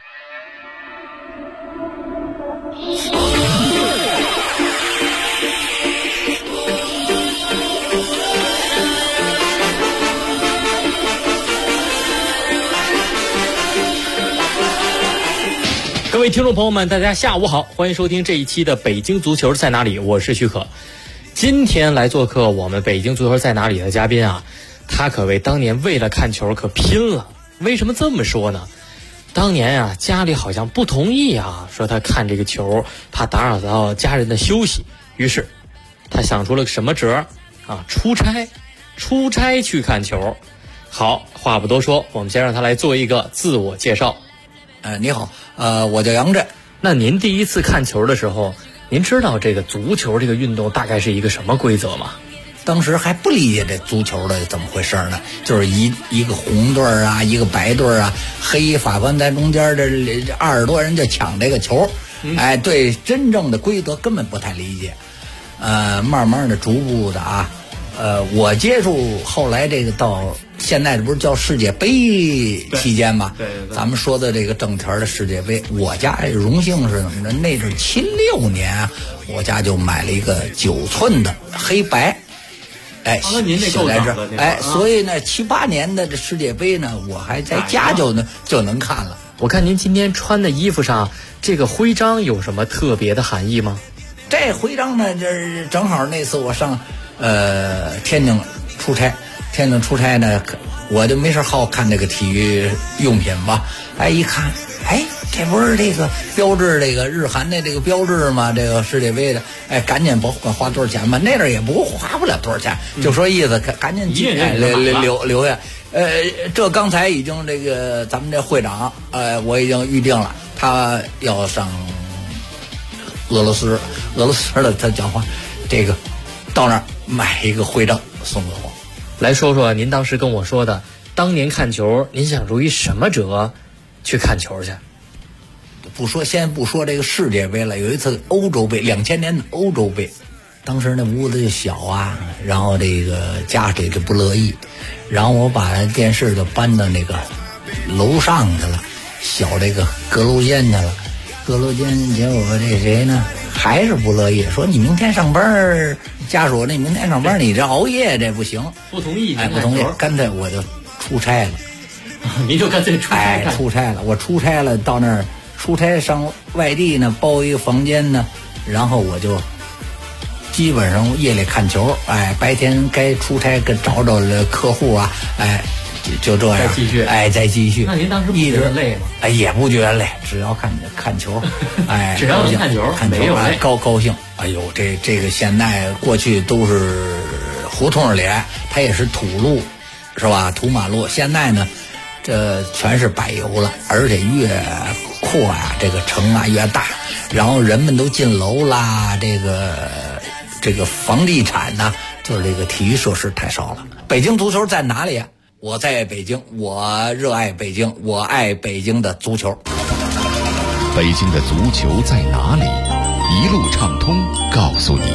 各位听众朋友们，大家下午好，欢迎收听这一期的北京足球在哪里，我是许可。今天来做客我们北京足球在哪里的嘉宾啊，他可谓当年为了看球可拼了。为什么这么说呢？当年啊，家里好像不同意啊，说他看这个球怕打扰到家人的休息，于是他想出了个什么辙啊？出差去看球。好，话不多说，我们先让他来做一个自我介绍。 你好，我叫杨震。 那您第一次看球的时候，您知道这个足球这个运动大概是一个什么规则吗？ 当时还不理解这足球的怎么回事呢，就是一个红队啊，一个白队啊，黑法官在中间，这20多人就抢这个球，哎，对真正的规则根本不太理解。慢慢的逐步的啊，我接触后来这个到现在这不是叫世界杯期间吗？对，咱们说的这个正题的世界杯，我家这荣幸是怎么着？那是76年，我家就买了一个9寸的黑白，哎， 您这够早的， 哎，所以呢，7、8年的这世界杯呢，我还在家就能看了。 我看您今天穿的衣服上这个徽章有什么特别的含义吗？ 这徽章呢，这正好那次我上天津出差。天津出差呢，我就没事好看这个体育用品吧。哎，一看，哎，这不是这个标志，这个日韩的这个标志吗？这个世界杯的，哎，赶紧甭管花多少钱吧，那阵也花不了多少钱，就说意思，赶紧留下。这刚才已经这个咱们这会长，我已经预定了，他要上俄罗斯的，他讲话，这个到那儿买一个徽章送给我。 来说说您当时跟我说的，当年看球，您想出于什么辙去看球去？ 先不说这个世界杯了，有一次欧洲杯，2000年的欧洲杯，当时那屋子就小啊，然后这个家里就不乐意，然后我把电视就搬到那个楼上去了，小这个阁楼间去了，阁楼间，结果这谁呢还是不乐意，说你明天上班，家属那明天上班你这熬夜这不行， 不同意， 哎，不同意，干脆我就出差了。 您就干脆出差了？ 哎，出差了，我出差了，到那儿出差上外地呢，包一个房间呢，然后我就基本上夜里看球，哎，白天该出差跟找客户啊，哎，就这样再继续， 哎，再继续。 那您当时不觉得累吗？ 哎，也不觉得累，只要看球，哎， 只要看球，没有累， 高兴。哎呦，这个现在过去都是胡同里，它也是土路，是吧？土马路。现在呢，这全是柏油了，而且越扩呀，这个城啊越大，然后人们都进楼啦，这个房地产呢，就是这个体育设施太少了。北京足球在哪里啊？我在北京，我热爱北京，我爱北京的足球。 北京的足球在哪里？一路畅通告诉你。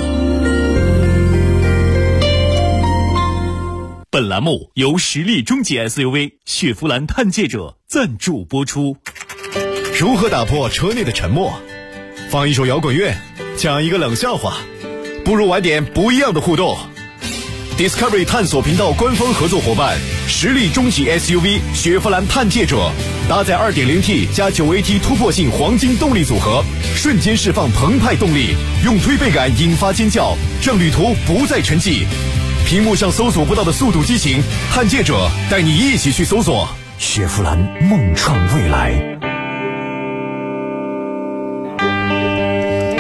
本栏目由实力中级 SUV 雪佛兰探界者赞助播出。 如何打破车内的沉默？放一首摇滚乐，讲一个冷笑话，不如玩点不一样的互动。Discovery 探索频道官方合作伙伴，实力中级 SUV 雪佛兰探界者，搭载 2.0T 加 9AT 突破性黄金动力组合，瞬间释放澎湃动力，用推背感引发尖叫，让旅途不再沉寂。屏幕上搜索不到的速度激情，探界者带你一起去搜索。 雪佛兰梦创未来。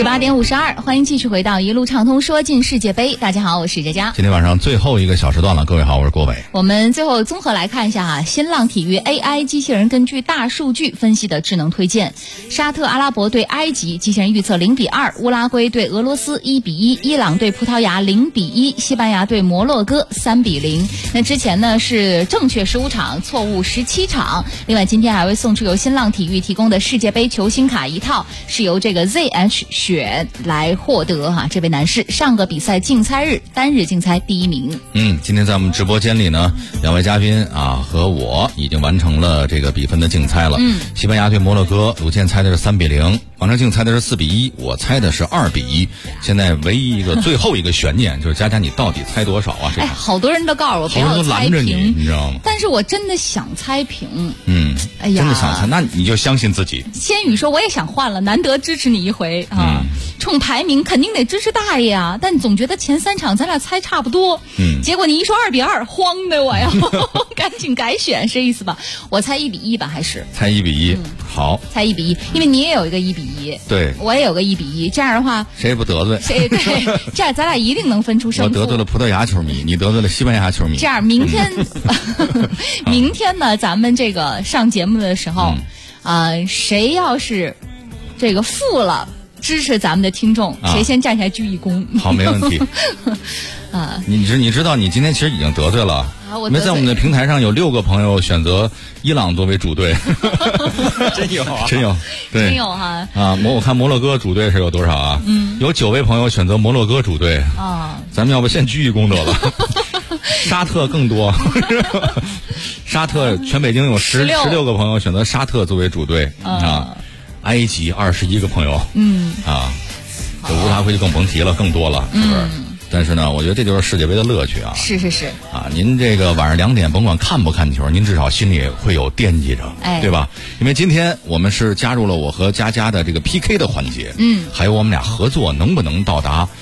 18点52，欢迎继续回到一路畅通说进世界杯。大家好，我是佳佳。 今天晚上最后一个小时段了，各位好，我是郭伟。 我们最后综合来看一下啊，新浪体育 AI 机器人根据大数据分析的智能推荐，沙特阿拉伯对埃及机器人预测0-2，乌拉圭对俄罗斯1-1，伊朗对葡萄牙0-1，西班牙对摩洛哥3-0。那之前呢是正确15场，错误17场。另外今天还会送出由新浪体育提供的世界杯球星卡一套，是由这个 ZH 选来获得哈。这位男士上个比赛竞猜日单日竞猜第1名。 今天在我们直播间里呢，两位嘉宾啊和我已经完成了这个比分的竞猜了。西班牙对摩洛哥，鲁健猜的是3-0，王长庆猜的是4-1，我猜的是2-1。现在唯一一个最后一个悬念就是佳佳你到底猜多少啊？ 哎，好多人都告诉我不要猜平， 好多人都拦着你，你知道吗？ 但是我真的想猜平。哎呀， 真的想猜，那你就相信自己。 千羽说我也想换了，难得支持你一回啊。冲排名肯定得支持大爷啊，但总觉得前3场咱俩猜差不多。结果你一说2-2，慌的我呀，赶紧改选，是意思吧？我猜1-1吧，还是猜1-1？好， 猜1-1，因为你也有一个1-1， 对， 我也有个1-1，这样的话谁也不得罪谁，对，这样咱俩一定能分出胜负。 我得罪了葡萄牙球迷，你得罪了西班牙球迷。 这样明天明天呢，咱们这个上节目的时候谁要是这个负了支持咱们的听众，谁先站起来鞠一躬。 好，没问题。你知道你今天其实已经得罪了，因为在我们的平台上有6个朋友选择伊朗作为主队。 真有啊， 真有，对， 真有哈我看摩洛哥主队是有多少啊？有9位朋友选择摩洛哥主队啊，咱们要不先鞠一躬得了。沙特更多，沙特全北京有16个朋友选择沙特作为主队啊。埃及21个朋友，这乌拉圭就更甭提了，更多了，是不是？但是呢，我觉得这就是世界杯的乐趣啊！ 是啊，您这个晚上2点，甭管看不看球，您至少心里会有惦记着，对吧？因为今天我们是加入了我和佳佳的这个 PK 的环节，还有我们俩合作能不能到达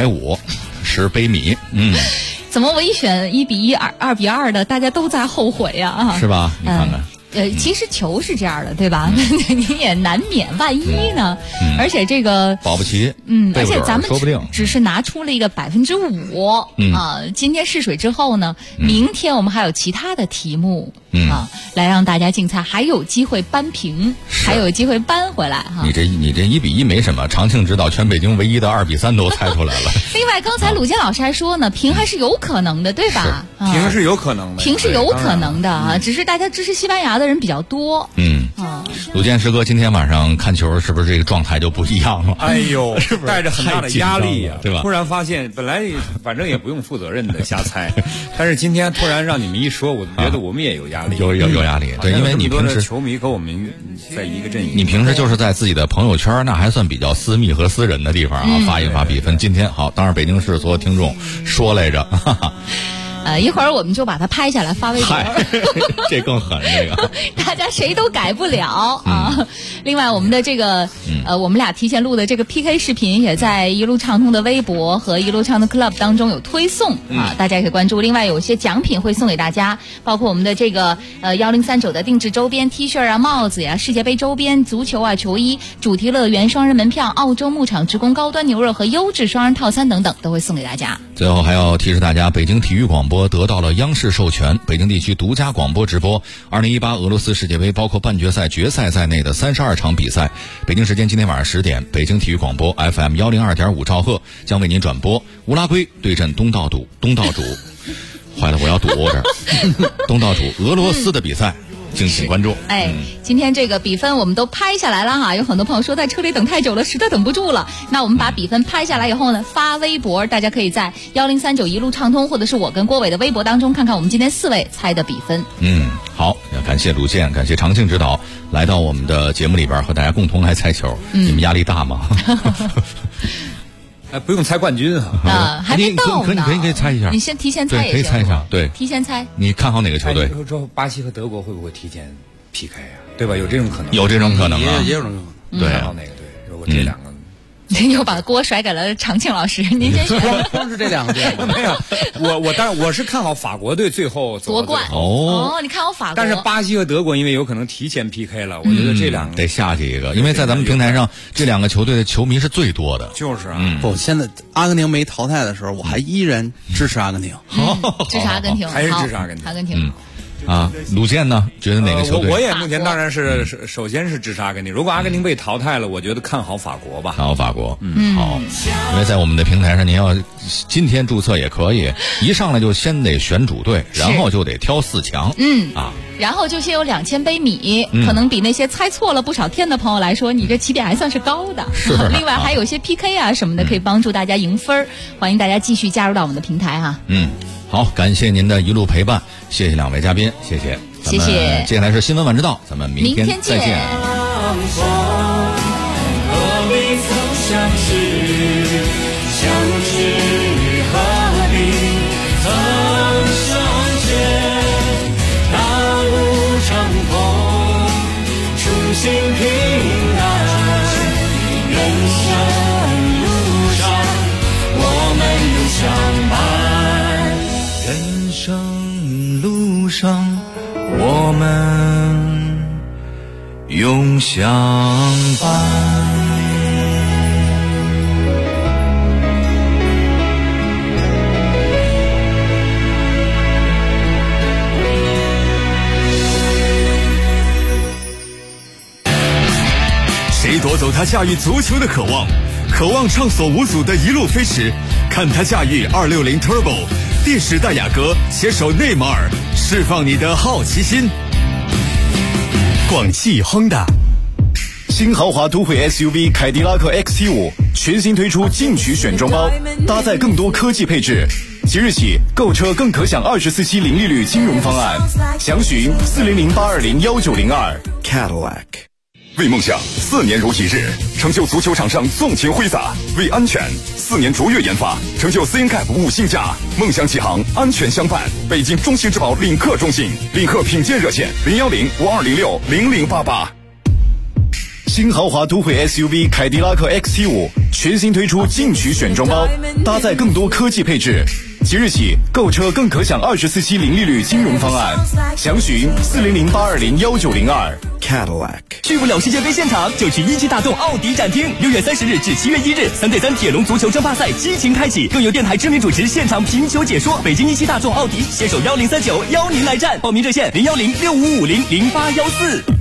250杯米？ 怎么我一选1-1、2-2的，大家都在后悔呀？ 是吧？你看看。 其实球是这样的，对吧？你也难免万一呢。而且这个保不齐， 而且咱们说不定只是拿出了一个5%啊。今天试水之后呢，明天我们还有其他的题目来让大家竞猜，还有机会扳平，还有机会扳回来哈。 你这1-1没什么，长庆指导全北京唯一的2-3都猜出来了。 另外，刚才鲁健老师还说呢，平还是有可能的，对吧？ 平是有可能的， 平是有可能的啊，只是大家支持西班牙的人比较多。 鲁健师哥今天晚上看球是不是这个状态就不一样了？ 哎呦，是不是带着很大的压力呀， 对吧？ 突然发现本来反正也不用负责任的瞎猜，但是今天突然让你们一说，我觉得我们也有压力， 有压力。对，因为你平时球迷和我们在一个阵营， 你平时就是在自己的朋友圈，那还算比较私密和私人的地方啊，发一发比分。今天好，当然北京市所有听众说来着。 一会儿我们就把它拍下来发微博。 这更狠，这个大家谁都改不了啊。另外，我们的这个我们俩提前录的这个 PK 视频也在一路畅通的微博和一路畅通 Club 当中有推送啊，大家也可以关注。另外，有一些奖品会送给大家，包括我们的这个1039的定制周边 T 恤啊、帽子呀、世界杯周边、足球啊球衣、主题乐园双人门票、澳洲牧场职工高端牛肉和优质双人套餐等等，都会送给大家。 最后还要提示大家，北京体育广播得到了央视授权，北京地区独家广播直播2018俄罗斯世界杯包括半决赛、决赛在内的32场比赛。北京时间今天晚上10点，北京体育广播 FM 102.5兆赫将为您转播乌拉圭对阵东道主坏了，我要赌这儿东道主俄罗斯的比赛。敬请关注。 今天这个比分我们都拍下来了哈，有很多朋友说在车里等太久了，实在等不住了。那我们把比分拍下来以后呢，发微博，大家可以在1039一路畅通，或者是我跟郭伟的微博当中看看我们今天4位猜的比分。 好，感谢鲁健，感谢长庆指导来到我们的节目里边和大家共同来猜球。你们压力大吗？ 不用猜冠军啊，还没到呢。 可以猜一下， 你先提前猜也行， 可以猜一下，对， 提前猜。 你看好哪个球队？ 说巴西和德国会不会提前 PK 啊？对吧？有这种可能， 有这种可能啊， 也有这种可能。 对， 看好哪个队？如果这两个又把锅甩给了常庆老师。您先选。 光是这2个队没有，当然我是看好法国队最后夺冠。你看好法国。 但是巴西和德国因为有可能提前 PK 了，我觉得这2个得下去一个，因为在咱们平台上这2个球队的球迷是最多的。 就是啊， 不，现在阿根廷没淘汰的时候，我还依然支持阿根廷。 支持阿根廷， 还是支持阿根廷。 阿根廷。 鲁健呢？觉得哪个球队？ 我也目前当然是首先是支持阿根廷。如果阿根廷被淘汰了，我觉得看好法国吧。 看好法国，好。因为在我们的平台上，您要今天注册也可以，一上来就先得选主队，然后就得挑4强。 然后就先有2000杯米，可能比那些猜错了不少天的朋友来说，你这起点还算是高的。 是。 另外还有些 PK 啊什么的，可以帮助大家赢分。欢迎大家继续加入到我们的平台哈。 好，感谢您的一路陪伴，谢谢2位嘉宾，谢谢， 谢谢。 接下来是新闻晚知道，咱们明天再见。 人生路上，我们永相伴。 谁夺走他驾驭足球的渴望？渴望畅所无阻的一路飞驰，看他驾驭260 Turbo。电时代雅阁携手内马尔，释放你的好奇心。广汽 Honda 新豪华都会 SUV 凯迪拉克 XT5 全新推出进取选装包，搭载更多科技配置。即日起购车更可享24期零利率金融方案，详询40082019002 Cadillac。 为梦想4年如一日，成就足球场上纵情挥洒；为安全4年卓越研发，成就 CNCAP 5星价。梦想启航，安全相伴。北京中兴质保领克中心，领克品鉴热线01052060088。 新豪华都会 SUV 凯迪拉克 XT5 全新推出进取选装包，搭载更多科技配置。即日起购车更可享24期零利率金融方案，详询40082019002 Cadillac。 去不了世界杯现场，就去17大众奥迪展厅。6月30日至7月1日，3对3铁笼足球争霸赛激情开启，更有电台知名主持现场评球解说。北京17大众奥迪携手1039邀您来战，报名热线01065500814。